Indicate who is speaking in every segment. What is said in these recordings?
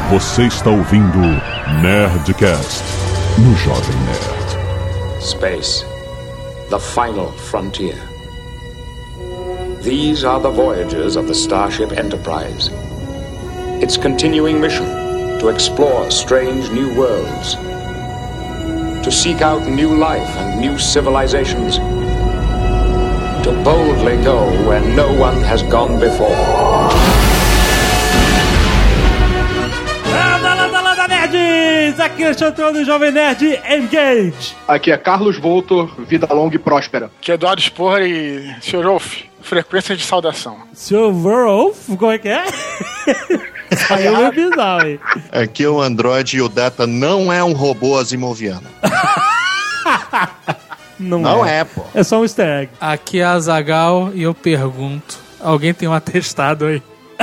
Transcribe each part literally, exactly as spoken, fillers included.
Speaker 1: Você está ouvindo Nerdcast no Jovem Nerd.
Speaker 2: Space, the final frontier. These are the voyages of the Starship Enterprise. Its continuing mission to explore strange new worlds, to seek out new life and new civilizations, to boldly go where no one has gone before.
Speaker 3: Landa, landa, landa, nerds! Aqui é o Chantrão do Jovem Nerd Engage.
Speaker 4: Aqui é Carlos Voltor, vida longa e próspera.
Speaker 5: Aqui é Eduardo Esporra e senhor Rolf, frequência de saudação.
Speaker 3: senhor Rolf, como é que é? Aí é bizarro, hein?
Speaker 6: Aqui é o Android e o Data não é um robô asimoviano.
Speaker 3: Não,
Speaker 6: não
Speaker 3: é.
Speaker 6: é, pô.
Speaker 3: É só um easter egg.
Speaker 7: Aqui é a Azaghal e eu pergunto: alguém tem um atestado aí?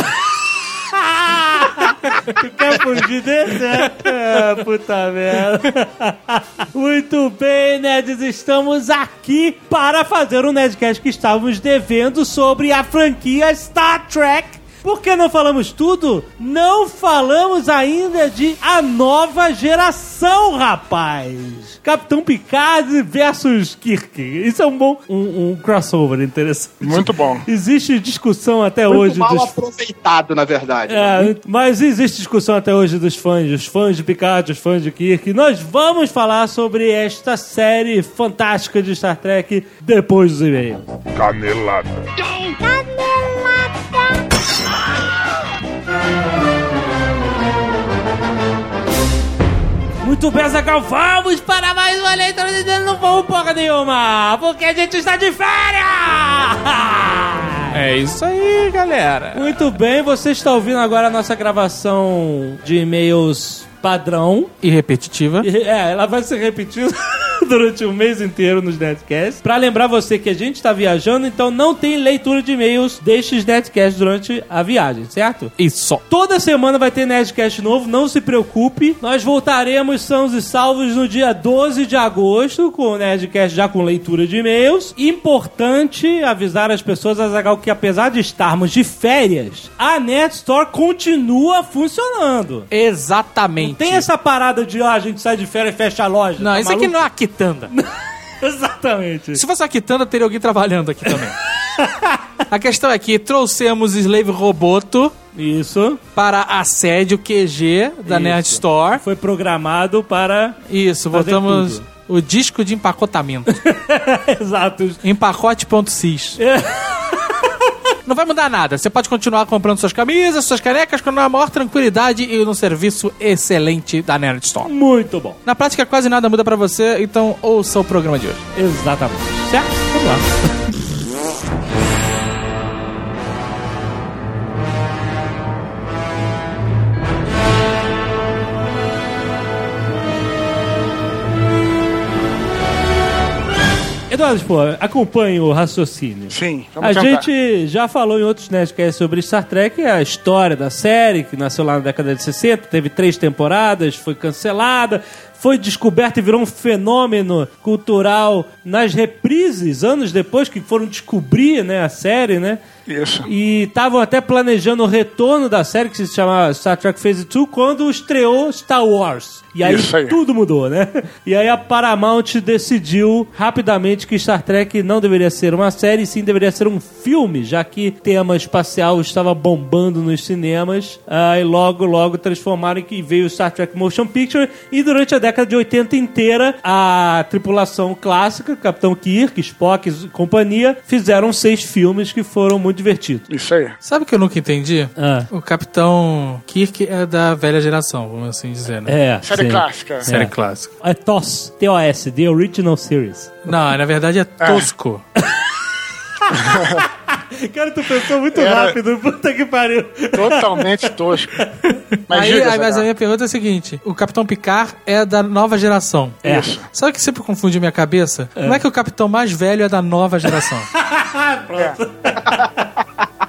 Speaker 3: Tu quer fugir desse? Ah, puta merda. Muito bem, nerds, estamos aqui para fazer um Nerdcast que estávamos devendo sobre a franquia Star Trek. Por que não falamos tudo? Não falamos ainda de A Nova Geração, rapaz. Capitão Picard versus Kirk. Isso é um bom um, um crossover interessante.
Speaker 5: Muito bom.
Speaker 3: Existe discussão até
Speaker 4: Muito
Speaker 3: hoje.
Speaker 4: mal
Speaker 3: dos...
Speaker 4: aproveitado, na verdade.
Speaker 3: É,
Speaker 4: né?
Speaker 3: mas existe discussão até hoje dos fãs, os fãs de Picard, os fãs de Kirk. Nós vamos falar sobre esta série fantástica de Star Trek depois dos e-mails.
Speaker 1: Canelada.
Speaker 3: Muito bem, Zagal, vamos para mais uma leitura de não vamos porra nenhuma, porque a gente está de férias!
Speaker 7: É isso aí, galera.
Speaker 3: Muito bem, você está ouvindo agora a nossa gravação de e-mails padrão.
Speaker 7: E repetitiva.
Speaker 3: É, ela vai ser repetida durante o mês inteiro nos Nerdcasts. Pra lembrar você que a gente tá viajando, então não tem leitura de e-mails destes Nerdcasts durante a viagem, certo?
Speaker 7: Isso.
Speaker 3: Toda semana vai ter Nerdcast novo, não se preocupe. Nós voltaremos sãos e salvos no dia doze de agosto com o Nerdcast já com leitura de e-mails. Importante avisar as pessoas, Azaghal, que apesar de estarmos de férias, a Nerd Store continua funcionando.
Speaker 7: Exatamente.
Speaker 3: Não tem essa parada de, ó, a gente sai de férias e fecha a loja.
Speaker 7: Não,
Speaker 3: tá
Speaker 7: isso
Speaker 3: maluco?
Speaker 7: aqui não é a quitanda.
Speaker 3: Exatamente.
Speaker 7: Se fosse a quitanda, teria alguém trabalhando aqui também. A questão é que trouxemos Slave Roboto.
Speaker 3: Isso.
Speaker 7: Para a sede, o Q G da
Speaker 3: Isso.
Speaker 7: Nerd Store.
Speaker 3: Foi programado para...
Speaker 7: Isso,
Speaker 3: fazer
Speaker 7: botamos
Speaker 3: tudo.
Speaker 7: O disco de empacotamento.
Speaker 3: Exato.
Speaker 7: Empacote.sys. Não vai mudar nada. Você pode continuar comprando suas camisas, suas canecas com a maior tranquilidade e num serviço excelente da Nerd Store.
Speaker 3: Muito bom.
Speaker 7: Na prática, quase nada muda pra você, então ouça o programa de hoje.
Speaker 3: Exatamente. Certo? Vamos lá. Eduardo, pô, acompanhe o raciocínio.
Speaker 5: Sim,
Speaker 3: A
Speaker 5: vamos tentar.
Speaker 3: gente já falou em outros Nerdcasts sobre Star Trek, a história da série, que nasceu lá na década de sessenta, teve três temporadas, foi cancelada, foi descoberta e virou um fenômeno cultural nas reprises, anos depois que foram descobrir, né, a série, né?
Speaker 5: Isso.
Speaker 3: E estavam até planejando o retorno da série, que se chama Star Trek Phase dois, quando estreou Star Wars. E aí,
Speaker 5: Isso aí.
Speaker 3: tudo mudou, né? E aí a Paramount decidiu rapidamente que Star Trek não deveria ser uma série, sim deveria ser um filme, já que tema espacial estava bombando nos cinemas. Aí logo, logo transformaram em que veio o Star Trek Motion Picture. E durante a década de oitenta inteira, a tripulação clássica, Capitão Kirk, Spock e companhia, fizeram seis filmes que foram muito divertidos.
Speaker 5: Isso aí.
Speaker 7: Sabe o que eu nunca entendi?
Speaker 3: Ah.
Speaker 7: O Capitão Kirk é da velha geração, vamos assim dizer, né?
Speaker 3: É,
Speaker 5: Série
Speaker 3: sim.
Speaker 5: clássica.
Speaker 7: Série
Speaker 3: É.
Speaker 7: clássica.
Speaker 3: É T O S, T O S, The Original Series.
Speaker 7: Não, na verdade é tosco.
Speaker 3: Cara, tu pensou muito
Speaker 5: Era-
Speaker 3: rápido, puta que pariu.
Speaker 5: Totalmente tosco. Mas
Speaker 7: Aí,
Speaker 5: diga,
Speaker 7: aí, mas
Speaker 5: Zagal.
Speaker 7: a minha pergunta é a seguinte: o Capitão Picard é da nova geração.
Speaker 3: É.
Speaker 5: Isso.
Speaker 7: Sabe o que sempre confunde minha cabeça? Como é que o capitão mais velho é da nova geração?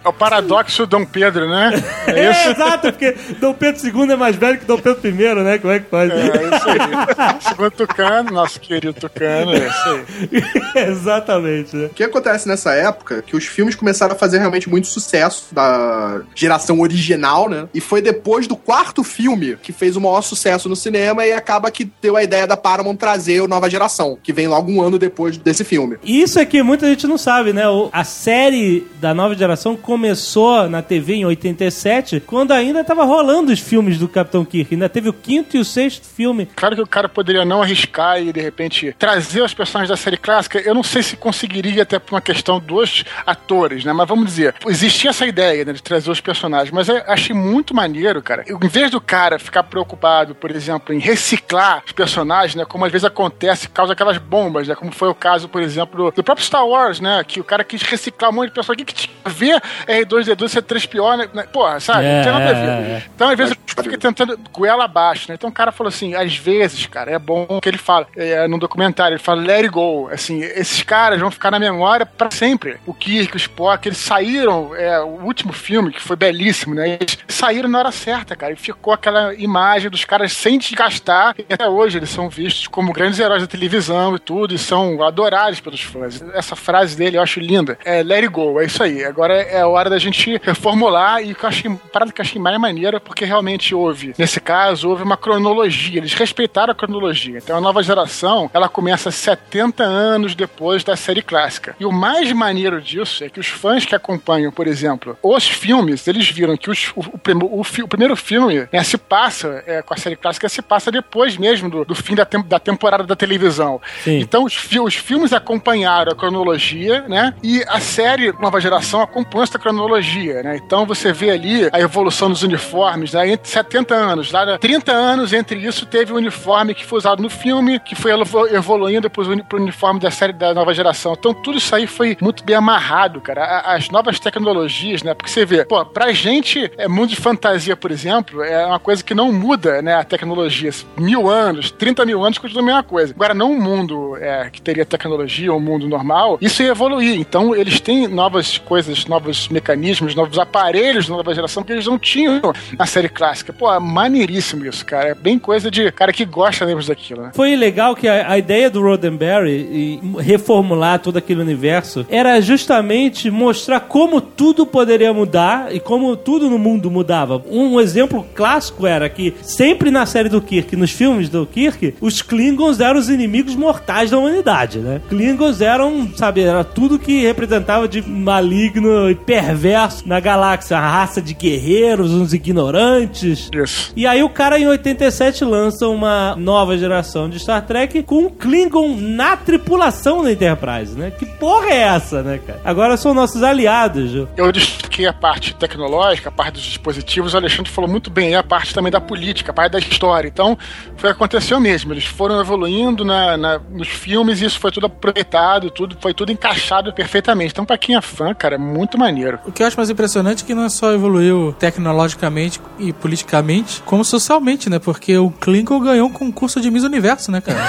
Speaker 5: É o paradoxo Dom Pedro, né?
Speaker 3: É, isso? É exato, porque Dom Pedro segundo é mais velho que Dom Pedro primeiro, né? Como é que pode?
Speaker 5: É, isso aí. Segundo Tucano, nosso querido Tucano, é isso aí.
Speaker 3: Exatamente, né?
Speaker 4: O que acontece nessa época, que os filmes começaram a fazer realmente muito sucesso da geração original, né? E foi depois do quarto filme que fez o maior sucesso no cinema e acaba que deu a ideia da Paramount trazer a nova geração, que vem logo um ano depois desse filme.
Speaker 3: Isso é que muita gente não sabe, né? A série da nova geração começou na T V em oitenta e sete, quando ainda tava rolando os filmes do Capitão Kirk. Ainda teve o quinto e o sexto filme.
Speaker 5: Claro que o cara poderia não arriscar e, de repente, trazer os personagens da série clássica. Eu não sei se conseguiria, até por uma questão dos atores, né? Mas vamos dizer, existia essa ideia, né, de trazer os personagens, mas eu achei muito maneiro, cara. Eu, em vez do cara ficar preocupado, por exemplo, em reciclar os personagens, né? Como às vezes acontece, causa aquelas bombas, né? Como foi o caso, por exemplo, do, do próprio Star Wars, né? Que o cara quis reciclar um monte de personagens. O que, que tinha a ver R dois D dois, C três P O, né? Porra, sabe?
Speaker 3: É,
Speaker 5: não tem nada a ver.
Speaker 3: é,
Speaker 5: Então, às vezes, eu fico tentando goela abaixo, né? Então o cara falou assim, às vezes, cara, é bom que ele fala, é, num documentário, ele fala, let it go. Assim, esses caras vão ficar na memória pra sempre. O Kirk, o Spock, eles saíram, é, o último filme, que foi belíssimo, né? Eles saíram na hora certa, cara. E ficou aquela imagem dos caras sem desgastar. E até hoje eles são vistos como grandes heróis da televisão e tudo, e são adorados pelos fãs. Essa frase dele eu acho linda. É let it go, é isso aí. Agora é a hora da gente reformular, e o que eu achei, parada que eu achei mais maneira, porque realmente houve, nesse caso, houve uma cronologia. Eles respeitaram a cronologia. Então a nova geração, ela começa setenta anos depois da série clássica. E o mais maneiro disso é que os fãs que acompanham, por exemplo, os filmes, eles viram que os, o, o, o, o primeiro filme, né, se passa, é, com a série clássica, se passa depois mesmo do, do fim da, tem, da temporada da televisão. Sim. Então os, fi, os filmes acompanharam a cronologia, né? E a série Nova Geração acompanha essa cronologia, né? Então você vê ali a evolução dos uniformes, né? Entre setenta anos, lá, trinta anos entre isso, teve o uniforme que foi usado no filme, que foi evoluindo depois pro uniforme da série da Nova Geração. Então tudo isso aí foi muito bem amarrado, cara. As novas tecnologias, né? Porque você vê, pô, pra gente, é mundo de fantasia, por exemplo, é uma coisa que não muda, né? A tecnologia. Mil anos, trinta mil anos, continua a mesma coisa. Agora, num mundo é, que teria tecnologia, um mundo normal, isso ia evoluir. Então, eles têm novas coisas, novos mecanismos, novos aparelhos da nova geração que eles não tinham na série clássica. Pô, é maneiríssimo isso, cara. É bem coisa de cara que gosta mesmo daquilo, né?
Speaker 3: Foi legal que a, a ideia do Roddenberry em reformular todo aquele universo era justamente mostrar como tudo poderia mudar e como tudo no mundo mudava. Um exemplo clássico era que sempre na série do Kirk, nos filmes do Kirk, os Klingons eram os inimigos mortais da humanidade, né? Klingons eram, sabe, era tudo que representava de maligno e perverso na galáxia, a raça de guerreiros, uns ignorantes.
Speaker 5: Isso.
Speaker 3: E aí o cara em oitenta e sete lança uma nova geração de Star Trek com um Klingon na tripulação da Enterprise, né? Que porra é essa, né, cara? Agora são nossos aliados, Ju.
Speaker 5: Eu destaquei a parte tecnológica, a parte dos dispositivos, o Alexandre falou muito bem, a parte também da política, a parte da história. Então, foi o que aconteceu mesmo. Eles foram evoluindo na, na, nos filmes e isso foi tudo aproveitado, tudo, foi tudo encaixado perfeitamente. Então, pra quem é fã, cara, é muito maneiro.
Speaker 7: O que eu acho mais impressionante é que não é só evoluiu tecnologicamente e politicamente, como socialmente, né? Porque o Klingon ganhou um concurso de Miss Universo, né, cara?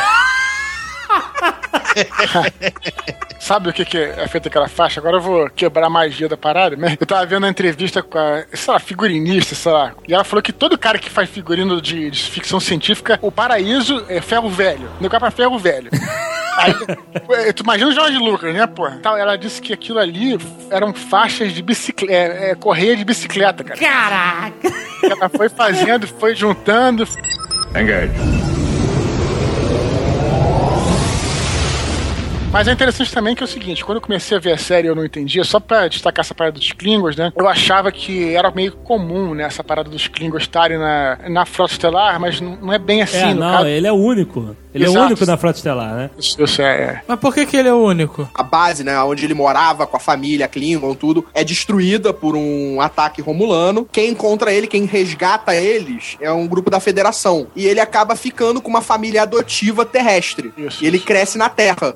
Speaker 5: Sabe o que, que é feito aquela faixa? Agora eu vou quebrar a magia da parada, né? Eu tava vendo a entrevista com a, sei lá, figurinista, sei lá. E ela falou que todo cara que faz figurino de, de ficção científica, o paraíso é ferro velho. O negócio é pra ferro velho. Aí, tu imagina o George Lucas, né, porra? Ela disse que aquilo ali eram faixas de bicicleta, é, é, correia de bicicleta, cara.
Speaker 3: Caraca!
Speaker 5: Ela foi fazendo, foi juntando.
Speaker 1: Engage.
Speaker 5: Mas é interessante também que é o seguinte, quando eu comecei a ver a série eu não entendia, só pra destacar essa parada dos Klingons, né? Eu achava que era meio comum, né, essa parada dos Klingons estarem na, na Frota Estelar, mas não, não é bem assim.
Speaker 3: É,
Speaker 5: no
Speaker 3: não,
Speaker 5: caso...
Speaker 3: ele é o único. Ele Exato. é o único na Frota Estelar, né?
Speaker 5: Isso, isso é, é.
Speaker 7: Mas por que que ele é o único?
Speaker 4: A base, né, onde ele morava com a família, Klingon, tudo, é destruída por um ataque romulano. Quem encontra ele, quem resgata eles, é um grupo da Federação. E ele acaba ficando com uma família adotiva terrestre. Isso, e ele
Speaker 3: isso.
Speaker 4: cresce na Terra.
Speaker 3: Mas não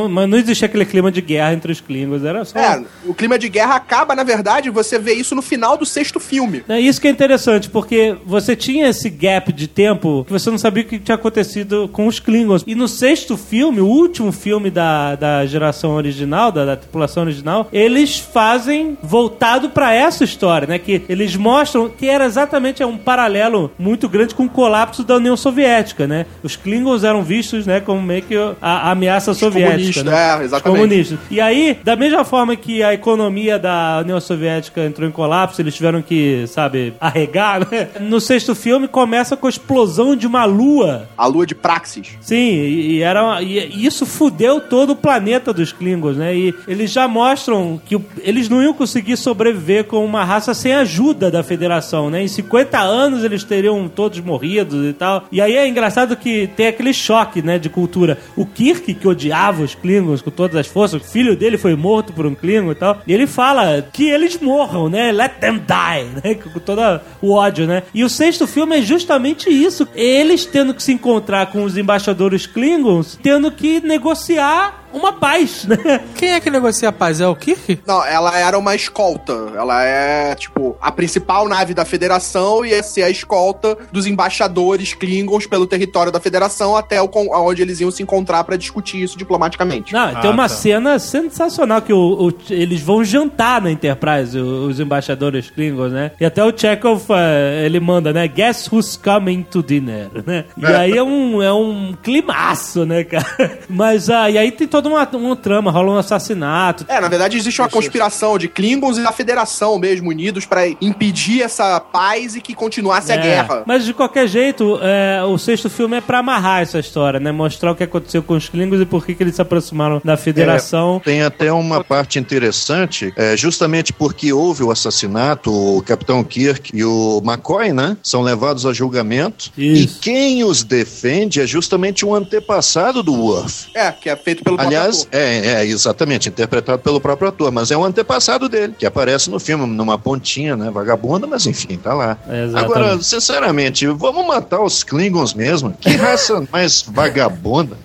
Speaker 3: não, mas não existia aquele clima de guerra entre os Klingons, era só...
Speaker 4: É, o clima de guerra acaba, na verdade, você vê isso no final do sexto filme.
Speaker 3: É isso que é interessante, porque você tinha esse gap de tempo que você não sabia o que tinha acontecido com os Klingons. E no sexto filme, o último filme da, da geração original, da, da tripulação original, eles fazem voltado pra essa história, né? Que eles mostram que era exatamente um paralelo muito grande com o colapso da União Soviética, né? Os Klingons eram vistos, né, como meio que a, a ameaça
Speaker 4: Os
Speaker 3: soviética, né?
Speaker 4: É, exatamente.
Speaker 3: Os comunistas. E aí, da mesma forma que a economia da União Soviética entrou em colapso, eles tiveram que, sabe, arregar, né? No sexto filme começa com a explosão de uma lua.
Speaker 4: A lua de Praxis.
Speaker 3: Sim, e, e era, e isso fudeu todo o planeta dos Klingons, né? E eles já mostram que o, eles não iam conseguir sobreviver com uma raça sem ajuda da Federação, né? Em cinquenta anos eles teriam todos morridos e tal. E aí é engraçado que tem aquele choque, né, de cultura. O Kirk, que odiava os Klingons com todas as forças, o filho dele foi morto por um Klingon e tal, e ele fala que eles morram, né? Let them die, né? Com todo o ódio, né? E o sexto filme é justamente isso. Eles tendo que se encontrar com os embaixadores Klingons, tendo que negociar uma paz, né?
Speaker 7: Quem é que negocia a paz? É o Kirk?
Speaker 4: Não, ela era uma escolta. Ela é, tipo, a principal nave da Federação e ia ser a escolta dos embaixadores Klingons pelo território da Federação até o, onde eles iam se encontrar pra discutir isso diplomaticamente.
Speaker 3: Não, tem
Speaker 7: Ah,
Speaker 3: uma
Speaker 7: tá.
Speaker 3: cena sensacional que o, o- eles vão jantar na Enterprise, o- os embaixadores Klingons, né? E até o Chekhov, eh, ele manda, né? Guess who's coming to dinner, né? E aí é um, é um climaço, né, cara? Mas, ah, e aí tem toda uma, uma trama, rola um assassinato.
Speaker 4: É, na verdade existe uma conspiração de Klingons e da Federação mesmo, unidos pra impedir essa paz e que continuasse a
Speaker 3: É,
Speaker 4: guerra.
Speaker 3: Mas de qualquer jeito, é, o sexto filme é pra amarrar essa história, né? Mostrar o que aconteceu com os Klingons e por que, que eles se aproximaram da Federação.
Speaker 6: Tem até uma parte interessante, é, justamente porque houve o assassinato, o Capitão Kirk e o McCoy, né? São levados a julgamento.
Speaker 3: Isso.
Speaker 6: E quem os defende é justamente um antepassado do Worf.
Speaker 4: É, que é feito pelo próprio
Speaker 6: Aliás,
Speaker 4: ator.
Speaker 6: é, é, exatamente, interpretado pelo próprio ator, mas é um antepassado dele, que aparece no filme numa pontinha, né? Vagabunda, mas enfim, tá lá.
Speaker 3: É, exatamente.
Speaker 6: Agora, sinceramente, vamos matar os Klingons mesmo? Que raça mais vagabunda?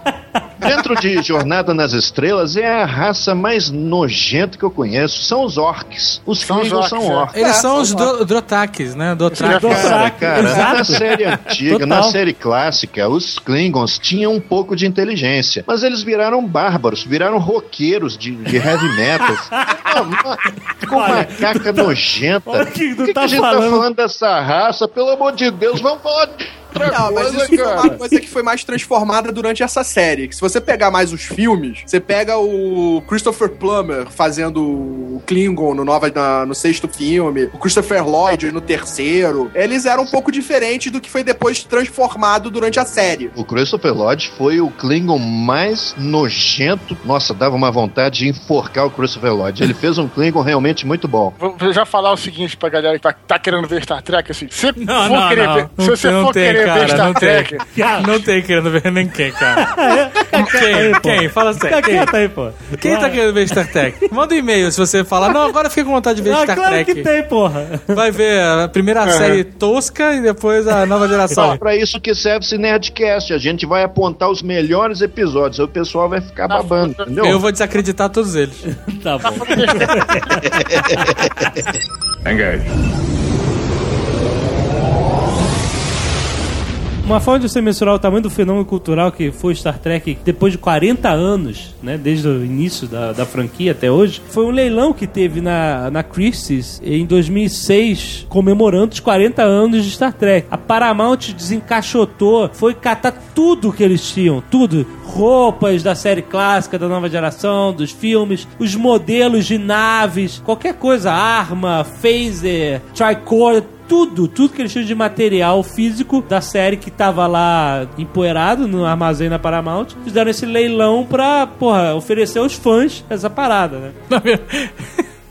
Speaker 6: Dentro de Jornada nas Estrelas, é a raça mais nojenta que eu conheço. São os orcs. Os
Speaker 5: São os
Speaker 6: Klingons são
Speaker 5: orcs, é.
Speaker 6: orcs.
Speaker 7: Eles
Speaker 4: É,
Speaker 7: são
Speaker 4: são
Speaker 7: os do, Drotakis, né? Dothraki.
Speaker 3: Do-
Speaker 6: Cara,
Speaker 3: Dothraki,
Speaker 6: cara,
Speaker 3: exato.
Speaker 6: na série antiga, na
Speaker 3: Total.
Speaker 6: série clássica, os Klingons tinham um pouco de inteligência, mas eles viraram bárbaros, viraram roqueiros de, de heavy metal. Com uma caca nojenta.
Speaker 3: Olha o que tu
Speaker 6: Por que,
Speaker 3: tá
Speaker 6: que a gente
Speaker 3: falando?
Speaker 6: tá falando dessa raça? Pelo amor de Deus, vamos falar de outra
Speaker 4: Não, mas
Speaker 6: coisa,
Speaker 4: isso foi
Speaker 6: cara.
Speaker 4: uma coisa que foi mais transformada durante essa série. Que se você pegar mais os filmes, você pega o Christopher Plummer fazendo o Klingon no, nova, na- no sexto filme, o Christopher Lloyd no terceiro. Eles eram um pouco diferentes do que foi depois transformado durante a série.
Speaker 6: O Christopher Lloyd foi o Klingon mais nojento. Nossa, dava uma vontade de enforcar o Christopher Lloyd. Ele fez um Klingon realmente muito bom.
Speaker 5: Vou já falar o seguinte pra galera que tá, tá querendo ver Star Trek, assim, se
Speaker 7: Não,
Speaker 5: for
Speaker 7: não,
Speaker 5: querer
Speaker 7: não.
Speaker 5: ver,
Speaker 7: Não
Speaker 5: se você
Speaker 7: tem, não
Speaker 5: for
Speaker 7: tem,
Speaker 5: querer
Speaker 7: cara,
Speaker 5: ver Star
Speaker 7: não tem.
Speaker 5: Trek,
Speaker 7: Não tem querendo ver nem quem, cara.
Speaker 3: Aí, pô.
Speaker 7: Quem? Quem? Fala sério.
Speaker 3: Fica
Speaker 7: Quem?
Speaker 3: quieto aí, pô.
Speaker 7: Quem tá querendo ver Star Trek? Manda um e-mail se você falar, não, agora fiquei com vontade de ver
Speaker 3: Ah,
Speaker 7: Star
Speaker 3: claro
Speaker 7: Trek.
Speaker 3: que tem, porra.
Speaker 7: Vai ver a primeira série tosca e depois a nova geração.
Speaker 6: Pra isso que serve esse Nerdcast. A gente vai apontar os melhores episódios. Aí o pessoal vai ficar babando, entendeu?
Speaker 7: Eu vou desacreditar todos eles.
Speaker 3: Tá bom.
Speaker 1: Engage.
Speaker 3: Uma forma de você mensurar o tamanho do fenômeno cultural que foi Star Trek depois de quarenta anos, né, desde o início da, da franquia até hoje, foi um leilão que teve na, na Christie's em dois mil e seis, comemorando os quarenta anos de Star Trek. A Paramount desencaixotou, foi catar tudo que eles tinham, tudo. Roupas da série clássica, da nova geração, dos filmes, os modelos de naves, qualquer coisa, arma, phaser, tricorder, tudo, tudo que eles tinham de material físico da série que tava lá empoeirado no armazém da Paramount, fizeram esse leilão pra, porra, oferecer aos fãs essa parada, né?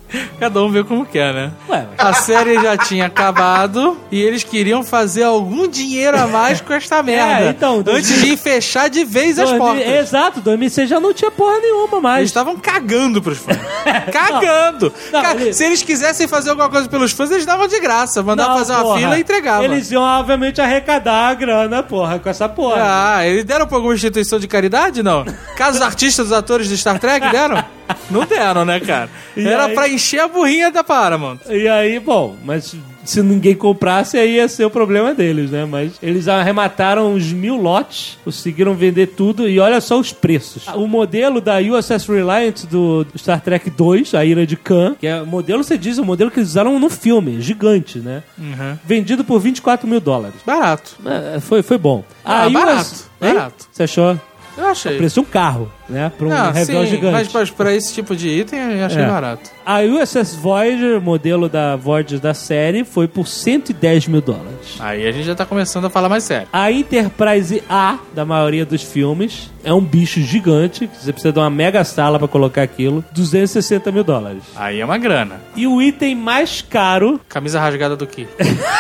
Speaker 7: Cada um vê como quer, né?
Speaker 3: Ué,
Speaker 7: A série já tinha acabado e eles queriam fazer algum dinheiro a mais com esta merda.
Speaker 3: então, dois
Speaker 7: antes de fechar de vez as
Speaker 3: dois mil
Speaker 7: portas.
Speaker 3: Exato, dois mil e seis já não tinha porra nenhuma
Speaker 7: Eles
Speaker 3: mais.
Speaker 7: estavam cagando pros fãs. Cagando!
Speaker 3: Não,
Speaker 7: Ca-
Speaker 3: ele-
Speaker 7: Se eles quisessem fazer alguma coisa pelos fãs, eles davam de graça. Mandavam
Speaker 3: Não,
Speaker 7: fazer uma
Speaker 3: porra.
Speaker 7: fila e entregavam.
Speaker 3: Eles iam, obviamente, arrecadar a grana, porra, com essa porra.
Speaker 7: Ah, eles deram pra alguma instituição de caridade? Não. Caso os artistas, os atores de Star Trek deram? Não deram, né, cara?
Speaker 3: E
Speaker 7: Era
Speaker 3: aí-
Speaker 7: pra encher a burrinha da Paramount.
Speaker 3: E aí, bom, mas se ninguém comprasse, aí ia ser o problema deles, né? Mas eles arremataram uns mil lotes, conseguiram vender tudo e olha só os preços. O modelo da U S S Reliant do Star Trek dois, a Ira de Khan, que é o modelo, você diz, o modelo que eles usaram no filme, gigante, né?
Speaker 7: Uhum.
Speaker 3: Vendido por vinte e quatro mil dólares.
Speaker 7: Barato.
Speaker 3: É, foi, foi bom.
Speaker 7: Ah,
Speaker 3: A
Speaker 7: barato,
Speaker 3: U S... Hein?
Speaker 7: barato.
Speaker 3: Você achou?
Speaker 7: Eu achei.
Speaker 3: Parecia um carro, né? Pra um
Speaker 7: Ah,
Speaker 3: Revell
Speaker 7: sim,
Speaker 3: gigante.
Speaker 7: mas, mas pra esse tipo de item eu achei
Speaker 3: É.
Speaker 7: barato.
Speaker 3: A U S S Voyager, modelo da Voyager da série, foi por cento e dez mil dólares.
Speaker 7: Aí a gente já tá começando a falar mais sério.
Speaker 3: A Enterprise A, da maioria dos filmes, é um bicho gigante, que você precisa de uma mega sala pra colocar aquilo, duzentos e sessenta mil dólares.
Speaker 7: Aí é uma grana.
Speaker 3: E o item mais caro,
Speaker 7: Camisa rasgada do quê?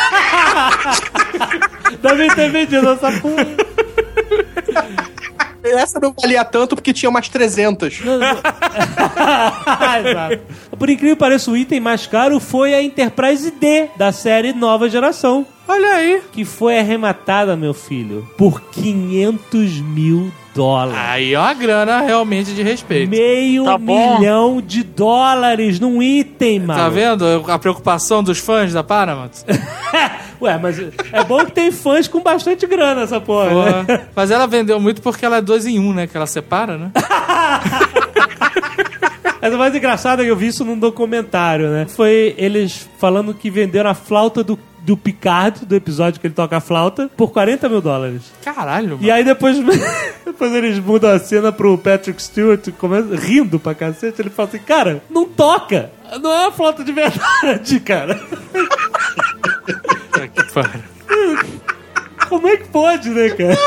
Speaker 3: deve ter vendido essa porra.
Speaker 4: Essa não valia tanto porque tinha umas trezentas.
Speaker 3: Exato. Por incrível que pareça, o item mais caro foi a Enterprise D, da série Nova Geração,
Speaker 7: Olha aí.
Speaker 3: que foi arrematada, meu filho, por quinhentos mil dólares.
Speaker 7: Aí é uma grana realmente de respeito.
Speaker 3: Meio
Speaker 5: Tá bom.
Speaker 3: milhão de dólares num item, mano.
Speaker 7: Tá vendo a preocupação dos fãs da Paramount?
Speaker 3: Ué, mas é bom que tem fãs com bastante grana essa porra, né?
Speaker 7: Porra. Mas ela vendeu muito porque ela é dois em um, né? Que ela separa, né?
Speaker 3: Mas o mais engraçado é que eu vi isso num documentário, né? Foi eles falando que venderam a flauta do, do Picard, do episódio que ele toca a flauta, por quarenta mil dólares.
Speaker 7: Caralho, mano.
Speaker 3: E aí depois, depois eles mudam a cena pro Patrick Stewart começa, rindo pra cacete. Ele fala assim, cara, não toca. Não é uma flauta de verdade, cara.
Speaker 7: Que pariu.
Speaker 3: Como é que pode, né, cara?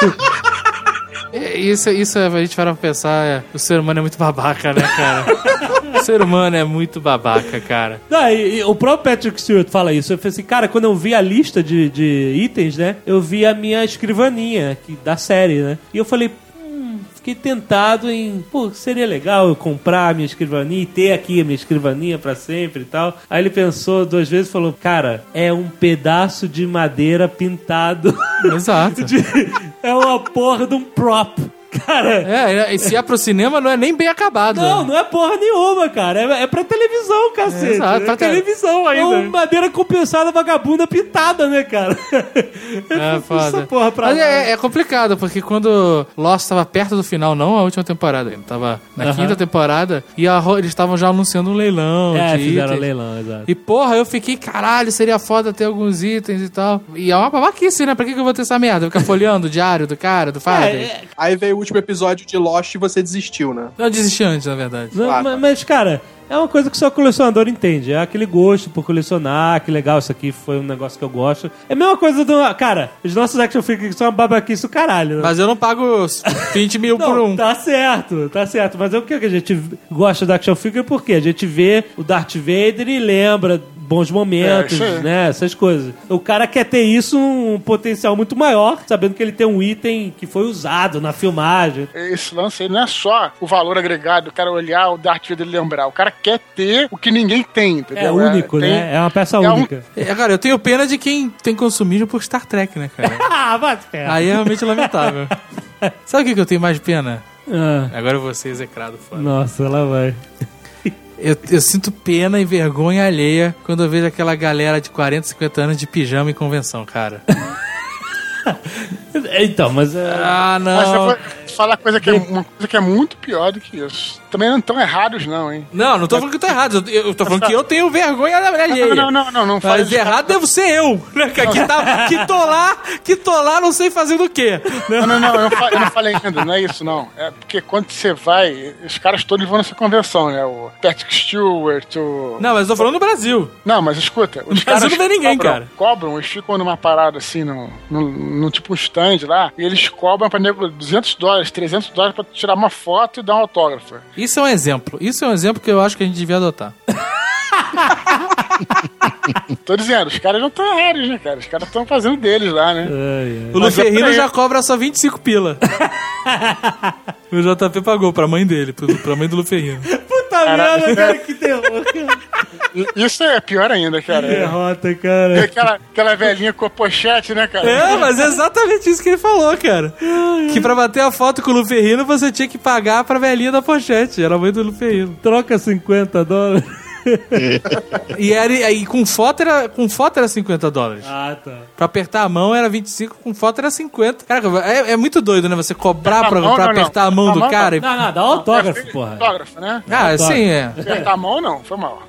Speaker 7: É, Isso, isso é, a gente para pra pensar, é, o ser humano é muito babaca, né, cara? O ser humano é muito babaca, cara.
Speaker 3: Não, e, e o próprio Patrick Stewart fala isso. Eu falei assim, cara, quando eu vi a lista de, de itens, né? Eu vi a minha escrivaninha que, da série, né? E eu falei, hum, fiquei tentado em, pô, seria legal eu comprar a minha escrivaninha e ter aqui a minha escrivaninha pra sempre e tal. Aí ele pensou duas vezes e falou, cara, é um pedaço de madeira pintado.
Speaker 7: Exato.
Speaker 3: de- é uma porra de um prop. Cara,
Speaker 7: É, e se é pro cinema, não é nem bem acabado.
Speaker 3: não,
Speaker 7: né?
Speaker 3: não é porra nenhuma, cara. É, é pra televisão, cacete.
Speaker 7: É, exato, pra
Speaker 3: É, cara,
Speaker 7: televisão ainda.
Speaker 3: É uma madeira compensada vagabunda pintada, né, cara?
Speaker 7: É foda.
Speaker 3: Essa porra pra
Speaker 7: Mas
Speaker 3: lá.
Speaker 7: é, é complicado, porque quando Lost tava perto do final, não a última temporada ainda, tava na
Speaker 3: Aham.
Speaker 7: quinta temporada, e a Ro- eles estavam já anunciando um leilão.
Speaker 3: É,
Speaker 7: de
Speaker 3: fizeram
Speaker 7: itens.
Speaker 3: leilão, exato.
Speaker 7: E porra, eu fiquei, caralho, seria foda ter alguns itens e tal. E é uma babaquice, né? Pra que, que eu vou ter essa merda? Ficar folheando o diário do cara, do Faraday?
Speaker 3: É, é,
Speaker 4: Aí veio o último episódio de Lost e você desistiu, né?
Speaker 7: Eu desisti antes, na verdade.
Speaker 3: não,
Speaker 4: Claro.
Speaker 3: ma- mas, cara, é uma coisa que só colecionador entende. É aquele gosto por colecionar, que legal, isso aqui foi um negócio que eu gosto. É a mesma coisa do... Cara, os nossos action figures são uma babaquice do caralho, né?
Speaker 7: Mas eu não pago vinte mil por
Speaker 3: Não,
Speaker 7: um.
Speaker 3: tá certo, tá certo. Mas é o que que a gente gosta da action figure porque a gente vê o Darth Vader e lembra bons momentos,
Speaker 5: É, isso aí.
Speaker 3: né? Essas coisas. O cara quer ter isso um potencial muito maior, sabendo que ele tem um item que foi usado na filmagem.
Speaker 5: Esse lance aí não é só o valor agregado, o cara olhar o Darth Vader e lembrar. O cara quer ter o que ninguém tem, entendeu?
Speaker 3: É único,
Speaker 5: tem-
Speaker 3: né? É uma peça
Speaker 5: é um-
Speaker 3: única.
Speaker 7: É, cara, eu tenho pena de quem tem consumismo por Star Trek, né, cara?
Speaker 3: Ah, vai se ferrar.
Speaker 7: Aí é realmente lamentável. Sabe o que, que eu tenho mais pena?
Speaker 3: Ah,
Speaker 7: Agora eu vou ser execrado fora.
Speaker 3: nossa, lá vai.
Speaker 7: Eu, eu sinto pena e vergonha alheia quando eu vejo aquela galera de quarenta, cinquenta anos de pijama em convenção, cara.
Speaker 3: Então, mas... é,
Speaker 7: Ah,
Speaker 5: Mas eu
Speaker 7: não.
Speaker 5: vou falar coisa que é, uma coisa que é muito pior do que isso. Também não estão errados, não, hein?
Speaker 7: Não, não tô falando que eu tô errado. Eu, eu tô falando que eu tenho vergonha alheia.
Speaker 5: Não, não, não, não, não fala
Speaker 7: Mas
Speaker 5: de
Speaker 7: errado devo ser eu, né? Que, que, tá, que tô lá, que tô lá, não sei fazer do quê.
Speaker 5: Não, não, não, eu não, fa- eu não falei ainda, não é isso, não. É porque quando você vai, os caras todos vão nessa convenção, né? O Patrick Stewart, o...
Speaker 7: Não, mas eu tô falando no Brasil.
Speaker 5: Não, mas escuta, os
Speaker 7: Mas
Speaker 5: caras
Speaker 7: eu não vejo ninguém,
Speaker 5: cobram,
Speaker 7: cara.
Speaker 5: cobram, eles ficam numa parada assim, no, no, no tipo um stand lá, e eles cobram pra nego duzentos dólares, trezentos dólares pra tirar uma foto e dar um autógrafo.
Speaker 7: Isso é um exemplo. Isso é um exemplo que eu acho que a gente devia adotar.
Speaker 5: Tô dizendo, os caras não estão errados, né, cara? Os caras estão fazendo deles lá, né?
Speaker 3: Ai, ai.
Speaker 7: O Luferrino já cobra só vinte e cinco pila. O J P pagou pra mãe dele, pro- pra mãe do Luferrino.
Speaker 3: Puta merda, cara, que terror.
Speaker 5: Isso é pior ainda, cara.
Speaker 3: Derrota,
Speaker 5: É
Speaker 3: cara.
Speaker 5: aquela, aquela velhinha com a pochete, né, cara?
Speaker 7: É, mas é exatamente isso que ele falou, cara. Que pra bater a foto com o Luferrino, você tinha que pagar pra velhinha da pochete. Era a mãe do Luferrino.
Speaker 3: Troca cinquenta dólares.
Speaker 7: E, era, e com, foto era, com foto era cinquenta dólares.
Speaker 3: Ah, tá.
Speaker 7: Pra apertar a mão era vinte e cinco, com foto era cinquenta. Cara, é, é muito doido, né? Você cobrar pra,
Speaker 5: Não,
Speaker 7: pra
Speaker 5: não, não.
Speaker 7: apertar a mão
Speaker 5: A
Speaker 7: do
Speaker 5: mão,
Speaker 7: cara. e-
Speaker 3: Não, não, dá autógrafo, porra.
Speaker 5: Autógrafo, né?
Speaker 7: Ah,
Speaker 3: Autógrafo.
Speaker 7: sim, é.
Speaker 5: Apertar a mão, não. Foi mal.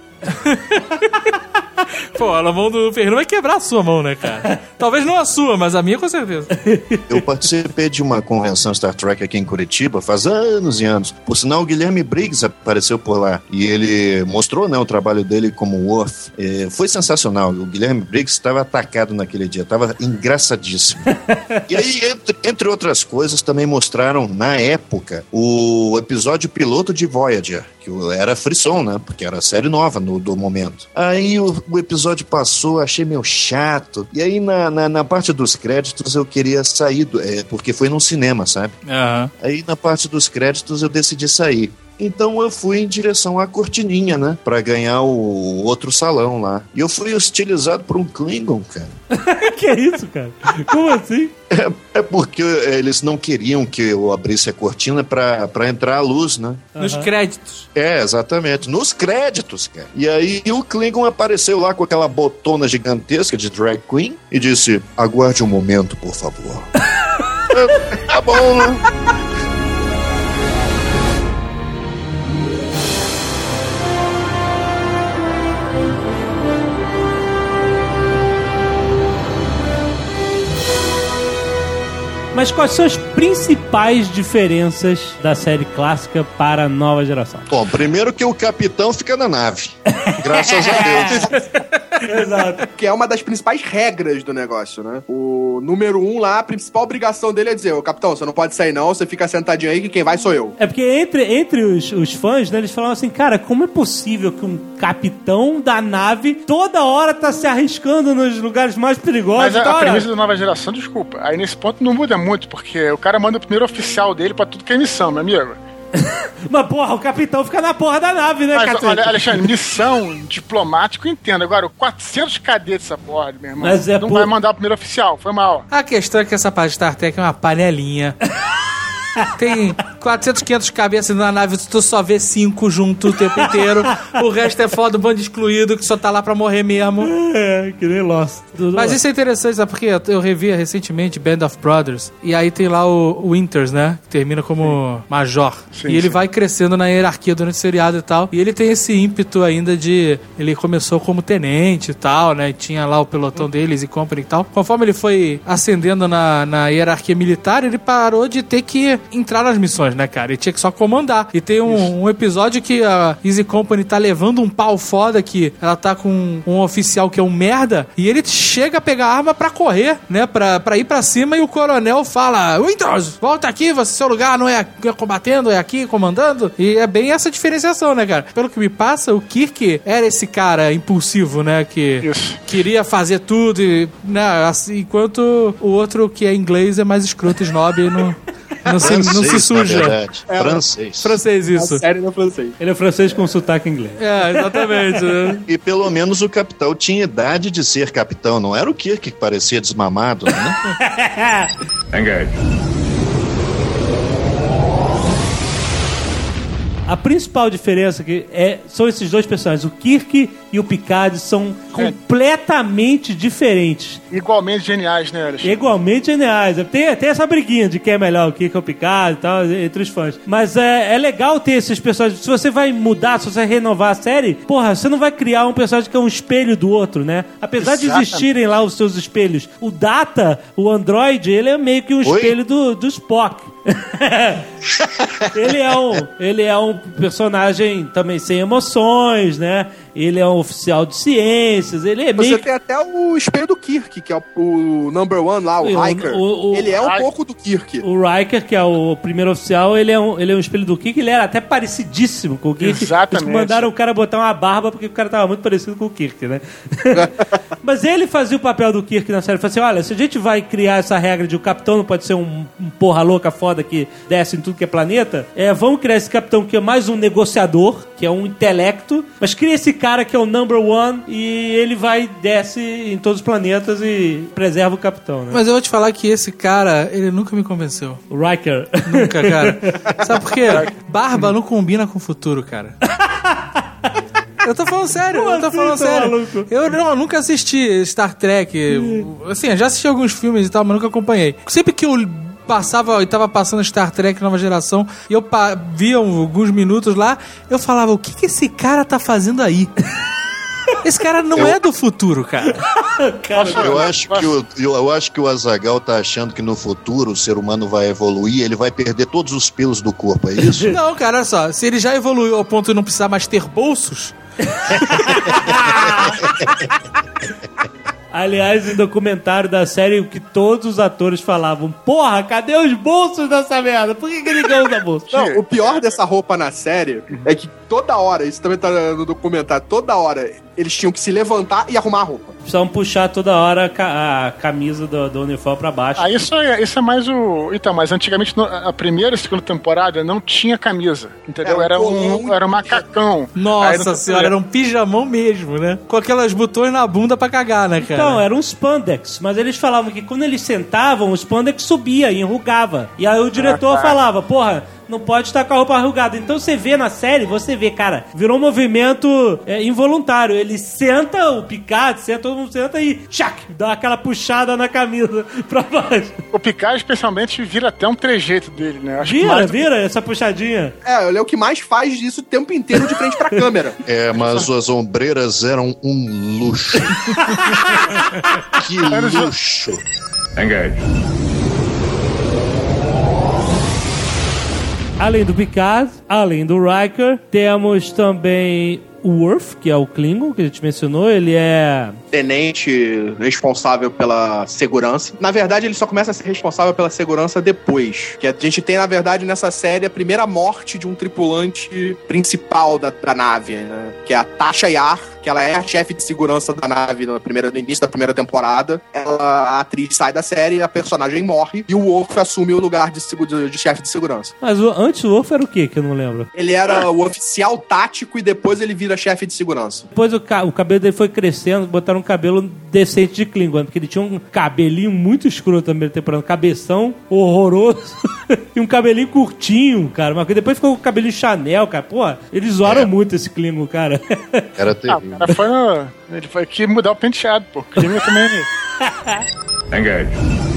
Speaker 7: Pô, a mão do Ferreiro vai quebrar a sua mão, né, cara? Talvez não a sua, mas a minha com certeza.
Speaker 6: Eu participei de uma convenção Star Trek aqui em Curitiba faz anos e anos. Por sinal, o Guilherme Briggs apareceu por lá e ele mostrou, né, o trabalho dele como Worf. É, foi sensacional. O Guilherme Briggs estava atacado naquele dia, estava engraçadíssimo. E aí, entre, entre outras coisas, também mostraram, na época, o episódio piloto de Voyager, que era frisson, né, porque era a série nova no, do momento. Aí o, o episódio passou, achei meio chato. E aí, na, na, na parte dos créditos, eu queria sair, do, é, porque foi num cinema, sabe?
Speaker 7: Aham.
Speaker 6: Aí na parte dos créditos eu decidi sair. Então eu fui em direção à cortininha, né? Pra ganhar o outro salão lá. E eu fui hostilizado por um Klingon, cara.
Speaker 3: Que é isso, cara? Como assim?
Speaker 6: É, é porque eles não queriam que eu abrisse a cortina pra, pra entrar a luz, né?
Speaker 7: Nos créditos.
Speaker 6: É, exatamente. Nos créditos, cara. E aí o Klingon apareceu lá com aquela botona gigantesca de drag queen e disse: aguarde um momento, por favor. É, tá bom, né?
Speaker 3: Mas quais são as principais diferenças da série clássica para a nova geração?
Speaker 6: Bom, primeiro que o capitão fica na nave. Graças a Deus.
Speaker 3: Exato.
Speaker 4: Que é uma das principais regras do negócio, né? O número um lá, a principal obrigação dele é dizer: ô capitão, você não pode sair não, você fica sentadinho aí que quem vai sou eu.
Speaker 3: É porque entre, entre os, os fãs, né, eles falam assim, cara, como é possível que um capitão da nave toda hora tá se arriscando nos lugares mais perigosos?
Speaker 5: Mas a,
Speaker 3: Então,
Speaker 5: a
Speaker 3: olha,
Speaker 5: premissa da nova geração, desculpa, aí nesse ponto não muda muito, porque o cara manda o primeiro oficial dele pra tudo que é missão, meu amigo.
Speaker 3: mas porra, o capitão fica na porra da nave, né,
Speaker 5: Mas,
Speaker 3: cacete?
Speaker 5: olha, Alexandre, missão diplomático, entendo. Agora, quatrocentos cadetes essa porra, meu irmão.
Speaker 3: Mas é
Speaker 5: não
Speaker 3: por-
Speaker 5: vai mandar o primeiro oficial, foi mal.
Speaker 7: A questão é que essa parte de Star Trek é uma panelinha. Tem quatrocentos, quinhentos cabeças na nave, tu só vê cinco junto o tempo inteiro. O resto é foda, um bando excluído que só tá lá pra morrer mesmo.
Speaker 3: É, que nem Lost.
Speaker 7: Mas isso é interessante, sabe? Porque eu revi recentemente Band of Brothers. E aí tem lá o Winters, né? Que termina como major.
Speaker 5: Sim,
Speaker 7: e ele
Speaker 5: sim.
Speaker 7: vai crescendo na hierarquia durante o seriado e tal. E ele tem esse ímpeto ainda de... Ele começou como tenente e tal, né? E tinha lá o pelotão deles e company e tal. Conforme ele foi ascendendo na, na hierarquia militar, ele parou de ter que entrar nas missões, né, cara? Ele tinha que só comandar. E tem um, um episódio que a Easy Company tá levando um pau foda, que ela tá com um oficial que é um merda, e ele chega a pegar a arma pra correr, né? Pra, pra ir pra cima, e o coronel fala: Winters, volta aqui, você, seu lugar não é, aqui, é combatendo, é aqui comandando. E é bem essa diferenciação, né, cara? Pelo que me passa, o Kirk era esse cara impulsivo, né? Que
Speaker 5: Isso.
Speaker 7: queria fazer tudo, e, né? Assim, enquanto o outro que é inglês é mais escroto, snob e não... Não se, não se
Speaker 6: Francês, na
Speaker 7: suja.
Speaker 6: verdade.
Speaker 4: É,
Speaker 6: Francês.
Speaker 7: Francês, isso.
Speaker 4: A série no francês.
Speaker 3: Ele é francês com sotaque inglês.
Speaker 7: É, exatamente. Né?
Speaker 6: E pelo menos o capitão tinha idade de ser capitão, não era o Kirk que parecia desmamado, né?
Speaker 1: Engage.
Speaker 3: A principal diferença que é, são esses dois personagens, o Kirk e o Picard, são completamente diferentes.
Speaker 5: Igualmente geniais, né, Alexandre?
Speaker 3: Igualmente geniais. Tem, tem essa briguinha de quem é melhor, o Kirk ou o Picard e tal, entre os fãs. Mas é, é legal ter esses personagens. Se você vai mudar, se você vai renovar a série, porra, você não vai criar um personagem que é um espelho do outro, né? Apesar
Speaker 5: Exatamente.
Speaker 3: de existirem lá os seus espelhos. O Data, o Android, ele é meio que um
Speaker 6: Oi?
Speaker 3: espelho do, do Spock. ele, é um, ele é um personagem também sem emoções, né? ele é um oficial de ciências, ele é
Speaker 4: Você
Speaker 3: meio...
Speaker 4: tem até o espelho do Kirk, que é o, o number one lá, o
Speaker 3: O-
Speaker 4: Riker.
Speaker 3: o- o-
Speaker 4: ele é um
Speaker 5: Riker.
Speaker 4: pouco do Kirk.
Speaker 3: O Riker, que é o primeiro oficial, ele é um, ele é um espelho do Kirk, ele era até parecidíssimo com o Kirk.
Speaker 5: Exatamente.
Speaker 3: Eles mandaram o cara botar uma barba porque o cara tava muito parecido com o Kirk, né? Mas ele fazia o papel do Kirk na série. Ele falou assim, olha, se a gente vai criar essa regra de o capitão não pode ser um, um porra louca foda que desce em tudo que é planeta, é, vamos criar esse capitão que é mais um negociador, que é um intelecto, mas cria esse cara que é o number one e ele vai, desce em todos os planetas e preserva o capitão, né?
Speaker 7: Mas eu vou te falar que esse cara, ele nunca me convenceu.
Speaker 3: O Riker.
Speaker 7: Nunca, cara. Sabe por quê? Barba não combina com o futuro, cara. Eu tô falando sério,
Speaker 3: Como
Speaker 7: eu tô
Speaker 3: assim,
Speaker 7: falando
Speaker 3: seu
Speaker 7: sério.
Speaker 3: maluco?
Speaker 7: Eu não, eu nunca assisti Star Trek. Assim, eu já assisti alguns filmes e tal, mas nunca acompanhei. Sempre que eu passava, eu tava passando Star Trek Nova Geração e eu pa- via alguns minutos lá, eu falava, o que que esse cara tá fazendo aí? Esse cara não
Speaker 6: Eu-
Speaker 7: é do futuro, cara.
Speaker 6: Eu acho que o, eu, eu acho que o Azaghal tá achando que no futuro o ser humano vai evoluir, ele vai perder todos os pelos do corpo, é isso?
Speaker 7: Não, cara, olha só. Se ele já evoluiu ao ponto de não precisar mais ter bolsos,
Speaker 3: Aliás, em documentário da série, o que todos os atores falavam, porra, cadê os bolsos dessa merda? Por que, que ninguém usa bolso?
Speaker 4: Não, o pior dessa roupa na série é que toda hora, isso também tá no documentário, toda hora eles tinham que se levantar e arrumar a roupa.
Speaker 3: Precisavam puxar toda hora a, ca- a camisa do, do uniforme pra baixo.
Speaker 5: Ah, isso é, isso é mais o... Então, mas antigamente, no- a primeira e segunda temporada não tinha camisa, entendeu?
Speaker 4: É,
Speaker 5: Era
Speaker 4: um
Speaker 5: um, era um macacão. Aí
Speaker 7: nossa
Speaker 5: não-
Speaker 7: senhora, era um pijamão mesmo, né? Com aquelas botões na bunda pra cagar, né, cara?
Speaker 3: Então, era um spandex, mas eles falavam que quando eles sentavam, o spandex subia e enrugava. E aí o diretor
Speaker 5: Ah, tá.
Speaker 3: falava, porra, não pode estar com a roupa arrugada. Então você vê na série, você vê, cara, virou um movimento é, involuntário. Ele senta, o Picard senta, todo mundo senta e tchac, dá aquela puxada na camisa pra baixo.
Speaker 5: O Picard, especialmente, vira até um trejeito dele, né? Acho que
Speaker 3: Vira,
Speaker 5: mais do-
Speaker 3: vira essa puxadinha.
Speaker 4: É, ele é o que mais faz isso o tempo inteiro de frente pra câmera.
Speaker 6: É, mas as ombreiras eram um luxo. Que luxo.
Speaker 1: Engage.
Speaker 3: Além do Picard, além do Riker, temos também o Worf, que é o Klingon, que a gente mencionou. Ele é...
Speaker 4: Tenente responsável pela segurança. Na verdade, ele só começa a ser responsável pela segurança depois. Que a gente tem, na verdade, nessa série, a primeira morte de um tripulante principal da, da nave, né? Que é a Tasha Yar, que ela é a chefe de segurança da nave no, primeira, no início da primeira temporada. Ela, a atriz sai da série, a personagem morre, e o Worf assume o lugar de, segu- de, de chefe de segurança.
Speaker 3: Mas o, antes o Worf era o quê, que eu não lembro?
Speaker 4: Ele era o oficial tático e depois ele vira chefe de segurança.
Speaker 3: Depois o, ca- o cabelo dele foi crescendo, botaram um cabelo decente de Klingon, porque ele tinha um cabelinho muito escuro também na temporada, um cabeção horroroso e um cabelinho curtinho, cara. Mas depois ficou com o cabelinho Chanel, cara. Pô, eles zoaram
Speaker 6: É.
Speaker 3: muito esse Klingon, cara.
Speaker 6: Era
Speaker 5: Ah,
Speaker 6: terrível.
Speaker 5: o cara foi no... Ele foi aqui mudar o penteado, pô. O clima também...
Speaker 1: Engage.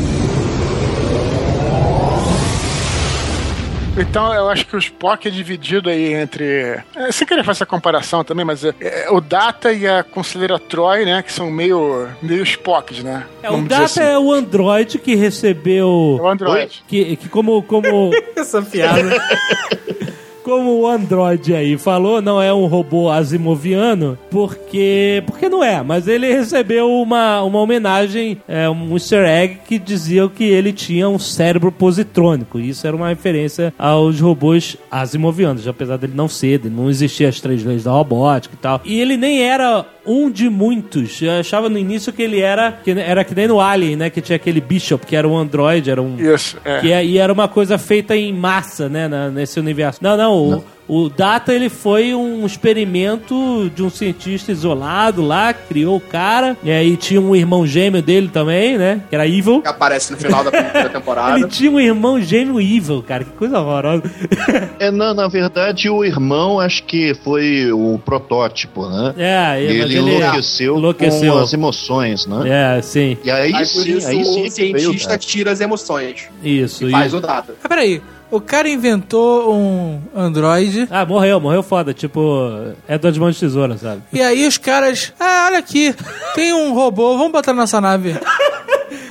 Speaker 5: Então, eu acho que o Spock é dividido aí entre... É, sem querer fazer essa comparação também, mas é, é, o Data e a Conselheira Troy, né? Que são meio, meio Spocks, né?
Speaker 3: É, o
Speaker 5: Vamos dizer
Speaker 3: Data
Speaker 5: assim.
Speaker 3: é o androide que recebeu...
Speaker 5: É o Android.
Speaker 3: Que, que como... como...
Speaker 7: Essa piada.
Speaker 3: Como o Android aí falou, não é um robô asimoviano, porque porque não é, mas ele recebeu uma, uma homenagem, é, um easter egg que dizia que ele tinha um cérebro positrônico. E isso era uma referência aos robôs asimovianos, apesar dele não ser, dele não existia as três leis da robótica e tal. E ele nem era um de muitos. Eu achava no início que ele era que era que nem no Alien, né, que tinha aquele Bishop, que era um android, era um
Speaker 5: Isso, é.
Speaker 3: que é, e era uma coisa feita em massa, né, na- nesse universo. Não, não, o, o Data, ele foi um experimento de um cientista isolado lá, criou o cara, e aí tinha um irmão gêmeo dele também, né, que era Evil.
Speaker 4: Que aparece no final da primeira temporada.
Speaker 3: Ele tinha um irmão gêmeo Evil, cara, que coisa horrorosa.
Speaker 6: É, na, na verdade, o irmão acho que foi o protótipo, né?
Speaker 3: É,
Speaker 6: E
Speaker 3: mas
Speaker 6: ele
Speaker 3: ele
Speaker 6: enlouqueceu,
Speaker 3: enlouqueceu.
Speaker 6: com as emoções, né?
Speaker 3: É, sim,
Speaker 6: E aí,
Speaker 4: Aí por
Speaker 6: sim,
Speaker 4: isso
Speaker 6: aí sim
Speaker 4: o
Speaker 6: que veio o
Speaker 4: cientista
Speaker 6: Data.
Speaker 4: tira as emoções
Speaker 3: isso.
Speaker 4: e faz
Speaker 3: isso.
Speaker 4: o Data.
Speaker 7: Ah, peraí. O cara inventou um androide.
Speaker 3: Ah, morreu, morreu foda, tipo, é duas mãos de tesoura, sabe?
Speaker 7: E aí os caras... Ah, olha aqui. Tem um robô. Vamos botar na nossa nave.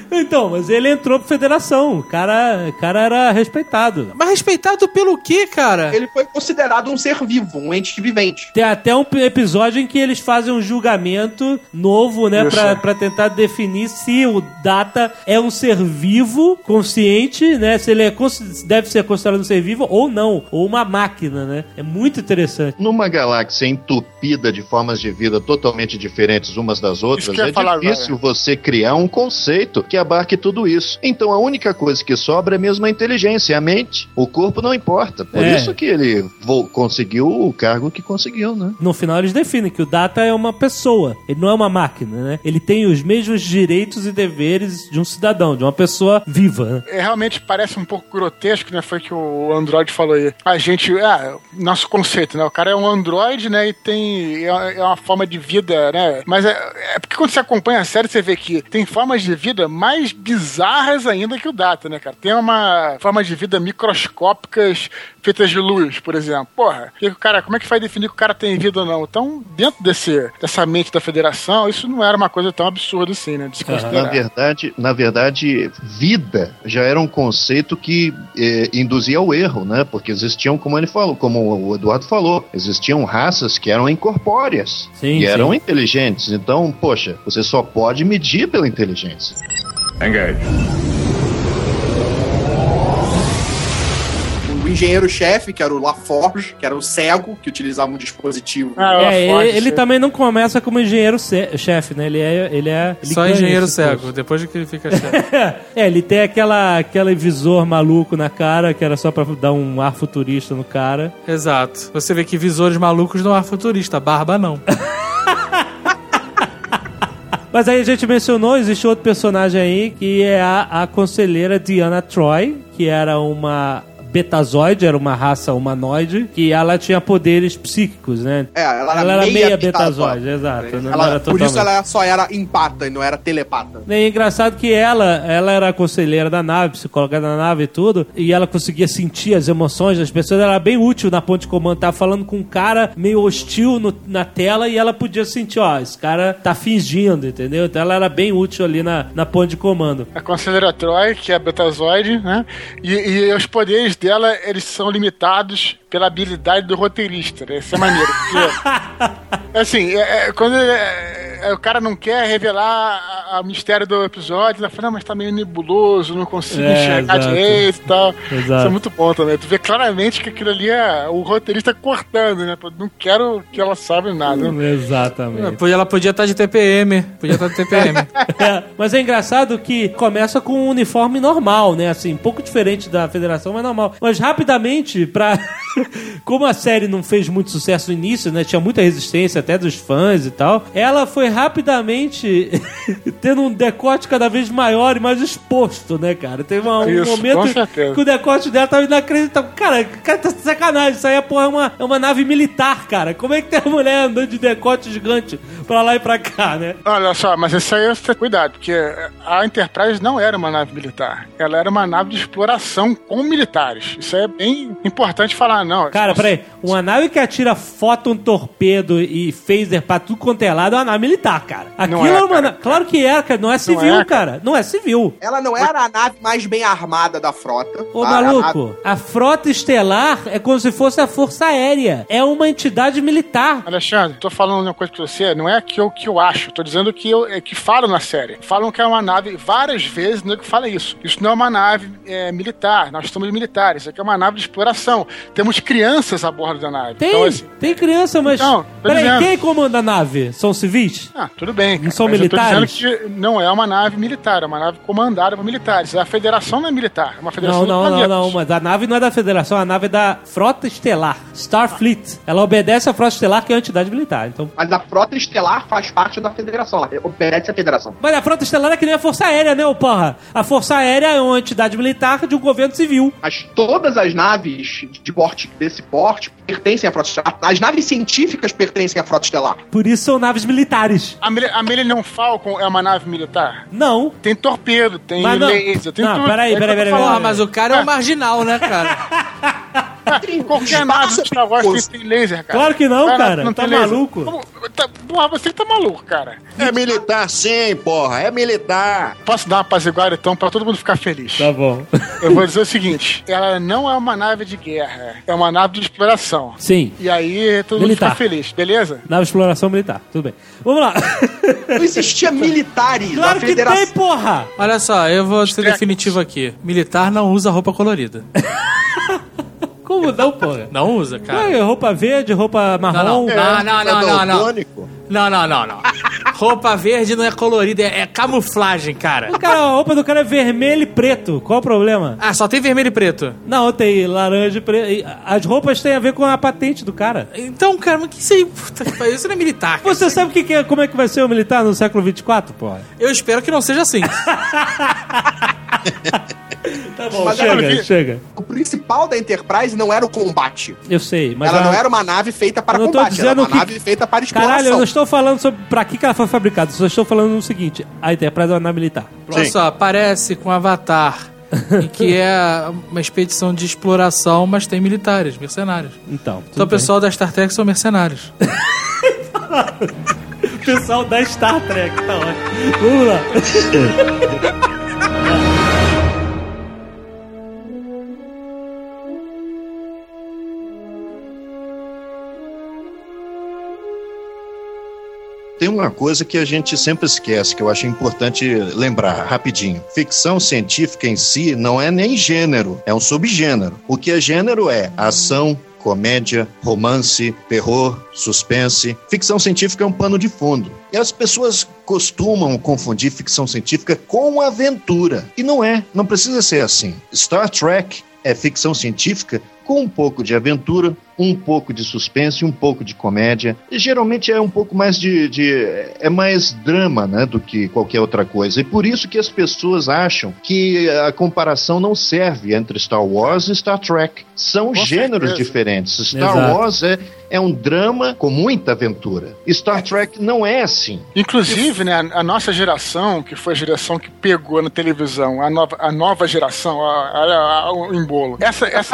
Speaker 3: Então, mas ele entrou pra federação. O cara, o cara era respeitado.
Speaker 7: Mas respeitado pelo quê, cara?
Speaker 4: Ele foi considerado um ser vivo, um ente vivente.
Speaker 3: Tem até um episódio em que eles fazem um julgamento novo, né? Pra, pra tentar definir se o Data é um ser vivo, consciente, né? Se ele é, deve ser considerado um ser vivo ou não. Ou uma máquina, né? É muito interessante.
Speaker 6: Numa galáxia entupida de formas de vida totalmente diferentes umas das outras, é difícil agora. Você criar um conceito que abarque tudo isso. Então a única coisa que sobra é mesmo a inteligência, a mente. O corpo não importa. Por é. isso que ele vo- conseguiu o cargo que conseguiu, né?
Speaker 3: No final eles definem que o Data é uma pessoa. Ele não é uma máquina, né? Ele tem os mesmos direitos e deveres de um cidadão, de uma pessoa viva. Né?
Speaker 5: É, realmente parece um pouco grotesco, né? Foi que o Android falou aí. A gente, ah, nosso conceito, né? O cara é um Android, né? E tem, é uma forma de vida, né? Mas é, é porque quando você acompanha a série, você vê que tem formas de vida mais bizarras ainda que o Data, né, cara? Tem uma forma de vida microscópicas feitas de luz, por exemplo. Porra, que o cara, como é que vai definir que o cara tem vida ou não? Então, dentro desse, dessa mente da federação, isso não era uma coisa tão absurda assim, né? De se considerar.
Speaker 6: Na verdade, na verdade, vida já era um conceito que eh, induzia ao erro, né? Porque existiam, como ele falou, como o Eduardo falou, existiam raças que eram incorpóreas
Speaker 3: sim,
Speaker 6: e
Speaker 3: sim.
Speaker 6: eram inteligentes. Então, poxa, você só pode medir pela inteligência.
Speaker 1: Engage.
Speaker 4: O engenheiro-chefe, que era o LaForge, que era o cego, que utilizava um dispositivo.
Speaker 3: Ah, é, ele, ele também não começa como engenheiro-chefe, né? Ele é... Ele é ele
Speaker 7: Só engenheiro cego, posto. Depois de que ele fica chefe.
Speaker 3: É, ele tem aquela, aquele visor maluco na cara, que era só pra dar um ar futurista no cara.
Speaker 7: Exato. Você vê que visores malucos não ar futurista, barba não.
Speaker 3: Mas aí a gente mencionou, existe outro personagem aí, que é a, a conselheira Diana Troy, que era uma... Betazoide, era uma raça humanoide, que ela tinha poderes psíquicos, né?
Speaker 4: É, ela era,
Speaker 3: ela era
Speaker 4: meia,
Speaker 3: meia betazoide, exato.
Speaker 4: Ela,
Speaker 3: não era
Speaker 4: por isso ela só era empata e não era telepata.
Speaker 3: É engraçado que ela, ela era a conselheira da nave, psicóloga da nave e tudo, e ela conseguia sentir as emoções das pessoas, ela era bem útil na ponte de comando, tava falando com um cara meio hostil no, na tela e ela podia sentir, ó, esse cara tá fingindo, entendeu? Então ela era bem útil ali na, na ponte de comando.
Speaker 5: A conselheira Troy, que é a betazoide, né? E, e os poderes dela, eles são limitados pela habilidade do roteirista, né? Isso é maneiro. Porque, assim, é, é, quando é, é, o cara não quer revelar o mistério do episódio, ele fala, não, mas tá meio nebuloso, não consigo é, enxergar exato. direito e tal. Exato. Isso é muito bom também. Tu vê claramente que aquilo ali é o roteirista cortando, né? Não quero que ela saiba nada.
Speaker 3: Exatamente.
Speaker 7: Ela podia estar de T P M. Podia estar de T P M.
Speaker 3: É, mas é engraçado que começa com um uniforme normal, né? Assim, um pouco diferente da Federação, mas normal. Mas rapidamente, pra... como a série não fez muito sucesso no início, né? Tinha muita resistência até dos fãs e tal. Ela foi rapidamente tendo um decote cada vez maior e mais exposto, né, cara? Teve um,
Speaker 5: isso,
Speaker 3: um momento que o decote dela tava inacreditável. Cara, cara, tá de sacanagem. Isso aí é, porra, é uma, é uma nave militar, cara. Como é que tem a mulher andando de decote gigante pra lá e pra cá, né?
Speaker 5: Olha só, mas isso aí você tem cuidado, porque a Enterprise não era uma nave militar. Ela era uma nave de exploração com militares. Isso é bem importante falar, não.
Speaker 3: Cara, peraí. Uma nave que atira fóton, torpedo e phaser pra tudo quanto é lado é uma nave militar, cara. Aquilo é, é uma nave... Claro que é, cara. Não é civil, não é, cara. cara. Não é civil.
Speaker 4: Ela não era a nave mais bem armada da frota.
Speaker 3: Ô, tá? maluco, a, nave... a frota estelar é como se fosse a Força Aérea. É uma entidade militar.
Speaker 5: Alexandre, tô falando uma coisa pra você. Não é que eu, que eu acho. Tô dizendo que, eu, é que falam na série. Falam que é uma nave... Várias vezes não é que fala isso. Isso não é uma nave é, militar. Nós somos militares. Isso aqui é uma nave de exploração. Temos crianças a bordo da nave.
Speaker 3: Tem,
Speaker 5: então, assim,
Speaker 3: tem criança, mas...
Speaker 5: Então,
Speaker 3: peraí,
Speaker 5: dizendo.
Speaker 3: quem comanda a nave? São civis?
Speaker 5: Ah, tudo bem. Cara,
Speaker 3: não são militares?
Speaker 5: Eu tô dizendo que não é uma nave militar, é uma nave comandada por militares. A federação não é militar, é uma federação
Speaker 3: Não,
Speaker 5: de
Speaker 3: não, não, não, mas a nave não é da federação, a nave é da Frota Estelar, Starfleet. Ela obedece à Frota Estelar, que é uma entidade militar, então...
Speaker 4: Mas a Frota Estelar faz parte da federação, ela obedece à federação.
Speaker 3: Mas a Frota Estelar é que nem a Força Aérea, né, ô porra? A Força Aérea é uma entidade militar de um governo civil.
Speaker 4: Mas todas as naves de porte, desse porte pertencem à Frota Estelar. As naves científicas pertencem à Frota Estelar.
Speaker 3: Por isso são naves militares.
Speaker 5: A, a Millennium Falcon é uma nave militar?
Speaker 3: Não.
Speaker 5: Tem torpedo, tem
Speaker 3: mas
Speaker 5: laser, tem
Speaker 3: não,
Speaker 5: tudo.
Speaker 3: Peraí, peraí, peraí.
Speaker 7: Falar, mas o cara é um marginal, né, cara?
Speaker 5: Qualquer nave do Star Wars tem, tem laser, cara.
Speaker 3: Claro que não, cara. cara. Não tá maluco?
Speaker 5: Como, tá, porra, você que tá maluco, cara.
Speaker 6: É militar sim, porra. É militar.
Speaker 5: Posso dar uma apaziguada, então, pra todo mundo ficar feliz?
Speaker 3: Tá bom.
Speaker 5: Eu vou dizer o seguinte. Ela não é uma nave de guerra. É uma nave de exploração.
Speaker 3: Sim.
Speaker 5: E aí todo militar. Mundo fica feliz, beleza?
Speaker 3: Nave de exploração militar. Tudo bem. Vamos lá.
Speaker 4: Não existia militares.
Speaker 3: Claro que federação... tem, porra!
Speaker 7: Olha só, eu vou ser definitivo aqui. Militar não usa roupa colorida.
Speaker 3: Como não, porra?
Speaker 7: Não usa, cara.
Speaker 3: É, roupa verde, roupa marrom.
Speaker 7: Não, não,
Speaker 3: é,
Speaker 7: não, não, não, não, não. Não, não, não, não. Roupa verde não é colorida, é, é camuflagem, cara.
Speaker 3: Cara, a roupa do cara é vermelho e preto. Qual o problema?
Speaker 7: Ah, só tem vermelho e preto?
Speaker 3: Não, tem laranja e preto. As roupas têm a ver com a patente do cara.
Speaker 7: Então, cara, mas que isso aí? Puta que pariu, isso não é militar. Cara.
Speaker 3: Você sabe que que é, como é que vai ser o militar no século vinte e quatro, porra?
Speaker 7: Eu espero que não seja assim.
Speaker 3: Tá bom, mas chega, que... chega.
Speaker 4: O principal da Enterprise não era o combate.
Speaker 3: Eu sei, mas...
Speaker 4: Ela
Speaker 3: a...
Speaker 4: não era uma nave feita para combate, era uma que... nave feita para exploração.
Speaker 3: Caralho, eu não estou falando sobre pra que ela foi fabricada, só estou falando o seguinte, a Enterprise é uma nave militar.
Speaker 7: Olha só, parece com Avatar, em que é uma expedição de exploração, mas tem militares, mercenários.
Speaker 3: Então,
Speaker 7: então o pessoal da Star Trek são mercenários.
Speaker 3: O pessoal da Star Trek, tá ótimo. Vamos lá.
Speaker 6: Tem uma coisa que a gente sempre esquece, que eu acho importante lembrar rapidinho. Ficção científica em si não é nem gênero, é um subgênero. O que é gênero é ação, comédia, romance, terror, suspense. Ficção científica é um pano de fundo. E as pessoas costumam confundir ficção científica com aventura. E não é, não precisa ser assim. Star Trek é ficção científica com um pouco de aventura, um pouco de suspense, um pouco de comédia. E geralmente é um pouco mais de, de... é mais drama, né, do que qualquer outra coisa. E por isso que as pessoas acham que a comparação não serve entre Star Wars e Star Trek. São com gêneros certeza. Diferentes. Star Exato. Wars é, é um drama com muita aventura. Star Trek não é assim.
Speaker 5: Inclusive, né, a nossa geração, que foi a geração que pegou na televisão, a nova, a nova geração, olha o embolo. Essa, essa,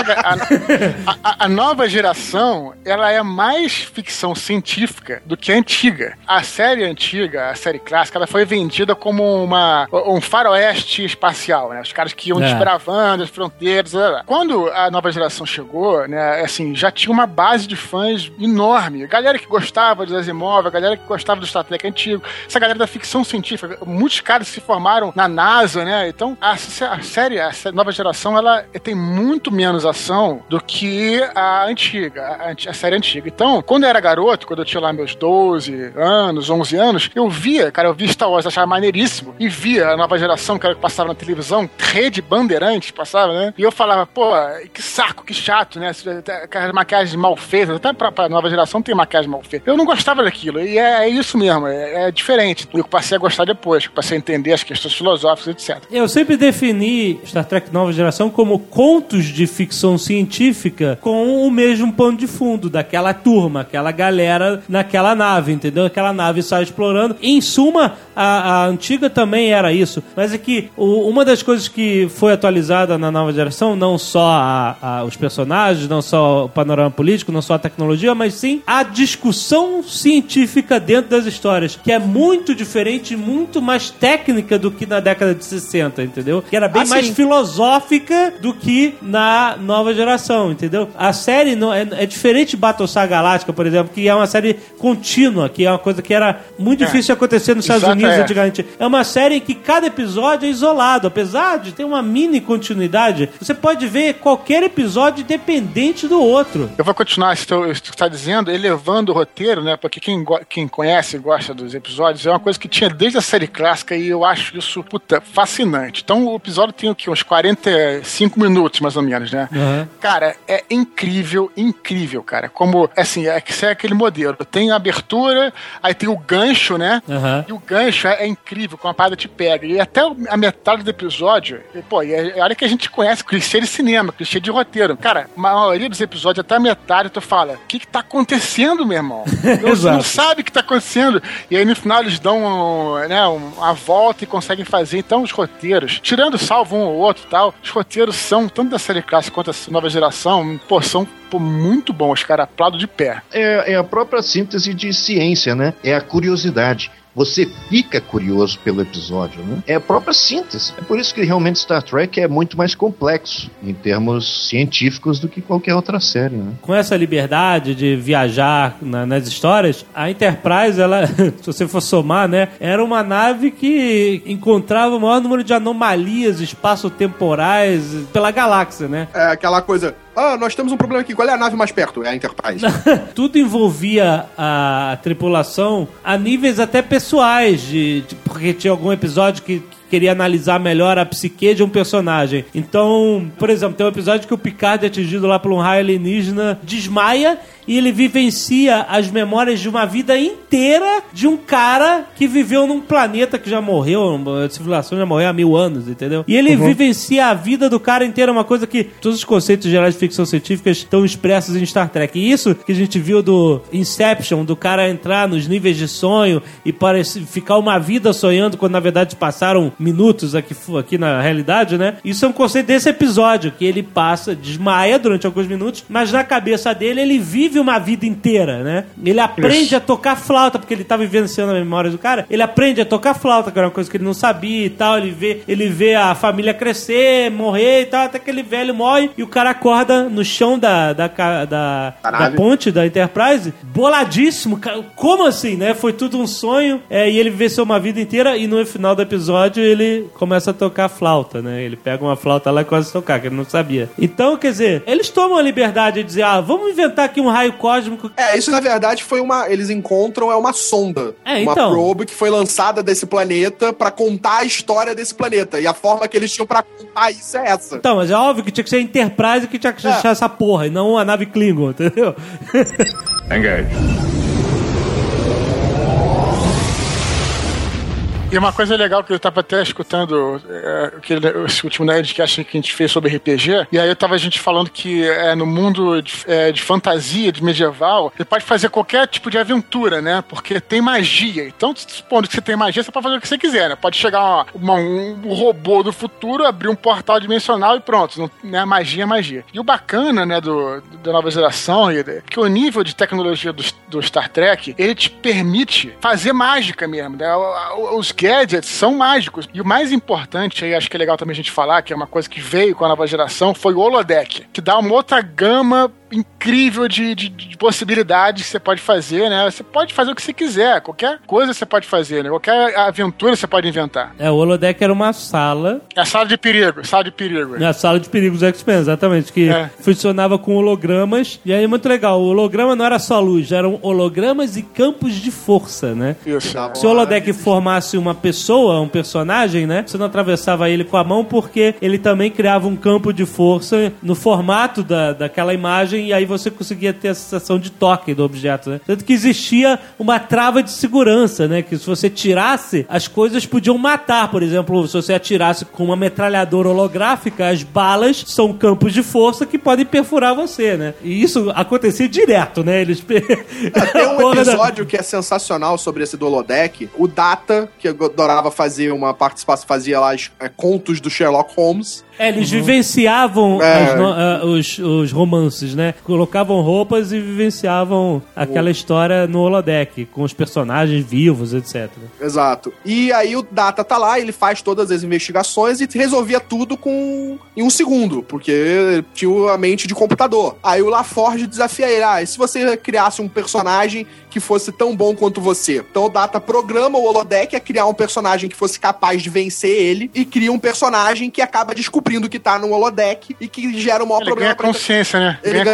Speaker 5: a, a, a nova geração, ela é mais ficção científica do que a antiga. A série antiga, a série clássica, ela foi vendida como uma, um faroeste espacial, né? Os caras que iam é. desbravando as fronteiras. Blá, blá. Quando a nova geração chegou, né, assim, já tinha uma base de fãs enorme. A galera que gostava dos Asimov, a galera que gostava do Star Trek antigo, essa galera da ficção científica, muitos caras se formaram na NASA, né? Então, a, a série, a nova geração, ela tem muito menos ação do que a antiga, a, a série antiga. Então, quando eu era garoto, quando eu tinha lá meus doze anos, onze anos, eu via, cara, eu via Star Wars, achava maneiríssimo, e via a nova geração, que era que passava na televisão, Rede Bandeirantes passava, né? E eu falava, pô, que saco, que chato, né? Aquelas maquiagens mal feitas, até pra, pra nova geração tem maquiagem mal feita. Eu não gostava daquilo, e é, é isso mesmo, é, é diferente. Eu passei a gostar depois, passei a entender as questões filosóficas, etcétera.
Speaker 3: Eu sempre defini Star Trek Nova Geração como contos de ficção científica com o mesmo pano de fundo daquela turma, aquela galera naquela nave, entendeu? Aquela nave sai explorando. Em suma, a, a antiga também era isso, mas é que o, uma das coisas que foi atualizada na Nova Geração, não só a, a, os personagens, não só o panorama político, não só a tecnologia, mas sim a discussão científica dentro das histórias, que é muito diferente, muito mais técnica do que na década de sessenta, entendeu? Que era bem ah, mais filosófica do que na Nova Geração, entendeu? A série não, é, é diferente de Battlestar Galáctica, por exemplo, que é uma série contínua, que é uma coisa que era muito é. difícil de acontecer nos Estados Unidos é. antigamente. É uma série em que cada episódio é isolado, apesar de ter uma mini continuidade, você pode ver qualquer episódio independente do outro.
Speaker 5: Eu vou continuar isso que você está dizendo, elevando o roteiro, né? Porque quem, quem conhece e gosta dos episódios é uma coisa que tinha desde a série clássica e eu acho isso, puta, fascinante. Então o episódio tem o quê? Uns quarenta e cinco minutos, mais ou menos, né? Uhum. Cara, é incrível, in, incrível, cara. Como, assim, é que é aquele modelo. Tem a abertura, aí tem o gancho, né? Uhum. E o gancho é, é incrível, como a parada te pega. E até a metade do episódio, e, pô, e é, olha que a gente conhece clichê de cinema, clichê de roteiro. Cara, a maioria dos episódios, até a metade, tu fala, o que que tá acontecendo, meu irmão? Você não sabe o que tá acontecendo. E aí no final eles dão, né, uma volta e conseguem fazer. Então os roteiros, tirando salvo um ou outro e tal, os roteiros são, tanto da série clássica quanto da nova geração, pô, são pô, muito bons, cara, aplaudo de pé.
Speaker 6: É, é a própria síntese de ciência, né? É a curiosidade. Você fica curioso pelo episódio, né? É a própria síntese. É por isso que realmente Star Trek é muito mais complexo em termos científicos do que qualquer outra série, né?
Speaker 3: Com essa liberdade de viajar na, nas histórias, a Enterprise, ela, se você for somar, né, era uma nave que encontrava o maior número de anomalias espaço-temporais pela galáxia, né?
Speaker 4: É aquela coisa... Ah, nós temos um problema aqui. Qual é a nave mais perto? É a Enterprise.
Speaker 3: Tudo envolvia a tripulação a níveis até pessoais, de, de, porque tinha algum episódio que, que queria analisar melhor a psique de um personagem. Então, por exemplo, tem um episódio que o Picard é atingido lá por um raio alienígena, desmaia e ele vivencia as memórias de uma vida inteira de um cara que viveu num planeta que já morreu, a civilização já morreu há mil anos, entendeu? E ele uhum. vivencia a vida do cara inteira, uma coisa que todos os conceitos gerais de ficção científica estão expressos em Star Trek. E isso que a gente viu do Inception, do cara entrar nos níveis de sonho e parece, ficar uma vida sonhando quando na verdade passaram minutos aqui, aqui na realidade, né? Isso é um conceito desse episódio, que ele passa, desmaia durante alguns minutos, mas na cabeça dele ele vive uma vida inteira, né? Ele aprende Isso. a tocar flauta, porque ele tá vivenciando a memória do cara, ele aprende a tocar flauta, que era uma coisa que ele não sabia e tal, ele vê, ele vê a família crescer, morrer e tal, até que ele velho morre e o cara acorda no chão da, da, da, da, da ponte da Enterprise, boladíssimo, como assim, né? Foi tudo um sonho, é, e ele vivenciou uma vida inteira e no final do episódio ele começa a tocar flauta, né? Ele pega uma flauta lá e começa a tocar, que ele não sabia. Então, quer dizer, eles tomam a liberdade de dizer, ah, vamos inventar aqui um raio cósmico.
Speaker 4: É, isso na verdade foi uma... Eles encontram, é uma sonda. É, uma
Speaker 3: então.
Speaker 4: probe que foi lançada desse planeta pra contar a história desse planeta. E a forma que eles tinham pra contar isso é essa.
Speaker 3: Então, mas é óbvio que tinha que ser a Enterprise que tinha que achar é. essa porra, e não a nave Klingon, entendeu?
Speaker 1: Engage.
Speaker 5: E uma coisa legal que eu tava até escutando é, aquele, esse último Nerdcast que a gente fez sobre R P G, e aí eu tava a gente falando que é, no mundo de, é, de fantasia, de medieval, você pode fazer qualquer tipo de aventura, né? Porque tem magia. Então, supondo que você tem magia, você pode fazer o que você quiser, né? Pode chegar uma, uma, um, um robô do futuro, abrir um portal dimensional e pronto. Não, né? Magia é magia. E o bacana, né, do, da nova geração, é que o nível de tecnologia do, do Star Trek, ele te permite fazer mágica mesmo, né? Os gadgets são mágicos. E o mais importante, aí acho que é legal também a gente falar, que é uma coisa que veio com a nova geração, foi o holodeck, que dá uma outra gama incrível de, de, de possibilidades que você pode fazer, né? Você pode fazer o que você quiser, qualquer coisa você pode fazer, né? Qualquer aventura você pode inventar.
Speaker 3: É, o holodeck era uma sala...
Speaker 5: É a sala de perigo, sala de perigo.
Speaker 3: É a sala de perigo dos X-Men, exatamente, que é. funcionava com hologramas, e aí é muito legal, o holograma não era só luz, eram hologramas e campos de força, né?
Speaker 5: Isso.
Speaker 3: Se o holodeck formasse uma pessoa, um personagem, né? Você não atravessava ele com a mão porque ele também criava um campo de força no formato da, daquela imagem e aí você conseguia ter a sensação de toque do objeto, né? Tanto que existia uma trava de segurança, né? Que se você tirasse, as coisas podiam matar. Por exemplo, se você atirasse com uma metralhadora holográfica, as balas são campos de força que podem perfurar você, né? E isso acontecia direto, né? Eles...
Speaker 4: É, tem um episódio que é sensacional sobre esse do holodeck. O Data, que adorava fazer uma participação, fazia lá é, contos do Sherlock Holmes.
Speaker 3: É, eles uhum. vivenciavam é. as, uh, os, os romances, né? Colocavam roupas e vivenciavam aquela história no holodeck, com os personagens vivos, etcétera.
Speaker 4: Exato. E aí o Data tá lá, ele faz todas as investigações e resolvia tudo com em um segundo, porque tinha a mente de computador. Aí o LaForge desafia ele, ah, e se você criasse um personagem que fosse tão bom quanto você? Então o Data programa o holodeck a criar um personagem que fosse capaz de vencer ele e cria um personagem que acaba descobrindo que tá no holodeck e que gera o maior
Speaker 5: ele
Speaker 4: problema.
Speaker 5: Ganha consciência, né?
Speaker 4: Ele ganha,
Speaker 5: ganha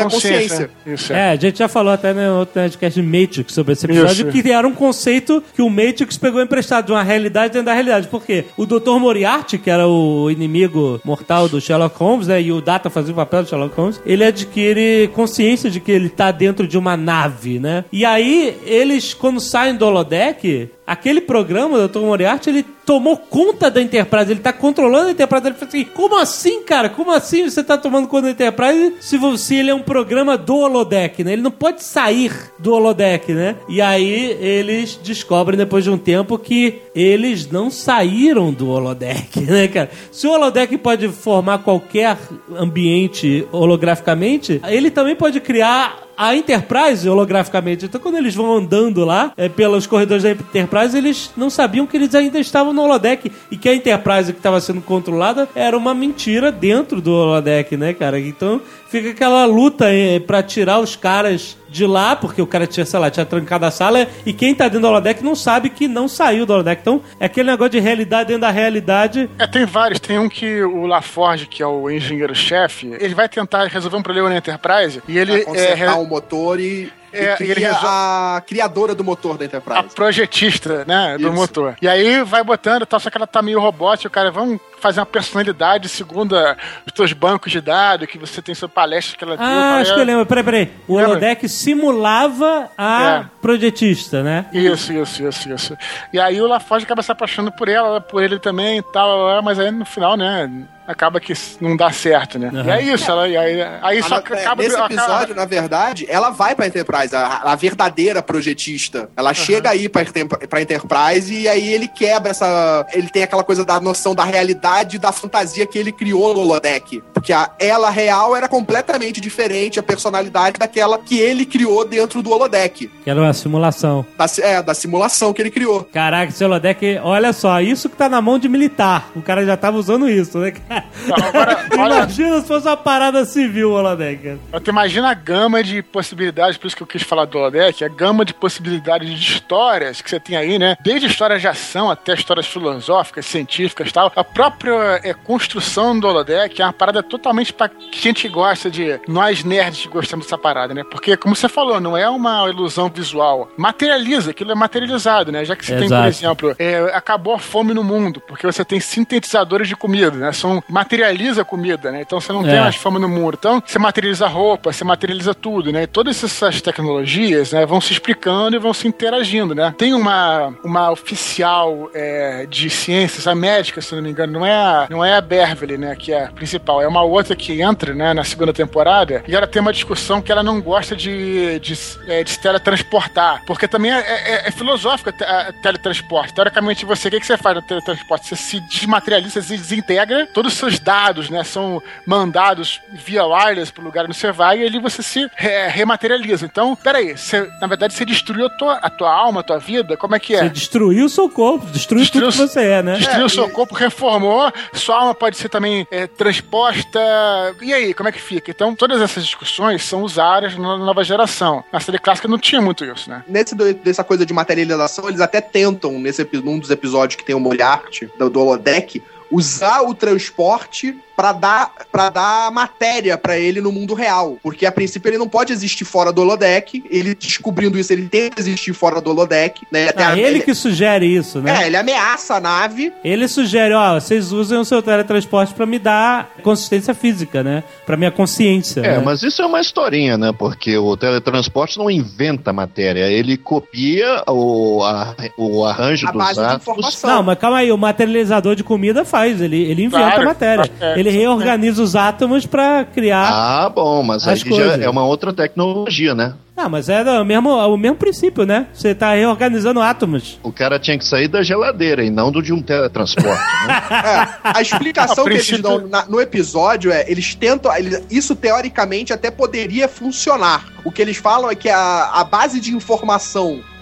Speaker 4: consciência.
Speaker 5: Isso,
Speaker 3: É, a gente já falou até no outro podcast de Matrix sobre esse episódio,
Speaker 5: Isso.
Speaker 3: que era um conceito que o Matrix pegou emprestado de uma realidade dentro da realidade. Por quê? O doutor Moriarty, que era o inimigo mortal do Sherlock Holmes, né, e o Data fazia o papel do Sherlock Holmes, ele adquire consciência de que ele tá dentro de uma nave, né? E aí, eles, quando saem do holodeck, aquele programa, o doutor Moriarty, ele tomou conta da Enterprise, ele tá controlando a Enterprise. Ele fala assim, como assim, cara? Como assim você tá tomando conta da Enterprise se, você, ele é um programa do holodeck, né? Ele não pode sair do holodeck, né? E aí eles descobrem depois de um tempo que eles não saíram do holodeck, né, cara? Se o holodeck pode formar qualquer ambiente holograficamente, ele também pode criar a Enterprise holograficamente. Então, quando eles vão andando lá, é, pelos corredores da Enterprise, eles não sabiam que eles ainda estavam no holodeck e que a Enterprise que estava sendo controlada era uma mentira dentro do holodeck, né, cara? Então, fica aquela luta é, pra tirar os caras de lá, porque o cara tinha, sei lá, tinha trancado a sala, e quem tá dentro do holodeck não sabe que não saiu do holodeck. Então, é aquele negócio de realidade dentro da realidade.
Speaker 5: É, tem vários. Tem um que o LaForge, que é o engenheiro-chefe, ele vai tentar resolver um problema na Enterprise e ele...
Speaker 4: Pra consertar
Speaker 5: é,
Speaker 4: o motor e...
Speaker 5: É,
Speaker 4: e cria
Speaker 5: ele resol...
Speaker 4: a criadora do motor da Enterprise.
Speaker 5: A projetista, né, do
Speaker 4: Isso.
Speaker 5: motor. E aí vai botando, tal, só que ela tá meio robótica, o cara, vamos fazer uma personalidade segundo a, os teus bancos de dados, que você tem sua palestra que ela deu.
Speaker 3: Ah, acho que eu lembro. Peraí, peraí. O
Speaker 5: Lembra?
Speaker 3: holodeck simulava a
Speaker 5: É.
Speaker 3: projetista, né?
Speaker 5: Isso, isso, isso, isso. E aí o LaForge acaba se apaixonando por ela, por ele também e tal, mas aí no final, né, acaba que não dá certo, né?
Speaker 3: Uhum.
Speaker 5: E é isso, ela, e aí, aí só
Speaker 4: Ah,
Speaker 5: acaba...
Speaker 4: Nesse
Speaker 5: acaba-
Speaker 4: episódio, na verdade, ela vai pra Enterprise, a, a verdadeira projetista. Ela chega aí pra, Enter- pra Enterprise e aí ele quebra essa... Ele tem aquela coisa da noção da realidade e da fantasia que ele criou no holodeck. Porque a ela real era completamente diferente, a personalidade daquela que ele criou dentro do holodeck.
Speaker 3: Que era uma simulação.
Speaker 4: Da, si- é, da simulação que ele criou.
Speaker 3: Caraca, esse holodeck, olha só, isso que tá na mão de militar. O cara já tava usando isso, né, cara?
Speaker 5: Não, agora, olha,
Speaker 3: Imagina se fosse uma parada civil o holodeck, cara.
Speaker 5: tu imagina a gama de possibilidades, por isso que eu quis falar do holodeck, a gama de possibilidades de histórias que você tem aí, né? Desde histórias de ação até histórias filosóficas, científicas e tal. A própria é, construção do holodeck é uma parada totalmente pra gente que gosta de... Nós nerds que gostamos dessa parada, né? Porque, como você falou, não é uma ilusão visual. Materializa, aquilo é materializado, né? Já que você tem, por
Speaker 3: Exato.
Speaker 5: exemplo, é, acabou a fome no mundo, porque você tem sintetizadores de comida, né? São, materializa a comida, né? Então você não
Speaker 3: É.
Speaker 5: tem mais fome no mundo. Então você materializa roupa, você materializa tudo, né? E todas essas tecnologias, né, vão se explicando e vão se interagindo, né? Tem uma, uma oficial é, de ciências, a médica, se não me engano, não é a, não é a Beverly, né, que é a principal, é uma outra que entra, né, na segunda temporada, e ela tem uma discussão que ela não gosta de, de, é, de se teletransportar, porque também é, é, é filosófico a teletransporte. Teoricamente, você, o que, que você faz no teletransporte? Você se desmaterializa, se desintegra, todos os seus dados, né, são mandados via wireless pro lugar onde você vai, e ali você se re rematerializa. Então, peraí, você, na verdade, você destruiu a tua, a tua alma, a tua vida? Como é que é?
Speaker 3: Você destruiu o seu corpo, destruiu
Speaker 5: Destruiu
Speaker 3: tudo que você é, né?
Speaker 5: Destruiu
Speaker 4: É,
Speaker 5: o seu
Speaker 4: e-
Speaker 5: corpo, reformou, sua alma pode ser também é, transposta. E aí, como é que fica? Então, todas essas discussões são usadas na nova geração. Na série clássica não tinha muito isso, né?
Speaker 4: Nesse do- dessa coisa de materialização, eles até tentam, nesse, epi- num dos episódios que tem o Moriarty, do, do holodeck, usar o transporte pra dar, pra dar matéria pra ele no mundo real. Porque, a princípio, ele não pode existir fora do holodeck. Ele, descobrindo isso, ele tenta existir fora do holodeck, né? Até
Speaker 3: Ah,
Speaker 4: a-
Speaker 3: ele que sugere isso, né?
Speaker 4: É, ele ameaça a nave.
Speaker 3: Ele sugere, ó, vocês usem o seu teletransporte pra me dar consistência física, né? Pra minha consciência.
Speaker 6: É,
Speaker 3: né?
Speaker 6: mas isso é uma historinha, né? Porque o teletransporte não inventa matéria, ele copia o, a- o arranjo
Speaker 4: A
Speaker 6: dos
Speaker 4: base de
Speaker 6: átomos.
Speaker 4: informação.
Speaker 3: Não, mas calma aí, o materializador de comida faz, ele, ele inventa
Speaker 5: Claro,
Speaker 3: a matéria.
Speaker 5: é,
Speaker 3: ele reorganiza os átomos pra criar...
Speaker 6: Ah, bom, mas aí
Speaker 3: As
Speaker 6: já
Speaker 3: coisas.
Speaker 6: é uma outra tecnologia, né?
Speaker 3: Ah, mas é o mesmo, o mesmo princípio, né? Você tá reorganizando átomos.
Speaker 6: O cara tinha que sair da geladeira e não do de um teletransporte, né?
Speaker 4: É, a explicação
Speaker 5: A
Speaker 4: que
Speaker 5: princípio-
Speaker 4: eles dão na- no episódio é, eles tentam, eles- isso teoricamente até poderia funcionar. O que eles falam é que a, a base de informação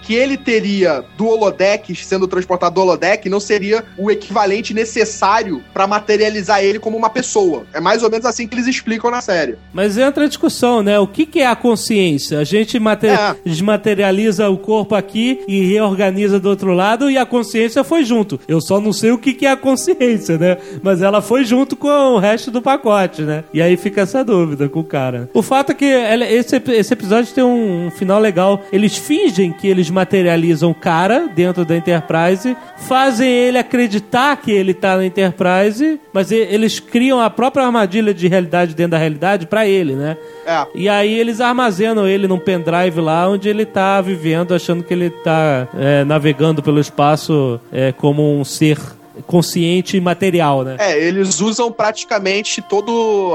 Speaker 4: que ele teria do holodeck, sendo transportado do holodeck, não seria o equivalente necessário pra materializar ele como uma pessoa. É mais ou menos assim que eles explicam na série.
Speaker 3: Mas entra a discussão, né? O que, que é a consciência? A gente mater... é. desmaterializa o corpo aqui e reorganiza do outro lado, e a consciência foi junto. Eu só não sei o que, que é a consciência, né? Mas ela foi junto com o resto do pacote, né? E aí fica essa dúvida com o cara. O fato é que esse, esse episódio tem um final legal. Eles fingem que eles materializam o cara dentro da Enterprise, fazem ele acreditar que ele tá na Enterprise, mas eles criam a própria armadilha de realidade dentro da realidade pra ele, né?
Speaker 4: É.
Speaker 3: E aí eles armazenam ele num pendrive lá, onde ele tá vivendo, achando que ele tá é, navegando pelo espaço é, como um ser consciente e material, né?
Speaker 4: É, eles usam praticamente toda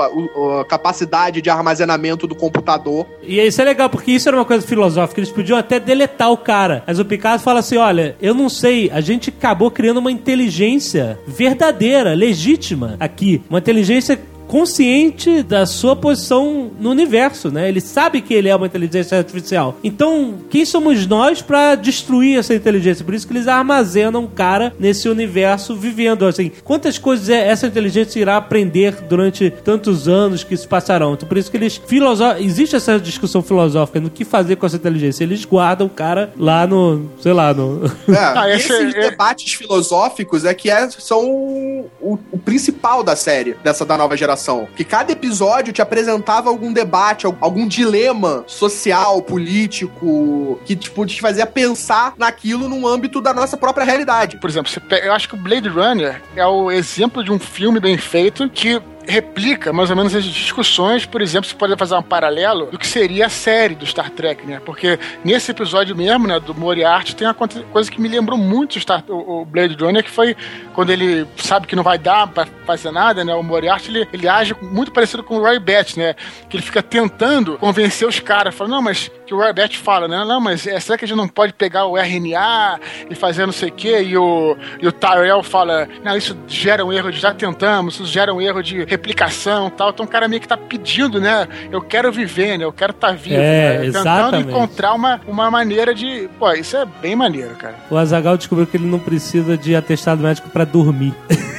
Speaker 4: a capacidade de armazenamento do computador.
Speaker 3: E isso é legal, porque isso era uma coisa filosófica. Eles podiam até deletar o cara. Mas o Picard fala assim, olha, eu não sei, a gente acabou criando uma inteligência verdadeira, legítima aqui. Uma inteligência consciente da sua posição no universo, né? Ele sabe que ele é uma inteligência artificial. Então, quem somos nós pra destruir essa inteligência? Por isso que eles armazenam um cara nesse universo vivendo, assim. Quantas coisas essa inteligência irá aprender durante tantos anos que se passarão? Então, por isso que eles filosofam... Existe essa discussão filosófica no que fazer com essa inteligência. Eles guardam o cara lá no... sei lá, no...
Speaker 4: É, ah, esses é... debates filosóficos é que é, são o, o, o principal da série, dessa da nova geração. Que cada episódio te apresentava algum debate, algum dilema social, político, que tipo, te fazia pensar naquilo num âmbito da nossa própria realidade.
Speaker 5: Por exemplo, eu acho que o Blade Runner é o exemplo de um filme bem feito que replica mais ou menos as discussões. Por exemplo, você pode fazer um paralelo do que seria a série do Star Trek, né? Porque nesse episódio mesmo, né, do Moriarty, tem uma coisa que me lembrou muito Star, o Blade Runner, que foi quando ele sabe que não vai dar pra fazer nada, né? O Moriarty, ele, ele age muito parecido com o Roy Batty, né? Que ele fica tentando convencer os caras, falando, não, mas que o Roy Batty fala, né? Não, mas é, será que a gente não pode pegar o R N A e fazer não sei o quê? E o, e o Tyrell fala, não, isso gera um erro de já tentamos, isso gera um erro de replicação e tal. Então o cara meio que tá pedindo, né? Eu quero viver, né? Eu quero estar tá vivo.
Speaker 3: É,
Speaker 5: né?
Speaker 3: exatamente.
Speaker 5: Tentando encontrar uma, uma maneira de... Pô, isso é bem maneiro, cara.
Speaker 3: O Azaghal descobriu que ele não precisa de atestado médico pra dormir.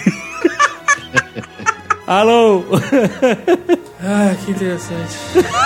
Speaker 3: Alô?
Speaker 7: Ah, que interessante.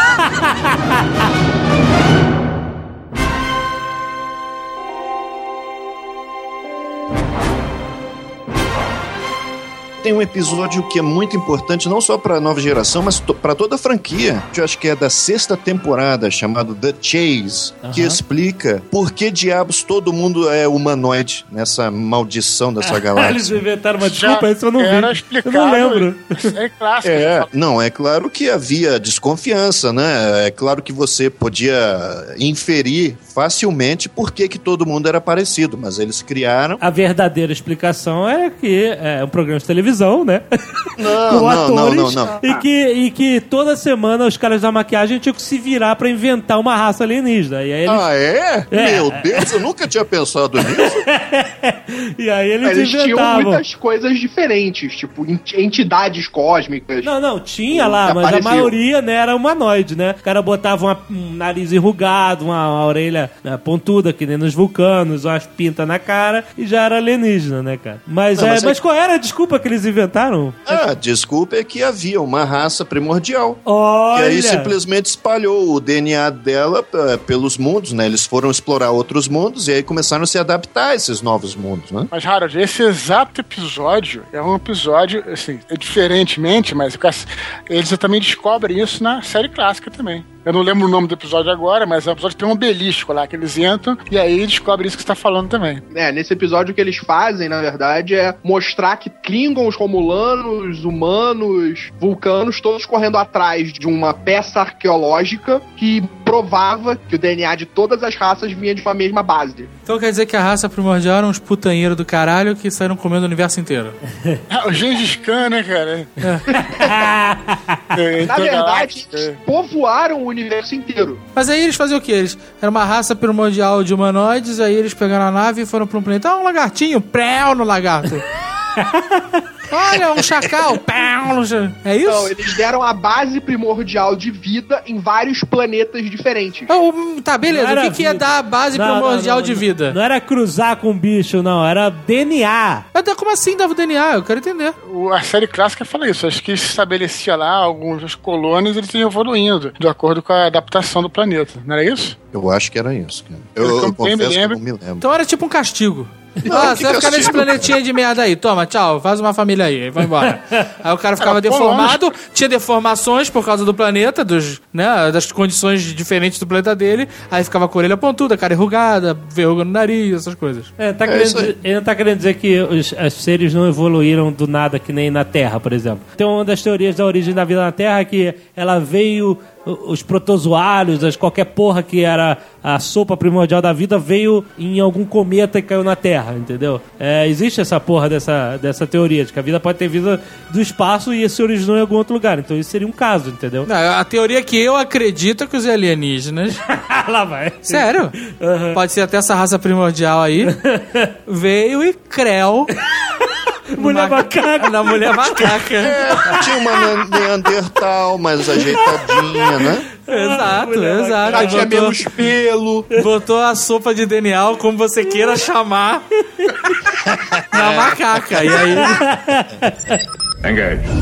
Speaker 6: Tem um episódio que é muito importante, não só para a nova geração, mas para toda a franquia. Eu acho que é da sexta temporada, chamado The Chase, uh-huh. que explica por que diabos todo mundo é humanoide nessa maldição dessa galáxia.
Speaker 3: Eles inventaram uma desculpa,
Speaker 5: Já
Speaker 3: isso eu não
Speaker 5: era
Speaker 3: vi.
Speaker 5: Explicado,
Speaker 3: eu não lembro.
Speaker 5: É clássico.
Speaker 6: É, não, é claro que havia desconfiança, né? É claro que você podia inferir facilmente por que, que todo mundo era parecido, mas eles criaram...
Speaker 3: A verdadeira explicação é que é um programa de televisão, né?
Speaker 6: Não,
Speaker 3: com
Speaker 6: não,
Speaker 3: atores,
Speaker 6: não, não, não.
Speaker 3: E que, e que toda semana os caras da maquiagem tinham que se virar pra inventar uma raça alienígena. E aí eles...
Speaker 6: Ah, é?
Speaker 3: É.
Speaker 6: Meu Deus, eu nunca tinha pensado nisso.
Speaker 3: E aí eles,
Speaker 4: Eles tinham
Speaker 3: inventavam.
Speaker 4: muitas coisas diferentes, tipo entidades cósmicas.
Speaker 3: Não, não, tinha lá, mas
Speaker 4: apareciam.
Speaker 3: a maioria, né, era humanoide, né? O cara botava uma, um nariz enrugado, uma, uma orelha né, pontuda, que nem nos vulcanos, umas pintas na cara, e já era alienígena, né, cara? Mas,
Speaker 6: Não,
Speaker 3: é,
Speaker 6: mas
Speaker 3: mas
Speaker 6: é-
Speaker 3: qual era a desculpa que eles inventaram?
Speaker 6: Ah, desculpa, é que havia uma raça primordial.
Speaker 3: Olha!
Speaker 6: E aí simplesmente espalhou o D N A dela p- pelos mundos, né? Eles foram explorar outros mundos e aí começaram a se adaptar a esses novos mundos, né?
Speaker 5: Mas, Harold, esse exato episódio é um episódio, assim, é diferentemente, mas eles também descobrem isso na série clássica também. Eu não lembro o nome do episódio agora, mas é um episódio que tem um obelisco lá, que eles entram e aí descobrem isso que você tá falando também.
Speaker 4: É, nesse episódio o que eles fazem, na verdade, é mostrar que Klingons, Romulanos, humanos, vulcanos, todos correndo atrás de uma peça arqueológica que provava que o D N A de todas as raças vinha de uma mesma base.
Speaker 7: Então quer dizer que a raça primordial eram uns putanheiros do caralho que saíram comendo o universo inteiro.
Speaker 5: Ah, o Gengis Khan, né, cara? É,
Speaker 4: Na
Speaker 5: então,
Speaker 4: verdade,
Speaker 5: é.
Speaker 4: eles povoaram o universo inteiro.
Speaker 7: Mas aí eles faziam o quê? Eles era uma raça primordial de humanoides, aí eles pegaram a nave e foram pra um planeta. Ah, um lagartinho, préu no lagarto. Olha, um chacal. É isso?
Speaker 4: Não, eles deram a base primordial de vida em vários planetas diferentes.
Speaker 7: Oh, tá, beleza.
Speaker 3: Não era
Speaker 7: O que, que ia
Speaker 3: vida.
Speaker 7: dar a base
Speaker 3: Não,
Speaker 7: primordial
Speaker 3: não, não,
Speaker 7: de
Speaker 3: não.
Speaker 7: vida?
Speaker 3: Não era cruzar com bicho, não. Era D N A.
Speaker 7: Mas como assim dava o D N A? Eu quero entender.
Speaker 5: O- A série clássica fala isso. Acho que se estabelecia lá alguns colônias, eles iam evoluindo de acordo com a adaptação do planeta. Não era isso?
Speaker 6: Eu acho que era isso, cara. Eu,
Speaker 5: Eu
Speaker 6: eu
Speaker 5: também me
Speaker 6: confesso que eu
Speaker 5: lembro.
Speaker 6: não me lembro.
Speaker 7: Então era tipo um castigo.
Speaker 6: Não,
Speaker 7: Ah,
Speaker 6: que
Speaker 7: você vai ficar nesse
Speaker 6: castigo,
Speaker 7: planetinha de merda aí. Toma, tchau, faz uma família aí, vai embora. Aí o cara ficava
Speaker 5: Era
Speaker 7: deformado, tinha deformações por causa do planeta, dos, né, das condições diferentes do planeta dele. Aí ficava com a orelha pontuda, cara enrugada, verruga no nariz, essas coisas.
Speaker 3: É, tá
Speaker 6: É
Speaker 3: querendo,
Speaker 6: isso aí.
Speaker 3: dizer- ele não tá querendo dizer que os, os seres não evoluíram do nada, que nem na Terra, por exemplo. Tem uma das teorias da origem da vida na Terra que ela veio, o- os protozoários, as, qualquer porra que era a sopa primordial da vida, veio em algum cometa e caiu na Terra, entendeu? É, existe essa porra dessa, dessa teoria, de que a vida pode ter vindo do espaço e se originou em algum outro lugar. Então isso seria um caso, entendeu?
Speaker 7: Não, a teoria que eu acredito é que os alienígenas...
Speaker 3: Lá vai.
Speaker 7: Sério? Pode ser até essa raça primordial aí. Veio e creu...
Speaker 3: Mulher
Speaker 7: numa-
Speaker 3: macaca.
Speaker 7: Na mulher macaca.
Speaker 6: É, tinha uma Neandertal mais ajeitadinha, né?
Speaker 7: Exato,
Speaker 3: mulher
Speaker 7: exato.
Speaker 4: Já tinha
Speaker 7: Botou-
Speaker 4: menos pelo.
Speaker 7: Botou a sopa de D N A, ou como você queira chamar, na macaca. E aí.
Speaker 1: Engage.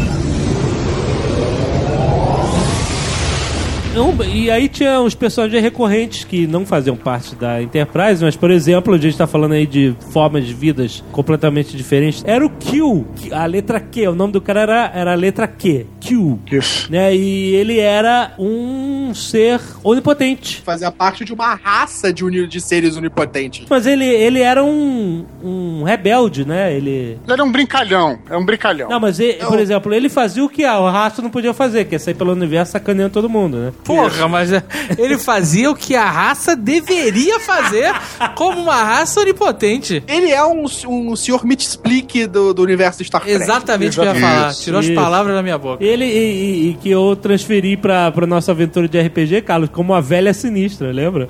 Speaker 3: Não, e aí tinha uns personagens recorrentes que não faziam parte da Enterprise, mas, por exemplo, a gente tá falando aí de formas de vidas completamente diferentes. Era o Q, que- a letra Q, o nome do cara era, era a letra Q, Q.
Speaker 5: Isso.
Speaker 3: Né? E ele era um ser onipotente.
Speaker 4: Fazia parte de uma raça de, uni- de seres onipotentes.
Speaker 3: Mas ele, ele era um, um rebelde, né? Ele...
Speaker 5: Ele era um brincalhão. É um brincalhão.
Speaker 3: Não, mas, ele, por exemplo, ele fazia o que a raça não podia fazer, que é sair pelo universo sacaneando todo mundo, né?
Speaker 7: Porra, mas é- ele fazia o que a raça deveria fazer como uma raça onipotente.
Speaker 4: Ele é um, um senhor Mitsplick do, do universo Star Trek.
Speaker 7: Exatamente o que eu ia falar.
Speaker 6: Isso,
Speaker 7: Tirou as
Speaker 3: isso.
Speaker 7: palavras da minha boca.
Speaker 3: Ele e, e- e que eu transferi pra, pra nossa aventura de R P G, Carlos, como a velha sinistra, lembra?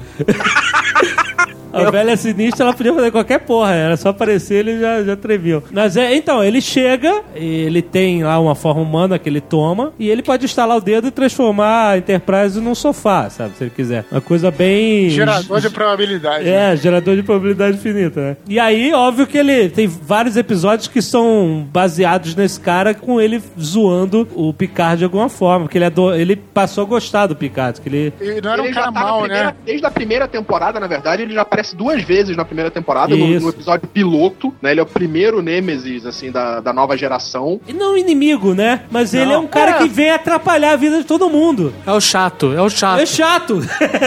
Speaker 3: A velha sinistra, ela podia fazer qualquer porra, era só aparecer, ele já, já treviam. Mas é, então, ele chega, ele tem lá uma forma humana que ele toma, e ele pode estalar o dedo e transformar a Enterprise num sofá, sabe, se ele quiser. Uma coisa bem...
Speaker 5: Gerador de probabilidade. né?
Speaker 3: É, gerador de probabilidade infinita, né? E aí, óbvio que ele tem vários episódios que são baseados nesse cara, com ele zoando o Picard de alguma forma, porque ele, ado- ele passou a gostar do Picard, que ele...
Speaker 5: Ele não era
Speaker 4: Ele
Speaker 5: um
Speaker 4: já
Speaker 5: cara
Speaker 4: tá na
Speaker 5: mau,
Speaker 4: primeira-
Speaker 5: né?
Speaker 4: Desde a primeira temporada, na verdade, ele já aparece duas vezes na primeira temporada, no,
Speaker 3: Isso.
Speaker 4: no episódio piloto, né? Ele é o primeiro Nêmesis, assim, da, da nova geração.
Speaker 3: E não inimigo, né? Mas ele é um cara
Speaker 4: É.
Speaker 3: que vem atrapalhar a vida de todo mundo.
Speaker 7: É o chato, é o chato.
Speaker 3: É chato.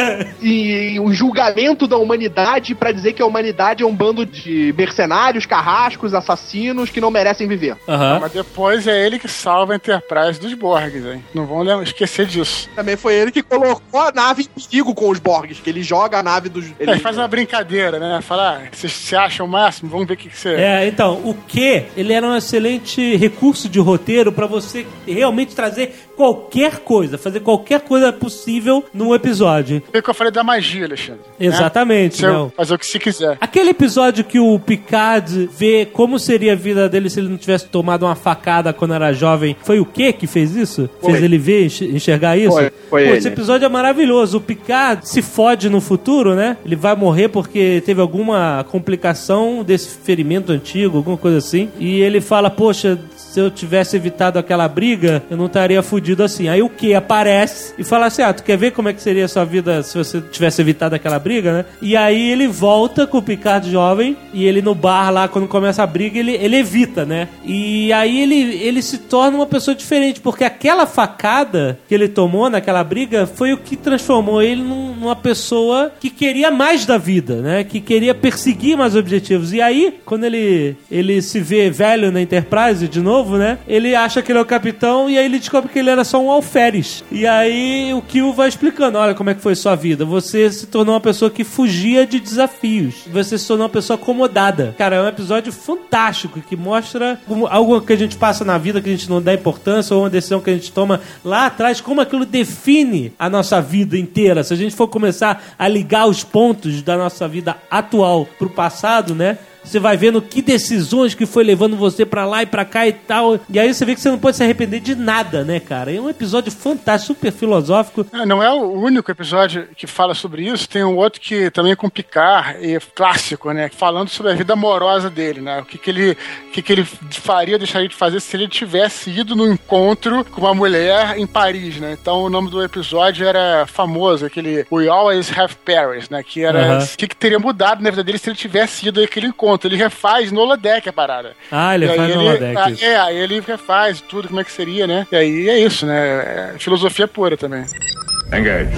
Speaker 4: E um julgamento da humanidade pra dizer que a humanidade é um bando de mercenários, carrascos, assassinos que não merecem viver.
Speaker 3: Aham.
Speaker 5: Mas depois é ele que salva a Enterprise dos Borgs, hein? Não vão lem- esquecer disso.
Speaker 4: Também foi ele que colocou a nave em perigo com os Borgs, que ele joga a nave dos... Ele
Speaker 5: Ele faz uma brincadeira, né? Fala, ah, vocês se acham o máximo? Vamos ver o que, que você é.
Speaker 3: É, então, o que ele era um excelente recurso de roteiro pra você realmente trazer qualquer coisa, fazer qualquer coisa possível num episódio.
Speaker 5: Foi o que eu falei da magia, Alexandre. né?
Speaker 3: Exatamente,
Speaker 5: Você
Speaker 3: não.
Speaker 5: fazer o que se quiser.
Speaker 3: Aquele episódio que o Picard vê como seria a vida dele se ele não tivesse tomado uma facada quando era jovem, foi o que que fez isso?
Speaker 4: Foi.
Speaker 3: Fez ele ver, enx- enxergar isso?
Speaker 4: Foi, foi
Speaker 3: Pô,
Speaker 4: ele.
Speaker 3: esse episódio é maravilhoso. O Picard se fode no futuro, né? Ele vai morrer porque teve alguma complicação desse ferimento antigo, alguma coisa assim. E ele fala, poxa, se eu tivesse evitado aquela briga, eu não estaria fudido assim. Aí o que aparece e fala assim, ah, tu quer ver como é que seria a sua vida se você tivesse evitado aquela briga, né? E aí ele volta com o Picard jovem e ele no bar lá, quando começa a briga, ele, ele evita, né? E aí ele, ele se torna uma pessoa diferente, porque aquela facada que ele tomou naquela briga foi o que transformou ele num- numa pessoa que queria mais da vida, né? Que queria perseguir mais objetivos. E aí, quando ele, ele se vê velho na Enterprise de novo, né? Ele acha que ele é o capitão e aí ele descobre que ele era só um alferes. E aí o Q vai explicando, olha como é que foi sua vida. Você se tornou uma pessoa que fugia de desafios. Você se tornou uma pessoa acomodada. Cara, é um episódio fantástico que mostra como algo que a gente passa na vida que a gente não dá importância ou uma decisão que a gente toma lá atrás, como aquilo define a nossa vida inteira. Se a gente for começar a ligar os pontos da nossa vida atual pro passado, né? você vai vendo que decisões que foi levando você pra lá e pra cá e tal. E aí você vê que você não pode se arrepender de nada, né, cara? É um episódio fantástico, super filosófico.
Speaker 5: É, não é o único episódio que fala sobre isso, tem um outro que também é com Picard, e clássico, né? Falando sobre a vida amorosa dele, né? O que, que, ele, o que, que ele faria, deixaria de fazer se ele tivesse ido no encontro com uma mulher em Paris, né? Então o nome do episódio era famoso, aquele We Always Have Paris, né? Que era
Speaker 3: Uhum.
Speaker 5: o que, que teria mudado na vida dele se ele tivesse ido àquele encontro. Ele refaz no holodeck a parada.
Speaker 3: Ah, ele
Speaker 5: E aí
Speaker 3: faz no holodeck.
Speaker 5: ah, É, aí ele refaz tudo, como é que seria, né? E aí é isso, né? É filosofia pura também.
Speaker 1: Engage.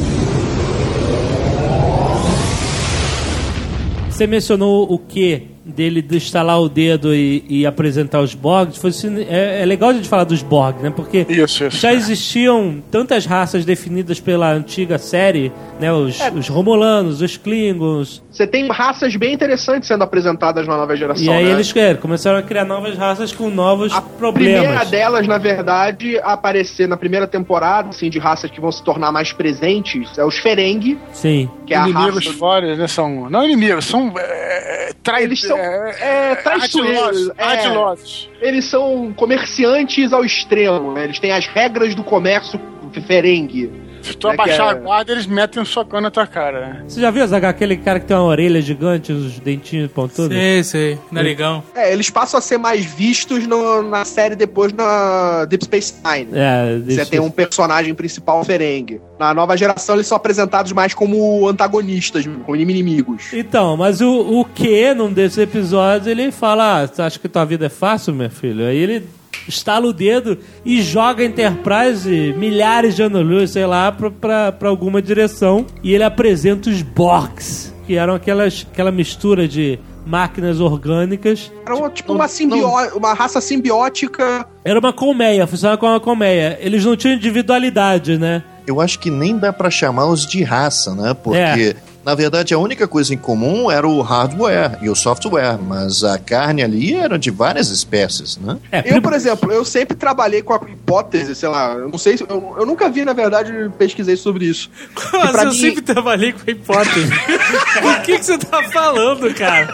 Speaker 3: Você mencionou o quê? Dele de estalar o dedo e, e apresentar os Borgs. Foi, é, é legal a gente falar dos Borg, né? Porque
Speaker 5: Isso, isso.
Speaker 3: já existiam tantas raças definidas pela antiga série, né? Os,
Speaker 4: É.
Speaker 3: os Romulanos, os Klingons.
Speaker 4: Você tem raças bem interessantes sendo apresentadas na nova geração,
Speaker 3: E aí
Speaker 4: né?
Speaker 3: eles é, começaram a criar novas raças com novos
Speaker 4: A
Speaker 3: problemas.
Speaker 4: primeira delas, na verdade, a aparecer na primeira temporada, assim, de raças que vão se tornar mais presentes, é os Ferengi,
Speaker 3: Sim.
Speaker 4: que é a
Speaker 5: inimigos
Speaker 4: raça...
Speaker 5: fora, né? São. Não inimigos, são. É, trai,
Speaker 4: Eles são, é, traiçoeiros,
Speaker 5: ardilosos,
Speaker 4: é.
Speaker 5: ardilosos.
Speaker 4: Eles são comerciantes ao extremo, né? Eles têm as regras do comércio Ferengi.
Speaker 5: Se tu
Speaker 4: É que
Speaker 5: abaixar
Speaker 4: é-
Speaker 5: a guarda, eles metem um socão na tua cara, né?
Speaker 3: Você já viu, Zaga, aquele cara que tem uma orelha gigante, os dentinhos pontudos?
Speaker 7: Sei, sei. Narigão.
Speaker 4: É, eles passam a ser mais vistos no- na série depois na Deep Space Nine.
Speaker 3: É,
Speaker 4: Você
Speaker 3: deixa-
Speaker 4: tem um personagem principal Ferengi. Na nova geração, eles são apresentados mais como antagonistas, como inimigos.
Speaker 3: Então, mas o, o que num desses episódios ele fala: ah, você acha que tua vida é fácil, meu filho? Aí ele estala o dedo e joga a Enterprise milhares de anos-luz, sei lá, pra, pra, pra alguma direção. E ele apresenta os Borgs, que eram aquelas, aquela mistura de máquinas orgânicas.
Speaker 4: Era uma, tipo uma, simbió- uma raça simbiótica.
Speaker 3: Era uma colmeia, funcionava como uma colmeia. Eles não tinham individualidade, né?
Speaker 6: Eu acho que nem dá pra chamá-los de raça, né? Porque, na verdade, a única coisa em comum era o hardware e o software, mas a carne ali era de várias espécies, né?
Speaker 3: É,
Speaker 4: Eu, por exemplo, eu sempre trabalhei com a hipótese, sei lá, eu não sei se. Eu, eu nunca vi, na verdade, pesquisei sobre isso.
Speaker 7: Mas
Speaker 4: pra
Speaker 7: eu
Speaker 4: mim-
Speaker 7: sempre trabalhei com a hipótese. O que, que você tá falando, cara?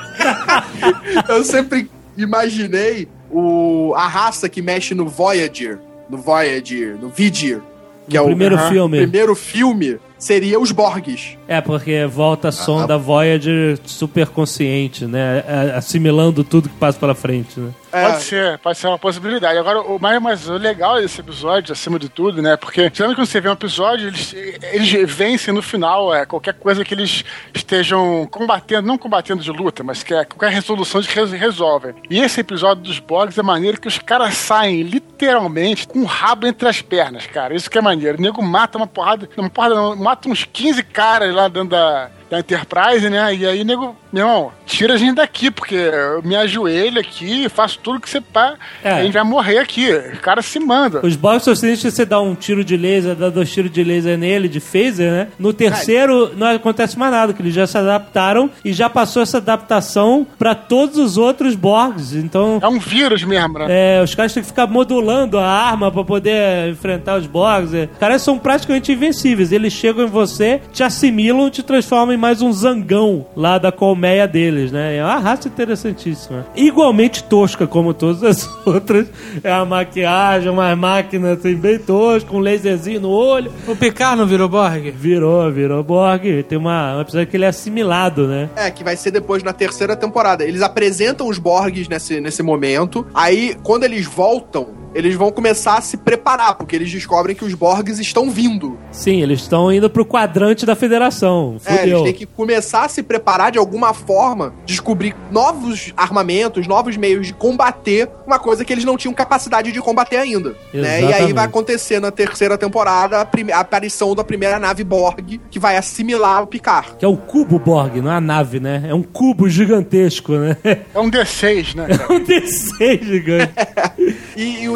Speaker 4: Eu sempre imaginei o, a raça que mexe no Voyager, no Voyager, no Vidir, que
Speaker 3: No
Speaker 4: é o
Speaker 3: primeiro
Speaker 4: aham,
Speaker 3: filme.
Speaker 4: primeiro filme, seria os Borgs.
Speaker 3: É, porque volta a sonda Voyager super consciente, né? A- Assimilando tudo que passa pela frente, né?
Speaker 4: É,
Speaker 5: Pode ser, pode ser uma possibilidade. Agora, o mais, mais legal desse episódio, acima de tudo, né? Porque, geralmente quando você vê um episódio, eles, eles vencem no final, é, qualquer coisa que eles estejam combatendo, não combatendo de luta, mas que é qualquer resolução de res, resolvem. E esse episódio dos Borgs é maneiro que os caras saem literalmente com o rabo entre as pernas, cara. Isso que é maneiro. O nego mata uma porrada, uma porrada não, mata uns quinze caras lá dentro da, da Enterprise, né? E aí, nego, meu irmão, tira a gente daqui, porque eu me ajoelho aqui, faço tudo que você pá,
Speaker 3: É.
Speaker 5: a gente vai morrer aqui. O cara se manda.
Speaker 3: Os Borgs são sinistros que você dá um tiro de laser, dá dois tiros de laser nele, de phaser, né? No terceiro, não acontece mais nada, que eles já se adaptaram e já passou essa adaptação pra todos os outros Borgs. Então,
Speaker 5: É um vírus mesmo, né?
Speaker 3: é, os caras têm que ficar modulando a arma pra poder enfrentar os Borgs. É. Os caras são praticamente invencíveis. Eles chegam em você, te assimilam, te transformam em mais um zangão lá da colmeia deles, né? É uma raça interessantíssima. Igualmente tosca, como todas as outras. É a maquiagem, uma máquina assim, bem tosca, um laserzinho no olho.
Speaker 7: O Picard não virou Borg?
Speaker 3: Virou, virou Borg. Tem uma, um episódio que ele é assimilado, né?
Speaker 4: É, que vai ser depois na terceira temporada. Eles apresentam os Borgs nesse, nesse momento. Aí, quando eles voltam, eles vão começar a se preparar, porque eles descobrem que os Borgs estão vindo.
Speaker 3: Sim, eles estão indo pro quadrante da federação.
Speaker 4: É, eles
Speaker 3: Fudeu.
Speaker 4: têm que começar a se preparar de alguma forma, descobrir novos armamentos, novos meios de combater uma coisa que eles não tinham capacidade de combater ainda. Né? E aí
Speaker 3: Exatamente.
Speaker 4: vai acontecer na terceira temporada a, prime- a aparição da primeira nave Borg, que vai assimilar o Picard.
Speaker 3: Que é o cubo Borg, não é a nave, né? É um cubo gigantesco, né?
Speaker 5: É um D seis, né,
Speaker 3: É
Speaker 5: cara?
Speaker 3: um D seis gigante.
Speaker 4: E, e o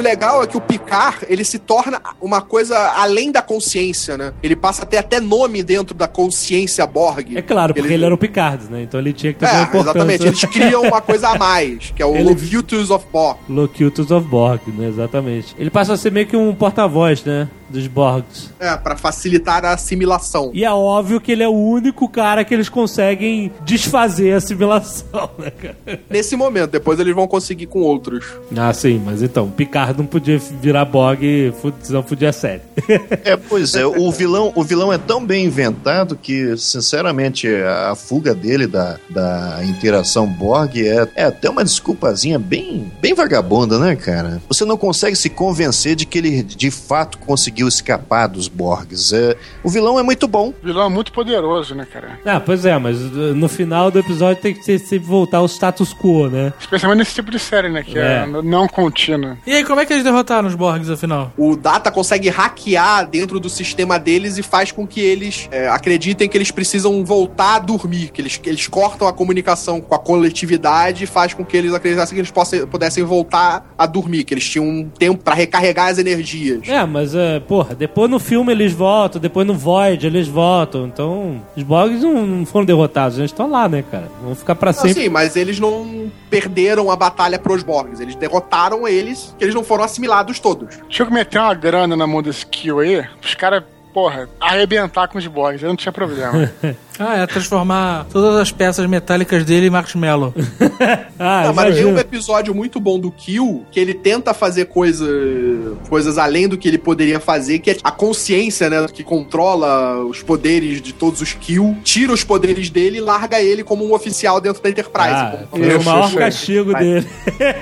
Speaker 4: legal é que o Picard, ele se torna uma coisa além da consciência, né? Ele passa a ter até nome dentro da consciência Borg.
Speaker 3: É claro, porque ele, ele era o Picard, né? Então ele tinha que ter uma
Speaker 4: É,
Speaker 3: importância.
Speaker 4: exatamente. Eles criam uma coisa a mais, que é o
Speaker 3: Ele-
Speaker 4: Locutus of Borg.
Speaker 3: Locutus of Borg, né? Exatamente. Ele passa a ser meio que um porta-voz, né? Dos Borgs.
Speaker 4: É, pra facilitar a assimilação.
Speaker 3: E é óbvio que ele é o único cara que eles conseguem desfazer a assimilação, né, cara?
Speaker 4: Nesse momento, depois eles vão conseguir com outros.
Speaker 3: Ah, sim, mas então, Picard não podia virar Borg, senão podia a série.
Speaker 6: É, pois é, o vilão, o vilão é tão bem inventado que, sinceramente, a fuga dele da, da interação Borg é, é até uma desculpazinha bem, bem vagabunda, né, cara? Você não consegue se convencer de que ele de fato conseguiu escapar dos Borgs. É, o vilão é muito bom.
Speaker 5: O vilão é muito poderoso, né, cara?
Speaker 3: Ah, pois é, mas uh, no final do episódio tem que ser, sempre voltar ao status quo, né?
Speaker 5: Especialmente nesse tipo de série, né? Que é,
Speaker 3: É.
Speaker 5: não contínua.
Speaker 7: E aí, como é que eles derrotaram os Borgs, afinal?
Speaker 4: O Data consegue hackear dentro do sistema deles e faz com que eles é, acreditem que eles precisam voltar a dormir, que eles, que eles cortam a comunicação com a coletividade e faz com que eles acreditassem que eles possam, pudessem voltar a dormir, que eles tinham um tempo pra recarregar as energias.
Speaker 3: É, mas, uh, porra, depois no filme eles voltam, depois no Void eles voltam, então os Borgs não, não foram derrotados, eles estão lá, né, cara? Vão ficar pra
Speaker 4: Não,
Speaker 3: sempre.
Speaker 4: sim, mas eles não perderam a batalha pros Borgs, eles derrotaram eles, que eles não foram assimilados todos.
Speaker 5: Deixa eu meter uma grana na mão desse Kill aí, os caras, porra, arrebentar com os Borgs, aí não tinha problema.
Speaker 7: Ah, é transformar todas as peças metálicas dele em marshmallow.
Speaker 3: Ah,
Speaker 4: Não, mas tem
Speaker 3: imagina.
Speaker 4: um episódio muito bom do Kill, que ele tenta fazer coisa, coisas além do que ele poderia fazer, que é a consciência, né, que controla os poderes de todos os Kill, tira os poderes dele e larga ele como um oficial dentro da Enterprise.
Speaker 3: Ah,
Speaker 4: como-
Speaker 3: foi o
Speaker 5: Isso,
Speaker 3: maior
Speaker 5: isso.
Speaker 3: castigo
Speaker 4: Vai.
Speaker 3: dele.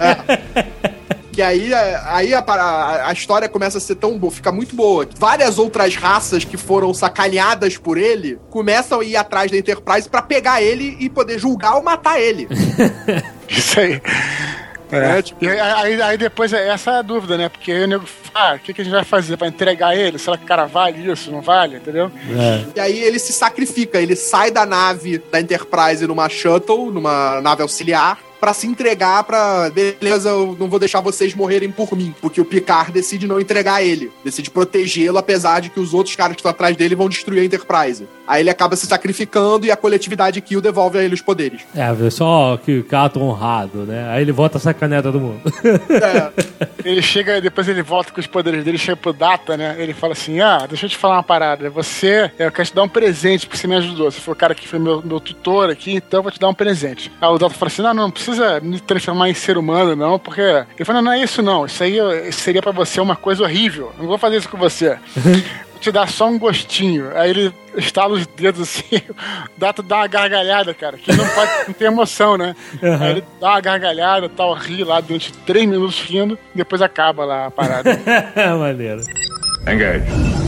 Speaker 4: Que aí, aí a, a, a história começa a ser tão boa, fica muito boa. Várias outras raças que foram sacaneadas por ele começam a ir atrás da Enterprise pra pegar ele e poder julgar ou matar ele.
Speaker 5: Isso aí.
Speaker 4: É,
Speaker 5: É,
Speaker 4: tipo-
Speaker 5: e aí, aí- aí depois, é- essa é a dúvida, né? Porque aí o nego fala, ah, o que, que a gente vai fazer pra entregar ele? Será que o cara vale isso? Não vale? Entendeu?
Speaker 3: É.
Speaker 4: E aí ele se sacrifica, ele sai da nave da Enterprise numa shuttle, numa nave auxiliar, pra se entregar pra... Beleza, eu não vou deixar vocês morrerem por mim. Porque o Picard decide não entregar ele. Decide protegê-lo, apesar de que os outros caras que estão atrás dele vão destruir a Enterprise. Aí ele acaba se sacrificando e a coletividade Kill devolve a ele os poderes.
Speaker 3: É, vê só que cato honrado, né? Aí ele volta a sacanear todo mundo.
Speaker 4: É,
Speaker 5: Ele chega, depois ele volta com os poderes dele, chega pro Data, né? Ele fala assim, ah, deixa eu te falar uma parada. Você, eu quero te dar um presente porque você me ajudou. Você foi o cara que foi meu, meu tutor aqui, então eu vou te dar um presente. Aí o Data fala assim, não, não, não precisa me transformar em ser humano, não, porque... Ele fala, não, não é isso não. Isso aí isso seria pra você uma coisa horrível. Eu não vou fazer isso com você. Vou te dar só um gostinho. Aí ele estala os dedos assim, o Data dá uma gargalhada, cara, que não pode não ter emoção, né?
Speaker 3: Uhum.
Speaker 5: Aí ele dá uma gargalhada, tal, ri lá durante três minutos rindo, e depois acaba lá a parada.
Speaker 3: Maneiro.
Speaker 1: Engage.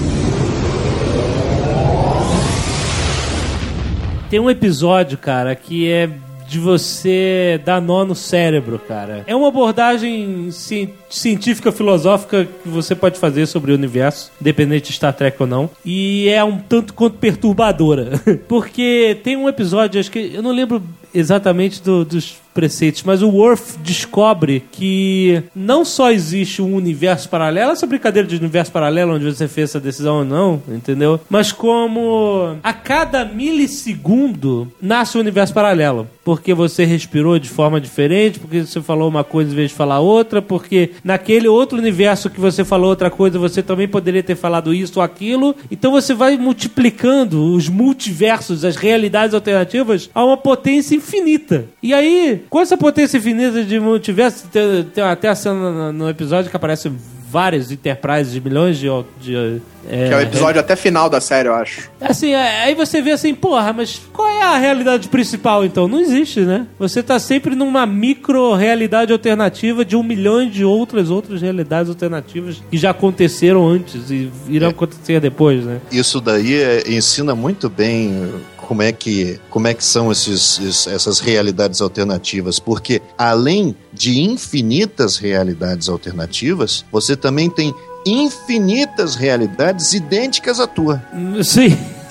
Speaker 3: Tem um episódio, cara, que é de você dar nó no cérebro, cara. É uma abordagem ci- científica, filosófica que você pode fazer sobre o universo, independente de Star Trek ou não. E é um tanto quanto perturbadora. Porque tem um episódio, acho que eu não lembro exatamente do- dos preceitos, mas o Worf descobre que não só existe um universo paralelo, essa brincadeira de universo paralelo onde você fez essa decisão ou não, entendeu? Mas como a cada milissegundo nasce um universo paralelo. Porque você respirou de forma diferente, porque você falou uma coisa em vez de falar outra, porque naquele outro universo que você falou outra coisa, você também poderia ter falado isso ou aquilo. Então você vai multiplicando os multiversos, as realidades alternativas, a uma potência infinita. E aí, com essa potência infinita de multiverso, tem, tem até a cena no, no episódio que aparecem vários Enterprises de milhões de... de é,
Speaker 4: que é o episódio até final da série, eu acho.
Speaker 3: Assim, é, aí você vê assim, porra, mas qual é a realidade principal, então? Não existe, né? Você tá sempre numa micro-realidade alternativa de um milhão de outras outras realidades alternativas que já aconteceram antes e irão
Speaker 6: É.
Speaker 3: acontecer depois, né?
Speaker 6: Isso daí é- ensina muito bem como é que, como é que são esses, es- essas realidades alternativas, porque além de infinitas realidades alternativas, você também tem infinitas realidades idênticas à tua.
Speaker 3: Sim,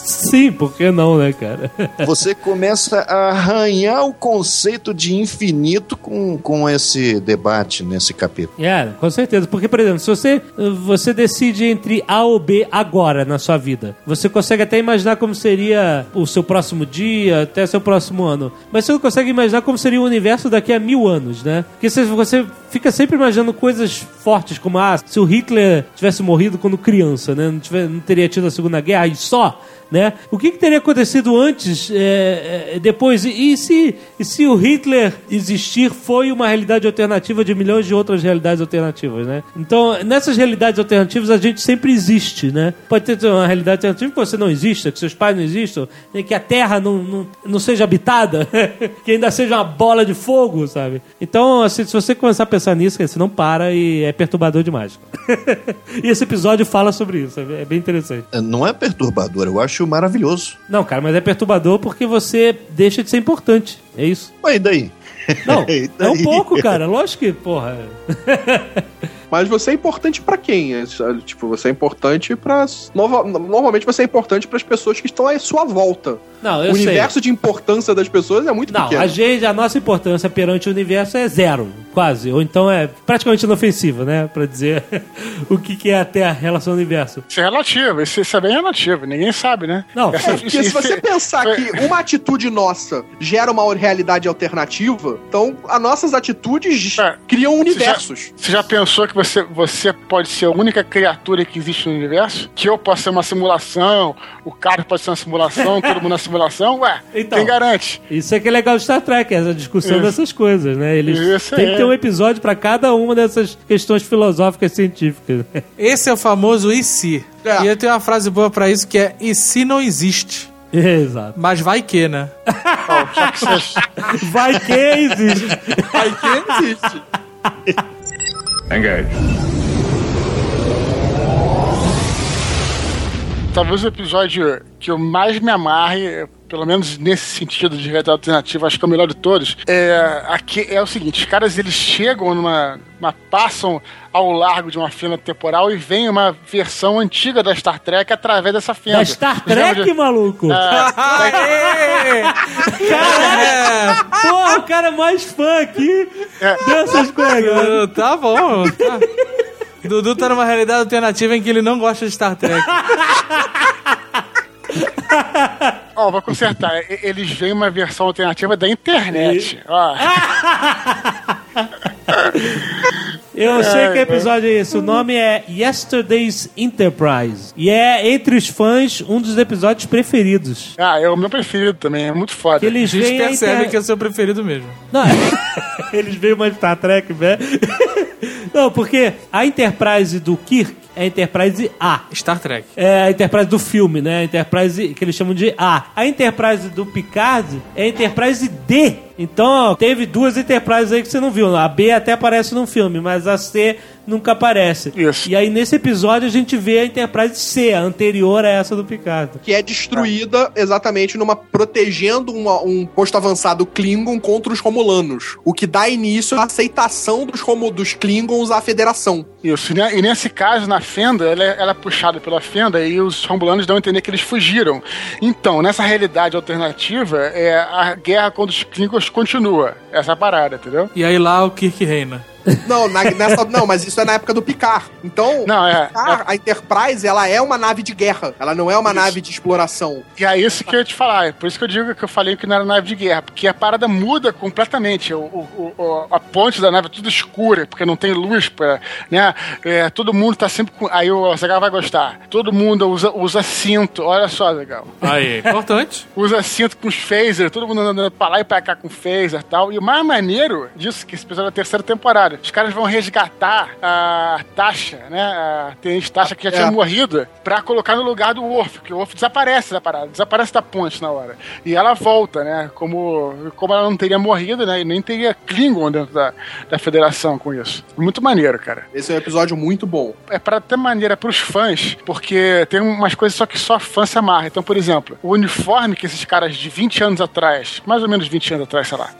Speaker 3: Sim, por que não, né, cara?
Speaker 6: Você começa a arranhar o conceito de infinito com, com esse debate nesse capítulo.
Speaker 3: É, com certeza. Porque, por exemplo, se você, você decide entre A ou B agora na sua vida, você consegue até imaginar como seria o seu próximo dia, até seu próximo ano. Mas você não consegue imaginar como seria o universo daqui a mil anos, né? Porque você, você fica sempre imaginando coisas fortes, como, ah, se o Hitler tivesse morrido quando criança, né? Não, tiver, não teria tido a Segunda Guerra e só... Né? O que, que teria acontecido antes, é, é, depois? E, e, se, e se o Hitler existir foi uma realidade alternativa de milhões de outras realidades alternativas, né? Então, nessas realidades alternativas, a gente sempre existe, né? Pode ter uma realidade alternativa que você não exista, que seus pais não existam, né? Que a Terra não, não, não seja habitada, que ainda seja uma bola de fogo, sabe? Então, assim, se você começar a pensar nisso, você não para e é perturbador demais. E esse episódio fala sobre isso, é bem interessante.
Speaker 6: Não é perturbador, eu acho maravilhoso.
Speaker 3: Não, cara, mas é perturbador porque você deixa de ser importante. É isso.
Speaker 6: Mas e daí?
Speaker 3: Não,
Speaker 6: e daí?
Speaker 3: é um pouco, cara. Lógico que, porra...
Speaker 4: Mas você é importante pra quem? É, tipo, você é importante pra... Nova, normalmente você é importante pras pessoas que estão à sua volta.
Speaker 3: Não, eu
Speaker 4: o universo
Speaker 3: sei.
Speaker 4: de importância das pessoas é muito
Speaker 3: não,
Speaker 4: pequeno.
Speaker 3: Não, a gente, a nossa importância perante o universo é zero, quase. Ou então é praticamente inofensiva, né? Pra dizer o que, que é até a relação do universo.
Speaker 5: Isso é relativo, isso, isso é bem relativo. Ninguém sabe, né?
Speaker 3: Não,
Speaker 4: é, porque se você pensar que uma atitude nossa gera uma realidade alternativa, então as nossas atitudes é, criam universos.
Speaker 5: Você já, você já pensou que você, você pode ser a única criatura que existe no universo? Que eu posso ser uma simulação, o cara pode ser uma simulação, todo mundo é uma simulação? Ué, então, quem garante?
Speaker 3: Isso é que é legal de Star Trek, essa discussão isso. dessas coisas, né? Eles
Speaker 5: isso
Speaker 3: tem
Speaker 5: é.
Speaker 3: que ter um episódio pra cada uma dessas questões filosóficas científicas.
Speaker 7: Esse é o famoso e se.
Speaker 4: É.
Speaker 7: E eu tenho uma frase boa pra isso que é e se não existe?
Speaker 3: Exato.
Speaker 7: Mas vai que, né?
Speaker 5: Oh, já que você...
Speaker 3: Vai que existe.
Speaker 4: Vai que existe.
Speaker 1: Engage.
Speaker 5: Talvez o episódio que eu mais me amarre, pelo menos nesse sentido de realidade alternativa, acho que é o melhor de todos, é, aqui, é o seguinte, os caras eles chegam numa, numa passam ao largo de uma fenda temporal e vem uma versão antiga da Star Trek através dessa fenda.
Speaker 3: Da Star Trek, de... maluco?
Speaker 5: É,
Speaker 3: Caralho! Porra, o cara é mais fã aqui é. dessas coisas.
Speaker 7: Tá bom, tá. Dudu tá numa realidade alternativa em que ele não gosta de Star Trek.
Speaker 5: Ó, oh, vou consertar. Eles veem uma versão alternativa da internet. Ó.
Speaker 3: Eu sei que episódio é esse. O nome é Yesterday's Enterprise. E é, entre os fãs, um dos episódios preferidos.
Speaker 5: Ah, é o meu preferido também. É muito foda.
Speaker 3: Que eles
Speaker 7: a gente percebe
Speaker 3: inter...
Speaker 7: que é o seu preferido mesmo.
Speaker 3: Não, eles veem uma Star Trek, né? Não, porque a Enterprise do Kirk é a Enterprise A.
Speaker 7: Star Trek.
Speaker 3: É a Enterprise do filme, né? A Enterprise que eles chamam de A. A Enterprise do Picard é a Enterprise D. Então, ó, teve duas Enterprises aí que você não viu. A B até aparece no filme, mas a C nunca aparece.
Speaker 5: Isso.
Speaker 3: E aí, nesse episódio, a gente vê a Enterprise C, a anterior a essa do Picard.
Speaker 4: Que é destruída exatamente numa protegendo uma, um posto avançado Klingon contra os Romulanos. O que dá início à aceitação dos, Romu, dos Klingons à Federação.
Speaker 5: Isso. E nesse caso, na fenda, ela é, ela é puxada pela fenda e os Romulanos dão a entender que eles fugiram. Então, nessa realidade alternativa, é, a guerra contra os Klingons continua. Essa é a parada, entendeu?
Speaker 7: E aí lá o Kirk reina.
Speaker 4: Não, na, nessa, não, mas isso é na época do Picard. Então,
Speaker 5: não, é,
Speaker 4: Picard,
Speaker 5: é.
Speaker 4: a Enterprise, ela é uma nave de guerra. Ela não é uma isso. nave de exploração.
Speaker 5: E é isso que eu ia te falar. É por isso que eu digo que eu falei que não era nave de guerra. Porque a parada muda completamente. O, o, o, a ponte da nave é tudo escura, porque não tem luz pra, né? É, todo mundo tá sempre com... Aí o Zagal vai gostar. Todo mundo usa, usa cinto. Olha só, Zagal.
Speaker 7: Aí, importante.
Speaker 5: Usa cinto com os phasers. Todo mundo andando pra lá e pra cá com phaser e tal. E o mais maneiro disso, que esse episódio é a terceira temporada, os caras vão resgatar a Tasha, né? A tenente Tasha que já tinha é. morrido, pra colocar no lugar do Worf, porque o Worf desaparece da parada, desaparece da ponte na hora. E ela volta, né? Como, como ela não teria morrido, né? E nem teria Klingon dentro da, da federação com isso. Muito maneiro, cara.
Speaker 4: Esse é um episódio muito bom.
Speaker 5: É pra ter maneira pros fãs, porque tem umas coisas só que só fã se amarra. Então, por exemplo, o uniforme que esses caras de vinte anos atrás, mais ou menos vinte anos atrás, sei lá, esses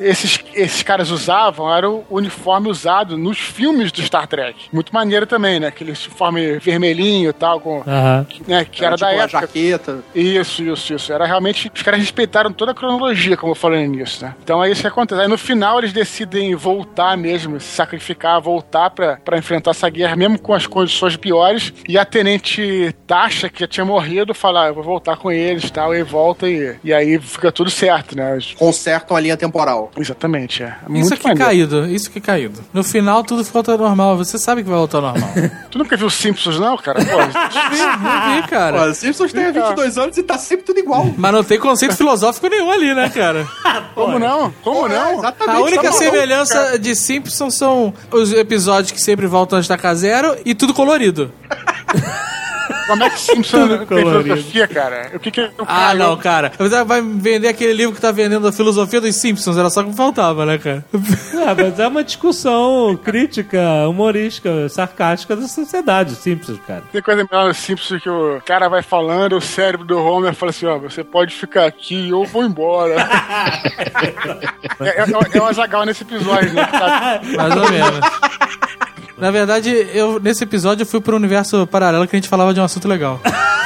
Speaker 5: esses caras usavam era o uniforme usado nos filmes do Star Trek. Muito maneiro também, né? Aquele uniforme vermelhinho e tal, com,
Speaker 3: Aham.
Speaker 5: que, né? que
Speaker 4: Era
Speaker 5: era,
Speaker 4: tipo
Speaker 5: da
Speaker 4: uma
Speaker 5: época.
Speaker 4: jaqueta.
Speaker 5: Isso, isso, isso. Era realmente. Os caras respeitaram toda a cronologia, como eu falei nisso, né? Então é isso que acontece. Aí no final eles decidem voltar mesmo, se sacrificar, voltar pra, pra enfrentar essa guerra, mesmo com as condições piores. E a tenente Tasha, que já tinha morrido, fala: ah, eu vou voltar com eles e tal. E volta e, e aí fica tudo certo, né?
Speaker 4: Consertam a linha temporal.
Speaker 5: Exatamente, é.
Speaker 7: Isso
Speaker 5: Muito
Speaker 7: aqui
Speaker 5: maneiro.
Speaker 7: caído, isso que caído. No final tudo volta ao normal, você sabe que vai voltar ao normal.
Speaker 5: Tu nunca viu Simpsons, não, cara? Pô,
Speaker 7: Não vi, cara.
Speaker 4: Pô, Simpsons tem vinte e dois anos e tá sempre tudo igual.
Speaker 7: Mas não tem conceito filosófico nenhum ali, né, cara?
Speaker 5: como não? Como
Speaker 4: É,
Speaker 5: não?
Speaker 4: exatamente.
Speaker 7: A única
Speaker 4: tá maluco,
Speaker 7: semelhança
Speaker 4: cara.
Speaker 7: de Simpsons são os episódios que sempre voltam a estacar zero e tudo colorido.
Speaker 5: Como é que Simpsons
Speaker 3: Tudo
Speaker 5: tem
Speaker 3: colorido.
Speaker 5: filosofia, cara? O que que o
Speaker 7: Ah,
Speaker 5: cara-
Speaker 7: não, cara. Você vai vender aquele livro que tá vendendo a filosofia dos Simpsons, era só que faltava, né, cara?
Speaker 3: Ah, mas é uma discussão crítica, humorística, sarcástica da sociedade, Simpsons, cara.
Speaker 5: Tem coisa melhor no Simpsons que o cara vai falando, o cérebro do Homer fala assim, ó, você pode ficar aqui ou vou embora. é, é, é o Azaghal nesse episódio, né? Tá-
Speaker 7: Mais ou menos. Na verdade, eu, nesse episódio eu fui pro universo paralelo que a gente falava de um assunto legal.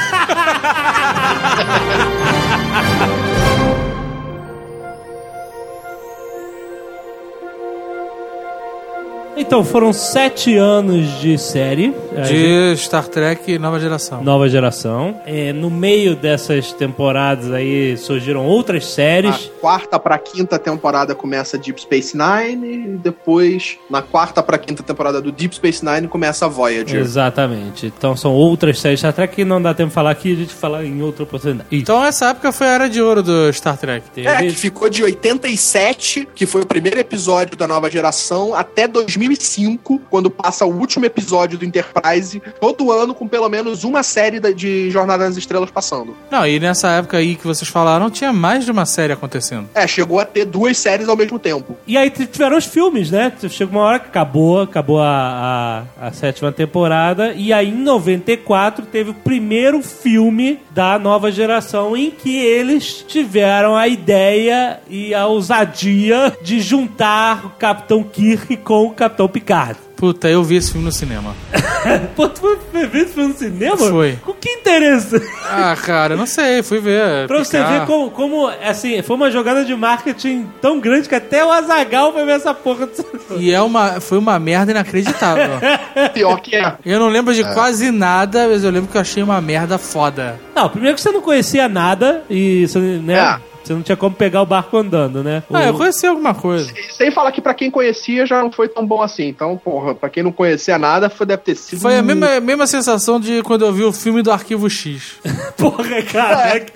Speaker 3: Então, foram sete anos de série.
Speaker 7: De Star Trek Nova Geração.
Speaker 3: Nova geração. É, no meio dessas temporadas aí surgiram outras séries.
Speaker 4: A quarta pra quinta temporada começa Deep Space Nine e depois, na quarta pra quinta temporada do Deep Space Nine, começa a Voyager.
Speaker 3: Exatamente. Então são outras séries de Star Trek que não dá tempo de falar aqui, a gente fala em outra oportunidade. Isso.
Speaker 7: Então essa época foi a era de ouro do Star Trek.
Speaker 4: É, que ficou de oitenta e sete, que foi o primeiro episódio da nova geração, até dois mil e cinco, quando passa o último episódio do Enterprise, todo ano com pelo menos uma série da- de Jornada nas Estrelas passando.
Speaker 7: Não, e nessa época aí que vocês falaram, tinha mais de uma série acontecendo.
Speaker 4: É, chegou a ter duas séries ao mesmo tempo.
Speaker 3: E aí tiveram os filmes, né? Chegou uma hora que acabou, acabou a, a, a sétima temporada, e aí em noventa e quatro teve o primeiro filme da nova geração em que eles tiveram a ideia e a ousadia de juntar o Capitão Kirk com o Capitão Picard.
Speaker 7: Puta, eu vi esse filme no cinema.
Speaker 3: Pô, tu foi ver esse filme no cinema?
Speaker 7: Foi.
Speaker 3: Com que interesse?
Speaker 7: Ah, cara, não sei, fui ver.
Speaker 3: Pra você
Speaker 7: Picard.
Speaker 3: ver como, como, assim, foi uma jogada de marketing tão grande que até o Azaghal foi ver essa porra do cinema.
Speaker 7: E é uma, foi uma merda inacreditável.
Speaker 4: Pior que é.
Speaker 7: Eu não lembro de quase nada, mas eu lembro que eu achei uma merda foda.
Speaker 3: Não, primeiro que você não conhecia nada e você, né,
Speaker 4: É.
Speaker 3: você não tinha como pegar o barco andando, né?
Speaker 7: Ah,
Speaker 3: O-
Speaker 7: eu conheci alguma coisa.
Speaker 4: E sem falar que pra quem conhecia já não foi tão bom assim. Então, porra, pra quem não conhecia nada, foi, deve ter sido...
Speaker 7: Foi a
Speaker 4: um-
Speaker 7: mesma, mesma sensação de quando eu vi o filme do Arquivo X.
Speaker 3: Porra, caraca.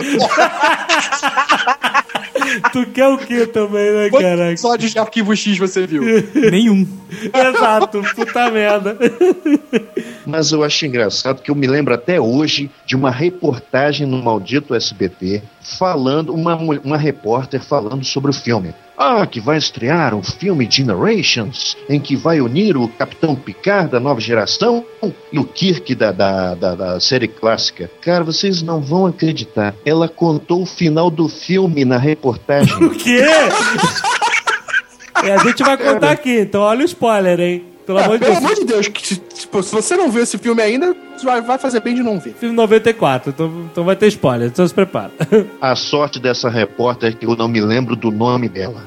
Speaker 3: Tu quer o que também, né,
Speaker 4: Quantos
Speaker 3: caraca?
Speaker 4: episódios de Arquivo X você viu?
Speaker 7: Nenhum.
Speaker 3: Exato, puta merda.
Speaker 6: Mas eu acho engraçado que eu me lembro até hoje de uma reportagem no maldito S B T falando, uma, mu- uma repórter falando sobre o filme. Ah, que vai estrear um filme Generations, em que vai unir o Capitão Picard da nova geração e o Kirk da, da, da, da série clássica. Cara, vocês não vão acreditar. Ela contou o final do filme na reportagem.
Speaker 3: O quê? É, a gente vai contar aqui, então olha o spoiler, hein? Pelo
Speaker 4: É,
Speaker 3: amor de
Speaker 4: pelo
Speaker 3: Deus.
Speaker 4: amor de Deus, que, se, tipo, se você não viu esse filme ainda, vai, vai fazer bem de não ver.
Speaker 3: Filme noventa e quatro, então, então vai ter spoiler, então se prepara.
Speaker 6: A sorte dessa repórter é que eu não me lembro do nome dela.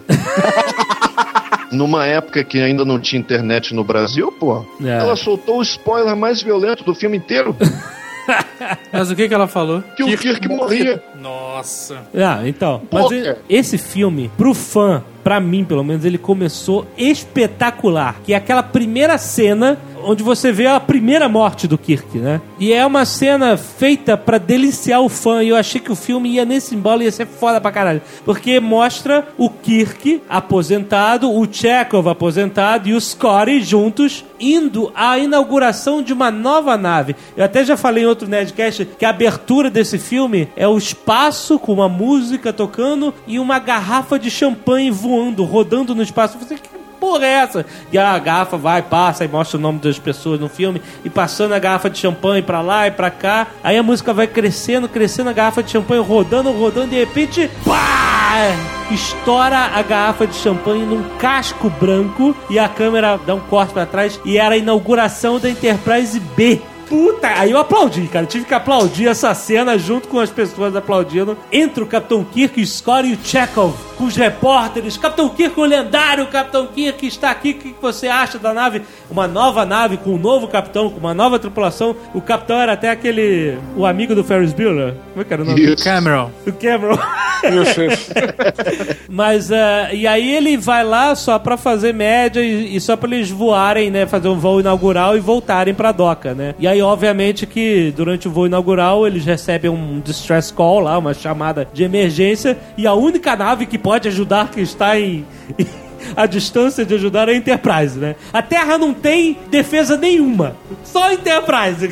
Speaker 6: Numa época que ainda não tinha internet no Brasil, pô,
Speaker 3: É.
Speaker 6: ela soltou o spoiler mais violento do filme inteiro.
Speaker 7: Mas o que que ela falou?
Speaker 6: Que o Kirk morria.
Speaker 7: Nossa.
Speaker 3: Ah, então. Mas
Speaker 6: Porra.
Speaker 3: e- esse filme, pro fã, pra mim pelo menos, ele começou espetacular. Que é aquela primeira cena onde você vê a primeira morte do Kirk, né? E é uma cena feita pra deliciar o fã. E eu achei que o filme ia nesse embalo, ia ser foda pra caralho. Porque mostra o Kirk aposentado, o Chekhov aposentado e o Scotty juntos indo à inauguração de uma nova nave. Eu até já falei em outro Nerdcast que a abertura desse filme é o espaço com uma música tocando e uma garrafa de champanhe voando, rodando no espaço. Você, que porra é essa? E a garrafa vai, passa e mostra o nome das pessoas no filme e passando a garrafa de champanhe pra lá e pra cá. Aí a música vai crescendo, crescendo, a garrafa de champanhe rodando, rodando e de repente, pá! estoura a garrafa de champanhe num casco branco e a câmera dá um corte pra trás e era a inauguração da Enterprise B. Puta, aí eu aplaudi, cara. Eu tive que aplaudir essa cena junto com as pessoas aplaudindo. Entra o Capitão Kirk, o Scotty e o Chekhov com os repórteres. Capitão Kirk, o lendário Capitão Kirk está aqui. O que você acha da nave? Uma nova nave com um novo capitão, com uma nova tripulação. O capitão era até aquele... o amigo do Ferris Bueller. Como é que era o nome?
Speaker 6: Isso.
Speaker 7: Cameron.
Speaker 3: O Cameron.
Speaker 5: Isso, isso.
Speaker 3: Mas, uh, e aí ele vai lá só pra fazer média e, e só pra eles voarem, né? Fazer um voo inaugural e voltarem pra doca, né? E aí, obviamente, que durante o voo inaugural eles recebem um distress call lá, uma chamada de emergência, e a única nave que pode ajudar, que está em... a distância de ajudar é a Enterprise, né? A Terra não tem defesa nenhuma. Só a Enterprise.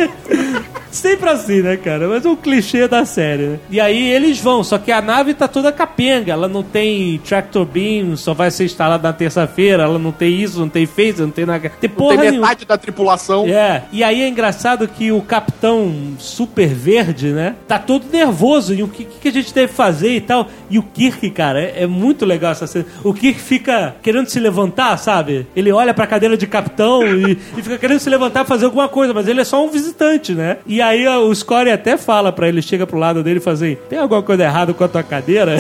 Speaker 3: Sempre assim, né, cara? Mas é um clichê da série, né? E aí eles vão, só que a nave tá toda capenga. Ela não tem tractor beam, só vai ser instalada na terça-feira. Ela não tem isso, não tem phaser, não tem nada. Tem porra
Speaker 4: Tem
Speaker 3: nenhuma.
Speaker 4: metade da tripulação.
Speaker 3: É, e aí é engraçado que o capitão super verde, né, tá todo nervoso, e o que, que a gente deve fazer e tal, e o Kirk, cara, é, é muito legal essa cena. O Kirk fica querendo se levantar, sabe? Ele olha pra cadeira de capitão e, e fica querendo se levantar pra fazer alguma coisa, mas ele é só um visitante, né? E aí o Scotty até fala pra ele, chega pro lado dele e fala assim, tem alguma coisa errada com a tua cadeira?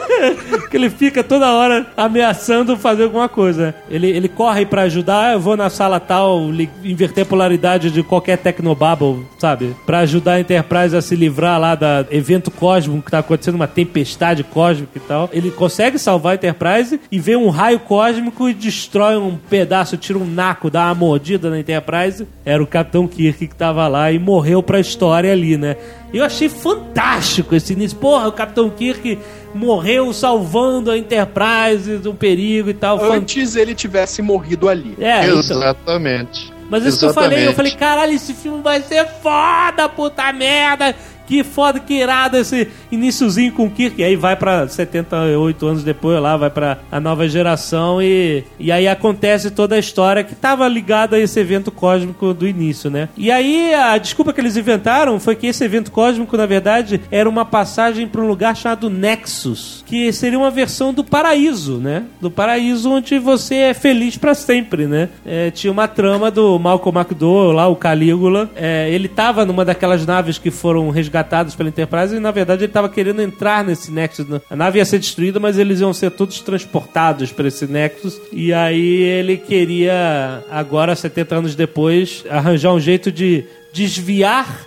Speaker 3: Que ele fica toda hora ameaçando fazer alguma coisa. Ele, ele corre pra ajudar, eu vou na sala tal, li, inverter a polaridade de qualquer Tecnobubble, sabe? Pra ajudar a Enterprise a se livrar lá da evento cósmico que tá acontecendo, uma tempestade cósmica e tal. Ele consegue salvar a Enterprise e vê um raio cósmico e destrói um pedaço, tira um naco, dá uma mordida na Enterprise. Era o Capitão Kirk que tava lá e morreu pra história ali, né? Eu achei fantástico esse início. Porra, o Capitão Kirk morreu salvando a Enterprise do perigo e tal.
Speaker 4: Antes ele tivesse morrido ali.
Speaker 3: É,
Speaker 6: Exatamente.
Speaker 3: Então. Mas isso Exatamente. que eu falei, eu falei, caralho, esse filme vai ser foda, puta merda. Que foda, que irado esse iniciozinho com o Kirk. E aí vai pra setenta e oito anos depois lá, vai pra a nova geração e, e aí acontece toda a história que tava ligada a esse evento cósmico do início, né? E aí a desculpa que eles inventaram foi que esse evento cósmico, na verdade, era uma passagem pra um lugar chamado Nexus, que seria uma versão do paraíso, né? Do paraíso onde você é feliz pra sempre, né? É, tinha uma trama do Malcolm McDowell lá, o Calígula. É, ele tava numa daquelas naves que foram resgatadas resgatados pela Enterprise e na verdade ele estava querendo entrar nesse Nexus. A nave ia ser destruída, mas eles iam ser todos transportados para esse Nexus e aí ele queria agora, setenta anos depois, arranjar um jeito de desviar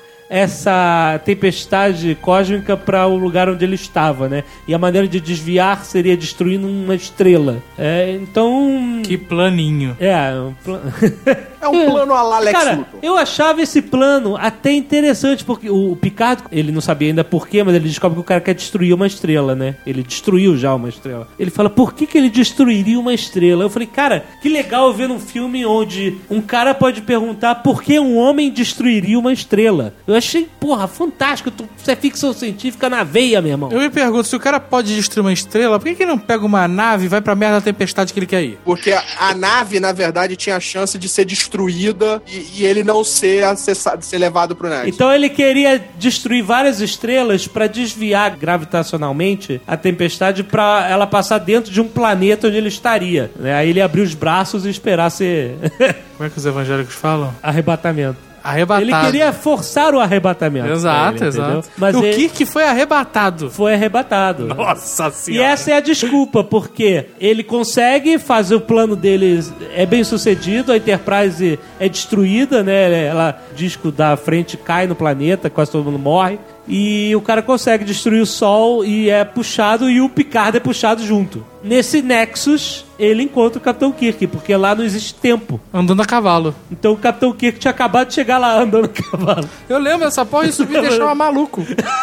Speaker 3: essa tempestade cósmica para o lugar onde ele estava, né? E a maneira de desviar seria destruindo uma estrela. É, então...
Speaker 7: Que planinho.
Speaker 3: É, um plan...
Speaker 4: É um plano à la Lex
Speaker 3: Cara,
Speaker 4: Luthor.
Speaker 3: eu achava esse plano até interessante, porque o Picard, ele não sabia ainda porquê, mas ele descobre que o cara quer destruir uma estrela, né? Ele destruiu já uma estrela. Ele fala, por que que ele destruiria uma estrela? Eu falei, cara, que legal ver um filme onde um cara pode perguntar por que um homem destruiria uma estrela. Eu achei, porra, fantástico. Isso é ficção científica na veia, meu irmão.
Speaker 7: Eu me pergunto, se o cara pode destruir uma estrela, por que que ele não pega uma nave e vai pra merda da tempestade que ele quer ir?
Speaker 4: Porque a, a nave, na verdade, tinha a chance de ser destruída e, e ele não ser acessado, ser levado pro Nexus.
Speaker 3: Então ele queria destruir várias estrelas pra desviar gravitacionalmente a tempestade pra ela passar dentro de um planeta onde ele estaria, né? Aí ele abriu os braços e esperar ser...
Speaker 7: Como é que os evangélicos falam?
Speaker 3: Arrebatamento.
Speaker 7: Arrebatado.
Speaker 3: Ele queria forçar o arrebatamento.
Speaker 7: Exato,
Speaker 3: ele,
Speaker 7: exato.
Speaker 3: Mas
Speaker 7: o
Speaker 3: ele...
Speaker 7: Kirk foi arrebatado.
Speaker 3: Foi arrebatado.
Speaker 7: Nossa
Speaker 3: E
Speaker 7: senhora.
Speaker 3: essa é a desculpa, porque ele consegue fazer o plano dele, é bem sucedido, a Enterprise é destruída, né? Ela, o disco da frente cai no planeta, quase todo mundo morre. E o cara consegue destruir o Sol e é puxado, e o Picard é puxado junto. Nesse Nexus, ele encontra o Capitão Kirk, porque lá não existe tempo.
Speaker 7: Andando a cavalo.
Speaker 3: Então o Capitão Kirk tinha acabado de chegar lá andando a cavalo.
Speaker 7: Eu lembro, essa porra de subir e deixava maluco.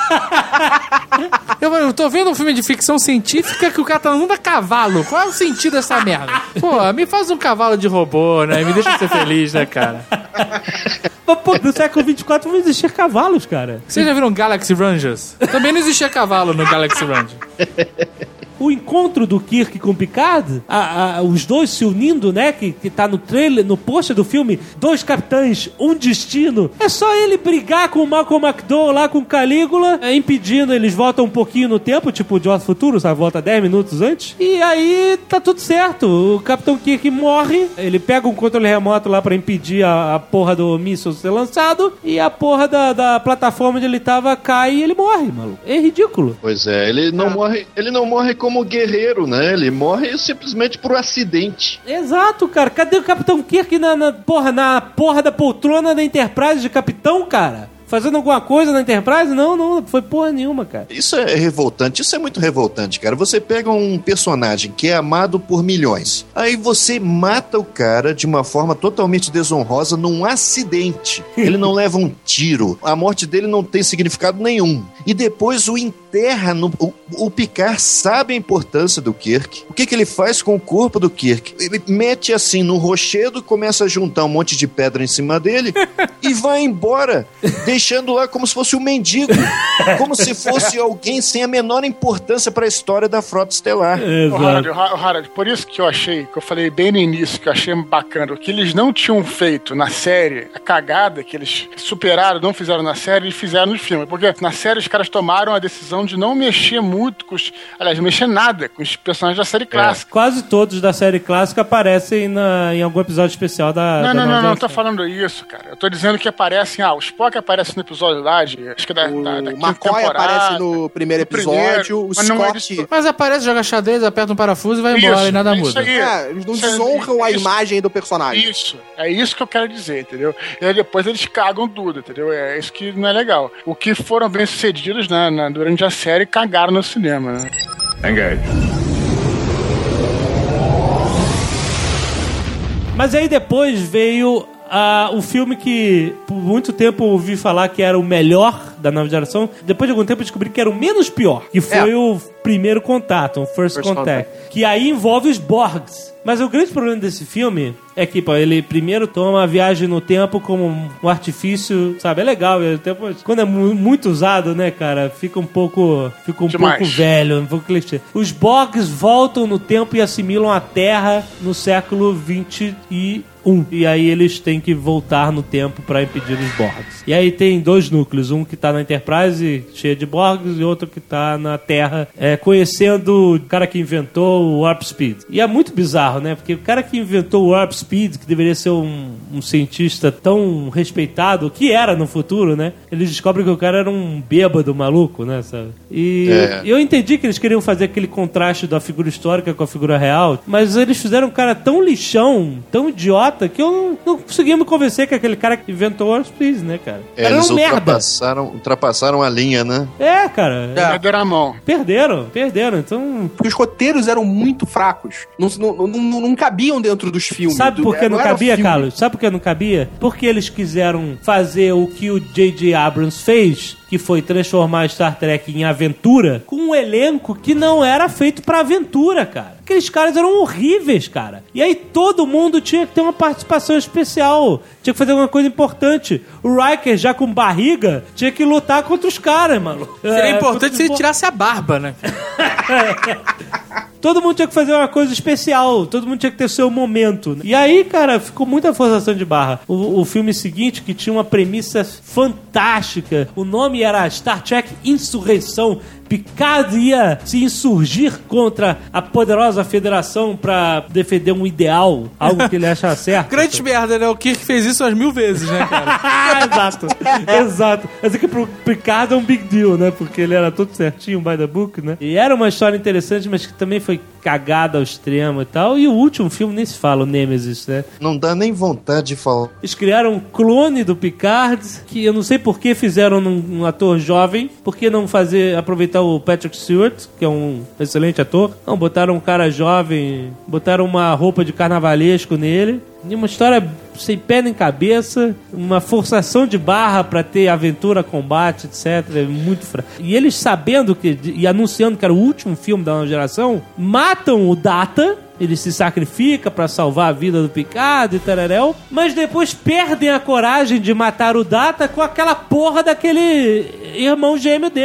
Speaker 7: eu, eu tô vendo um filme de ficção científica que o cara tá andando a cavalo. Qual é o sentido dessa merda? Pô, me faz um cavalo de robô, né? Me deixa ser feliz, né, cara?
Speaker 3: Mas, pô, no século vinte e quatro não existia cavalos, cara.
Speaker 7: Vocês já viram Galaxy Rangers? Também não existia cavalo no Galaxy Ranger.
Speaker 3: o encontro do Kirk com o Picard, a, a, os dois se unindo, né, que, que tá no trailer, no pôster do filme, dois capitães, um destino. É só ele brigar com o Malcolm McDowell lá com Calígula, é, impedindo, eles voltam um pouquinho no tempo, tipo o De Volta ao Futuro, sabe, volta dez minutos antes, e aí tá tudo certo. O Capitão Kirk morre, ele pega um controle remoto lá pra impedir a, a porra do míssil ser lançado, e a porra da, da plataforma onde ele tava cai e ele morre, maluco. É ridículo.
Speaker 6: Pois é, ele não,
Speaker 3: Ah.
Speaker 6: morre, ele não morre como guerreiro, né? Ele morre simplesmente por acidente.
Speaker 3: Exato, cara. Cadê o Capitão Kirk na, na, porra, na porra da poltrona da Enterprise de capitão, cara? Fazendo alguma coisa na Enterprise? Não, não, não foi porra nenhuma, cara.
Speaker 6: Isso é revoltante, isso é muito revoltante, cara. Você pega um personagem que é amado por milhões, aí você mata o cara de uma forma totalmente desonrosa num acidente. Ele não leva um tiro, a morte dele não tem significado nenhum. E depois o enterra no... O, o Picard sabe a importância do Kirk. O que, que ele faz com o corpo do Kirk? Ele mete assim no rochedo, começa a juntar um monte de pedra em cima dele e vai embora, deixando lá como se fosse um mendigo, como se fosse alguém sem a menor importância para a história da Frota Estelar.
Speaker 5: Ô, Harald, ô, Harald, por isso que eu achei, que eu falei bem no início, que eu achei bacana, o que eles não tinham feito na série, a cagada que eles superaram, não fizeram na série, eles fizeram no filme, porque na série os caras tomaram a decisão de não mexer muito com os, aliás, mexer nada com os personagens da série clássica.
Speaker 3: Quase todos da série clássica aparecem na, em algum episódio especial da...
Speaker 5: Não,
Speaker 3: da
Speaker 5: não, não,
Speaker 3: nova
Speaker 5: não, não tô
Speaker 3: geração.
Speaker 5: falando isso, cara. Eu tô dizendo que aparecem, ah, o Spock aparece no episódio lá, de, acho que é da,
Speaker 4: O
Speaker 5: da, da quinta
Speaker 4: McCoy
Speaker 5: temporada,
Speaker 4: aparece no primeiro
Speaker 5: no primeiro,
Speaker 4: episódio, o
Speaker 5: mas não é
Speaker 4: Scott...
Speaker 5: isso.
Speaker 7: Mas aparece, joga xadrez, aperta um parafuso e vai
Speaker 5: Isso,
Speaker 7: embora e nada
Speaker 5: é isso
Speaker 7: muda.
Speaker 5: aí.
Speaker 4: É, eles não
Speaker 5: Isso é-
Speaker 4: desonram a
Speaker 5: isso-
Speaker 4: imagem do personagem.
Speaker 5: Isso, é isso que eu quero dizer, entendeu? E aí depois eles cagam tudo, entendeu? É isso que não é legal. O que foram bem sucedidos na, na- durante a série, cagaram no cinema, né?
Speaker 1: Engage.
Speaker 3: Mas aí depois veio ah, o filme que por muito tempo eu ouvi falar que era o melhor da nova geração. Depois de algum tempo eu descobri que era o menos pior, que foi
Speaker 4: É.
Speaker 3: o primeiro contato, o First,
Speaker 4: First
Speaker 3: Contact, que aí envolve os Borgs. Mas o grande problema desse filme é que, pô, ele primeiro toma a viagem no tempo como um artifício, sabe? É legal, é, tempo, quando é mu- muito usado, né, cara, fica um pouco, fica um
Speaker 5: Demais.
Speaker 3: pouco velho, um pouco clichê. Os Borgs voltam no tempo e assimilam a Terra no século vinte e um. E aí eles têm que voltar no tempo pra impedir os Borgs. E aí tem dois núcleos, um que tá na Enterprise, cheio de Borgs, e outro que tá na Terra, é, conhecendo o cara que inventou o Warp Speed. E é muito bizarro, né? Porque o cara que inventou o Warp Speed, que deveria ser um, um cientista tão respeitado, que era no futuro, né? Eles descobrem que o cara era um bêbado maluco, né? Sabe? E
Speaker 6: É.
Speaker 3: eu entendi que eles queriam fazer aquele contraste da figura histórica com a figura real, mas eles fizeram um cara tão lixão, tão idiota, que eu não, não conseguia me convencer que aquele cara que inventou o Warp Speed, né, cara? O
Speaker 6: É,
Speaker 3: cara
Speaker 6: eles
Speaker 3: era um merda.
Speaker 6: ultrapassaram, ultrapassaram a linha, né?
Speaker 3: É, cara.
Speaker 5: Perderam a mão.
Speaker 3: Perderam, perderam. Então,
Speaker 4: Porque os roteiros eram muito fracos. Não, não, não, não cabiam dentro dos filmes.
Speaker 3: sabe por que
Speaker 4: Do-
Speaker 3: não
Speaker 4: era
Speaker 3: cabia,
Speaker 4: filme.
Speaker 3: Carlos? Sabe por que não cabia? Porque eles quiseram fazer o que o J J Abrams fez, que foi transformar Star Trek em aventura, com um elenco que não era feito pra aventura, cara. Aqueles caras eram horríveis, cara. E aí todo mundo tinha que ter uma participação especial. Tinha que fazer alguma coisa importante. O Riker, já com barriga, tinha que lutar contra os caras, mano.
Speaker 7: Seria
Speaker 3: É,
Speaker 7: importante
Speaker 3: contra
Speaker 7: se
Speaker 3: os
Speaker 7: ele tirasse a barba, né?
Speaker 3: Todo mundo tinha que fazer uma coisa especial. Todo mundo tinha que ter seu momento. E aí, cara, ficou muita forçação de barra. O, o filme seguinte, que tinha uma premissa fantástica. O nome era Star Trek Insurreição. Picard ia se insurgir contra a poderosa federação pra defender um ideal. Algo que ele acha certo.
Speaker 7: Grande merda, né? O Kirk fez isso umas mil vezes, né, cara?
Speaker 3: Exato, exato. Mas é que pro Picard é um big deal, né? Porque ele era todo certinho, by the book, né? E era uma história interessante, mas que também foi cagada ao extremo e tal. E o último filme nem se fala, o Nemesis, né?
Speaker 6: Não dá nem vontade de falar.
Speaker 3: Eles criaram um clone do Picard, que eu não sei por que fizeram num, num ator jovem. Por que não fazer, aproveitar o Patrick Stewart, que é um excelente ator? Não, botaram um cara jovem, botaram uma roupa de carnavalesco nele. E uma história sem pé nem cabeça, uma forçação de barra pra ter aventura, combate, etcétera. É muito fraco. E eles sabendo que, e anunciando que era o último filme da nova geração, matam o Data. Ele se sacrifica pra salvar a vida do Picard e tararéu, mas depois perdem a coragem de matar o Data com aquela porra daquele irmão gêmeo dele.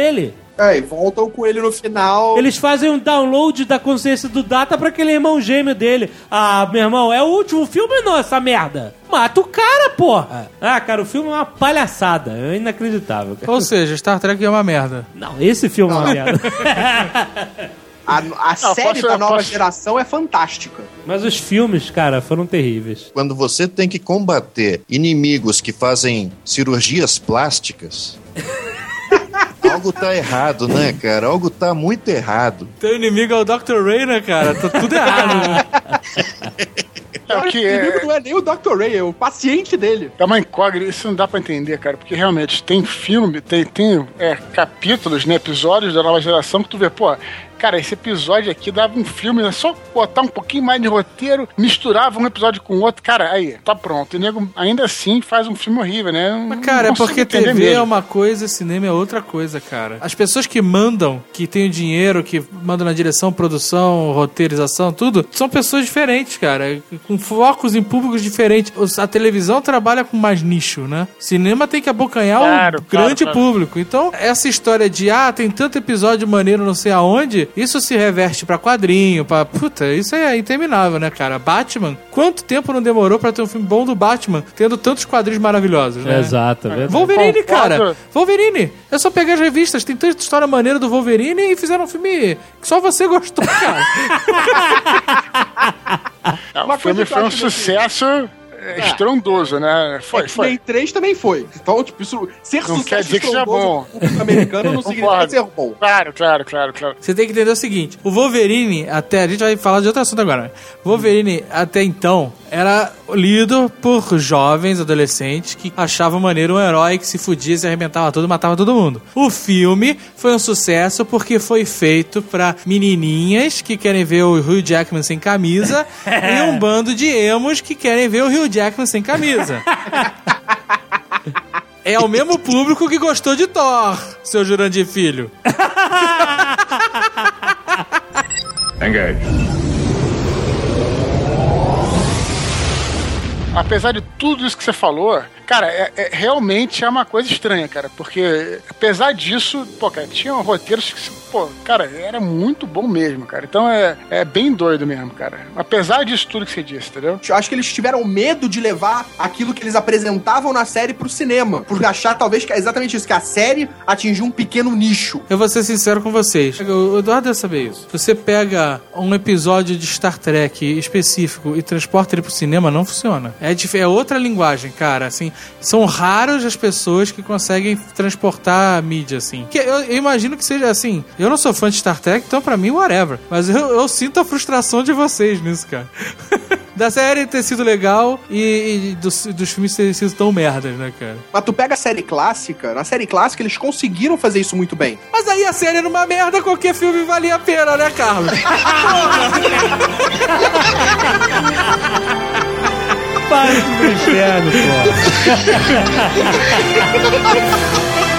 Speaker 4: É, e voltam com ele no final.
Speaker 3: Eles fazem um download da consciência do Data pra aquele irmão gêmeo dele. Ah, meu irmão, é o último filme não, essa merda? Mata o cara, porra! Ah, cara, o filme é uma palhaçada. É inacreditável. Cara.
Speaker 7: Ou seja, Star Trek é uma merda.
Speaker 3: Não, esse filme não. é uma merda.
Speaker 4: A, a
Speaker 5: não,
Speaker 4: série
Speaker 5: posso,
Speaker 4: da nova
Speaker 5: posso...
Speaker 4: geração é fantástica.
Speaker 3: Mas os filmes, cara, foram terríveis.
Speaker 6: Quando você tem que combater inimigos que fazem cirurgias plásticas... Algo tá errado, né, cara? Algo tá muito errado.
Speaker 7: Teu inimigo é o doutor Ray, né, cara? Tá tudo errado, né?
Speaker 5: É, o que
Speaker 4: o inimigo é... não é nem o doutor Ray, é o paciente dele.
Speaker 5: É uma incógnita, isso não dá pra entender, cara, porque realmente tem filme, tem, tem é, capítulos, né, episódios da nova geração que tu vê, pô, cara, esse episódio aqui dava um filme, é só botar um pouquinho mais de roteiro, misturava um episódio com o outro, cara, aí, tá pronto. E o nego ainda assim faz um filme horrível, né?
Speaker 7: Mas, cara, é porque T V mesmo. É uma coisa, cinema é outra coisa, cara. As pessoas que mandam, que têm o dinheiro, que mandam na direção, produção, roteirização, tudo, são pessoas diferentes, cara, com focos em públicos diferentes. A televisão trabalha com mais nicho, né? Cinema tem que abocanhar
Speaker 5: claro,
Speaker 7: um grande
Speaker 5: claro,
Speaker 7: público. Então, essa história de, ah, tem tanto episódio maneiro não sei aonde, isso se reverte pra quadrinho, pra... Puta, isso é interminável, né, cara? Batman, quanto tempo não demorou pra ter um filme bom do Batman, tendo tantos quadrinhos maravilhosos, né?
Speaker 3: Exato, é verdade.
Speaker 7: Wolverine, cara. Wolverine. É só pegar as revistas, tem tanta história maneira do Wolverine e fizeram um filme que só você gostou, cara.
Speaker 5: Não, o filme foi um sucesso... É. Estrondoso, né? Foi,
Speaker 4: X-Men
Speaker 5: foi.
Speaker 4: três também foi. Então, tipo, isso, ser
Speaker 5: não
Speaker 4: sucesso
Speaker 5: quer dizer que seja bom.
Speaker 4: americano não significa ser bom.
Speaker 5: Claro, claro, claro, claro.
Speaker 7: Você tem que entender o seguinte, o Wolverine, até, a gente vai falar de outro assunto agora, Wolverine, até então, era lido por jovens, adolescentes, que achavam maneiro um herói que se fudia, se arrebentava tudo, matava todo mundo. O filme foi um sucesso porque foi feito pra menininhas que querem ver o Hugh Jackman sem camisa e um bando de emos que querem ver o Hugh Jackman sem camisa. É o mesmo público que gostou de Thor, seu Jurandir Filho.
Speaker 1: Engage.
Speaker 5: Apesar de tudo isso que você falou, cara, é, é, realmente é uma coisa estranha, cara, porque apesar disso, pô, cara, tinha roteiros que, pô, cara, era muito bom mesmo, cara, então é, é bem doido mesmo, cara, apesar disso tudo que você disse, entendeu?
Speaker 4: Eu acho que eles tiveram medo de levar aquilo que eles apresentavam na série pro cinema, por achar talvez que é exatamente isso, que a série atingiu um pequeno nicho.
Speaker 7: Eu vou ser sincero com vocês, o Eduardo deve saber isso. Você pega um episódio de Star Trek específico e transporta ele pro cinema, não funciona. É, dif- é outra linguagem, cara, assim, são raros as pessoas que conseguem transportar a mídia, assim. Que eu, eu imagino que seja assim, eu não sou fã de Star Trek, então pra mim, whatever. Mas eu, eu sinto a frustração de vocês nisso, cara. Da série ter sido legal e, e dos, dos filmes terem sido tão merdas, né, cara?
Speaker 4: Mas tu pega a série clássica, na série clássica eles conseguiram fazer isso muito bem.
Speaker 7: Mas aí a série era uma merda, qualquer filme valia a pena, né, Carlos?
Speaker 3: Para pro inferno, pô.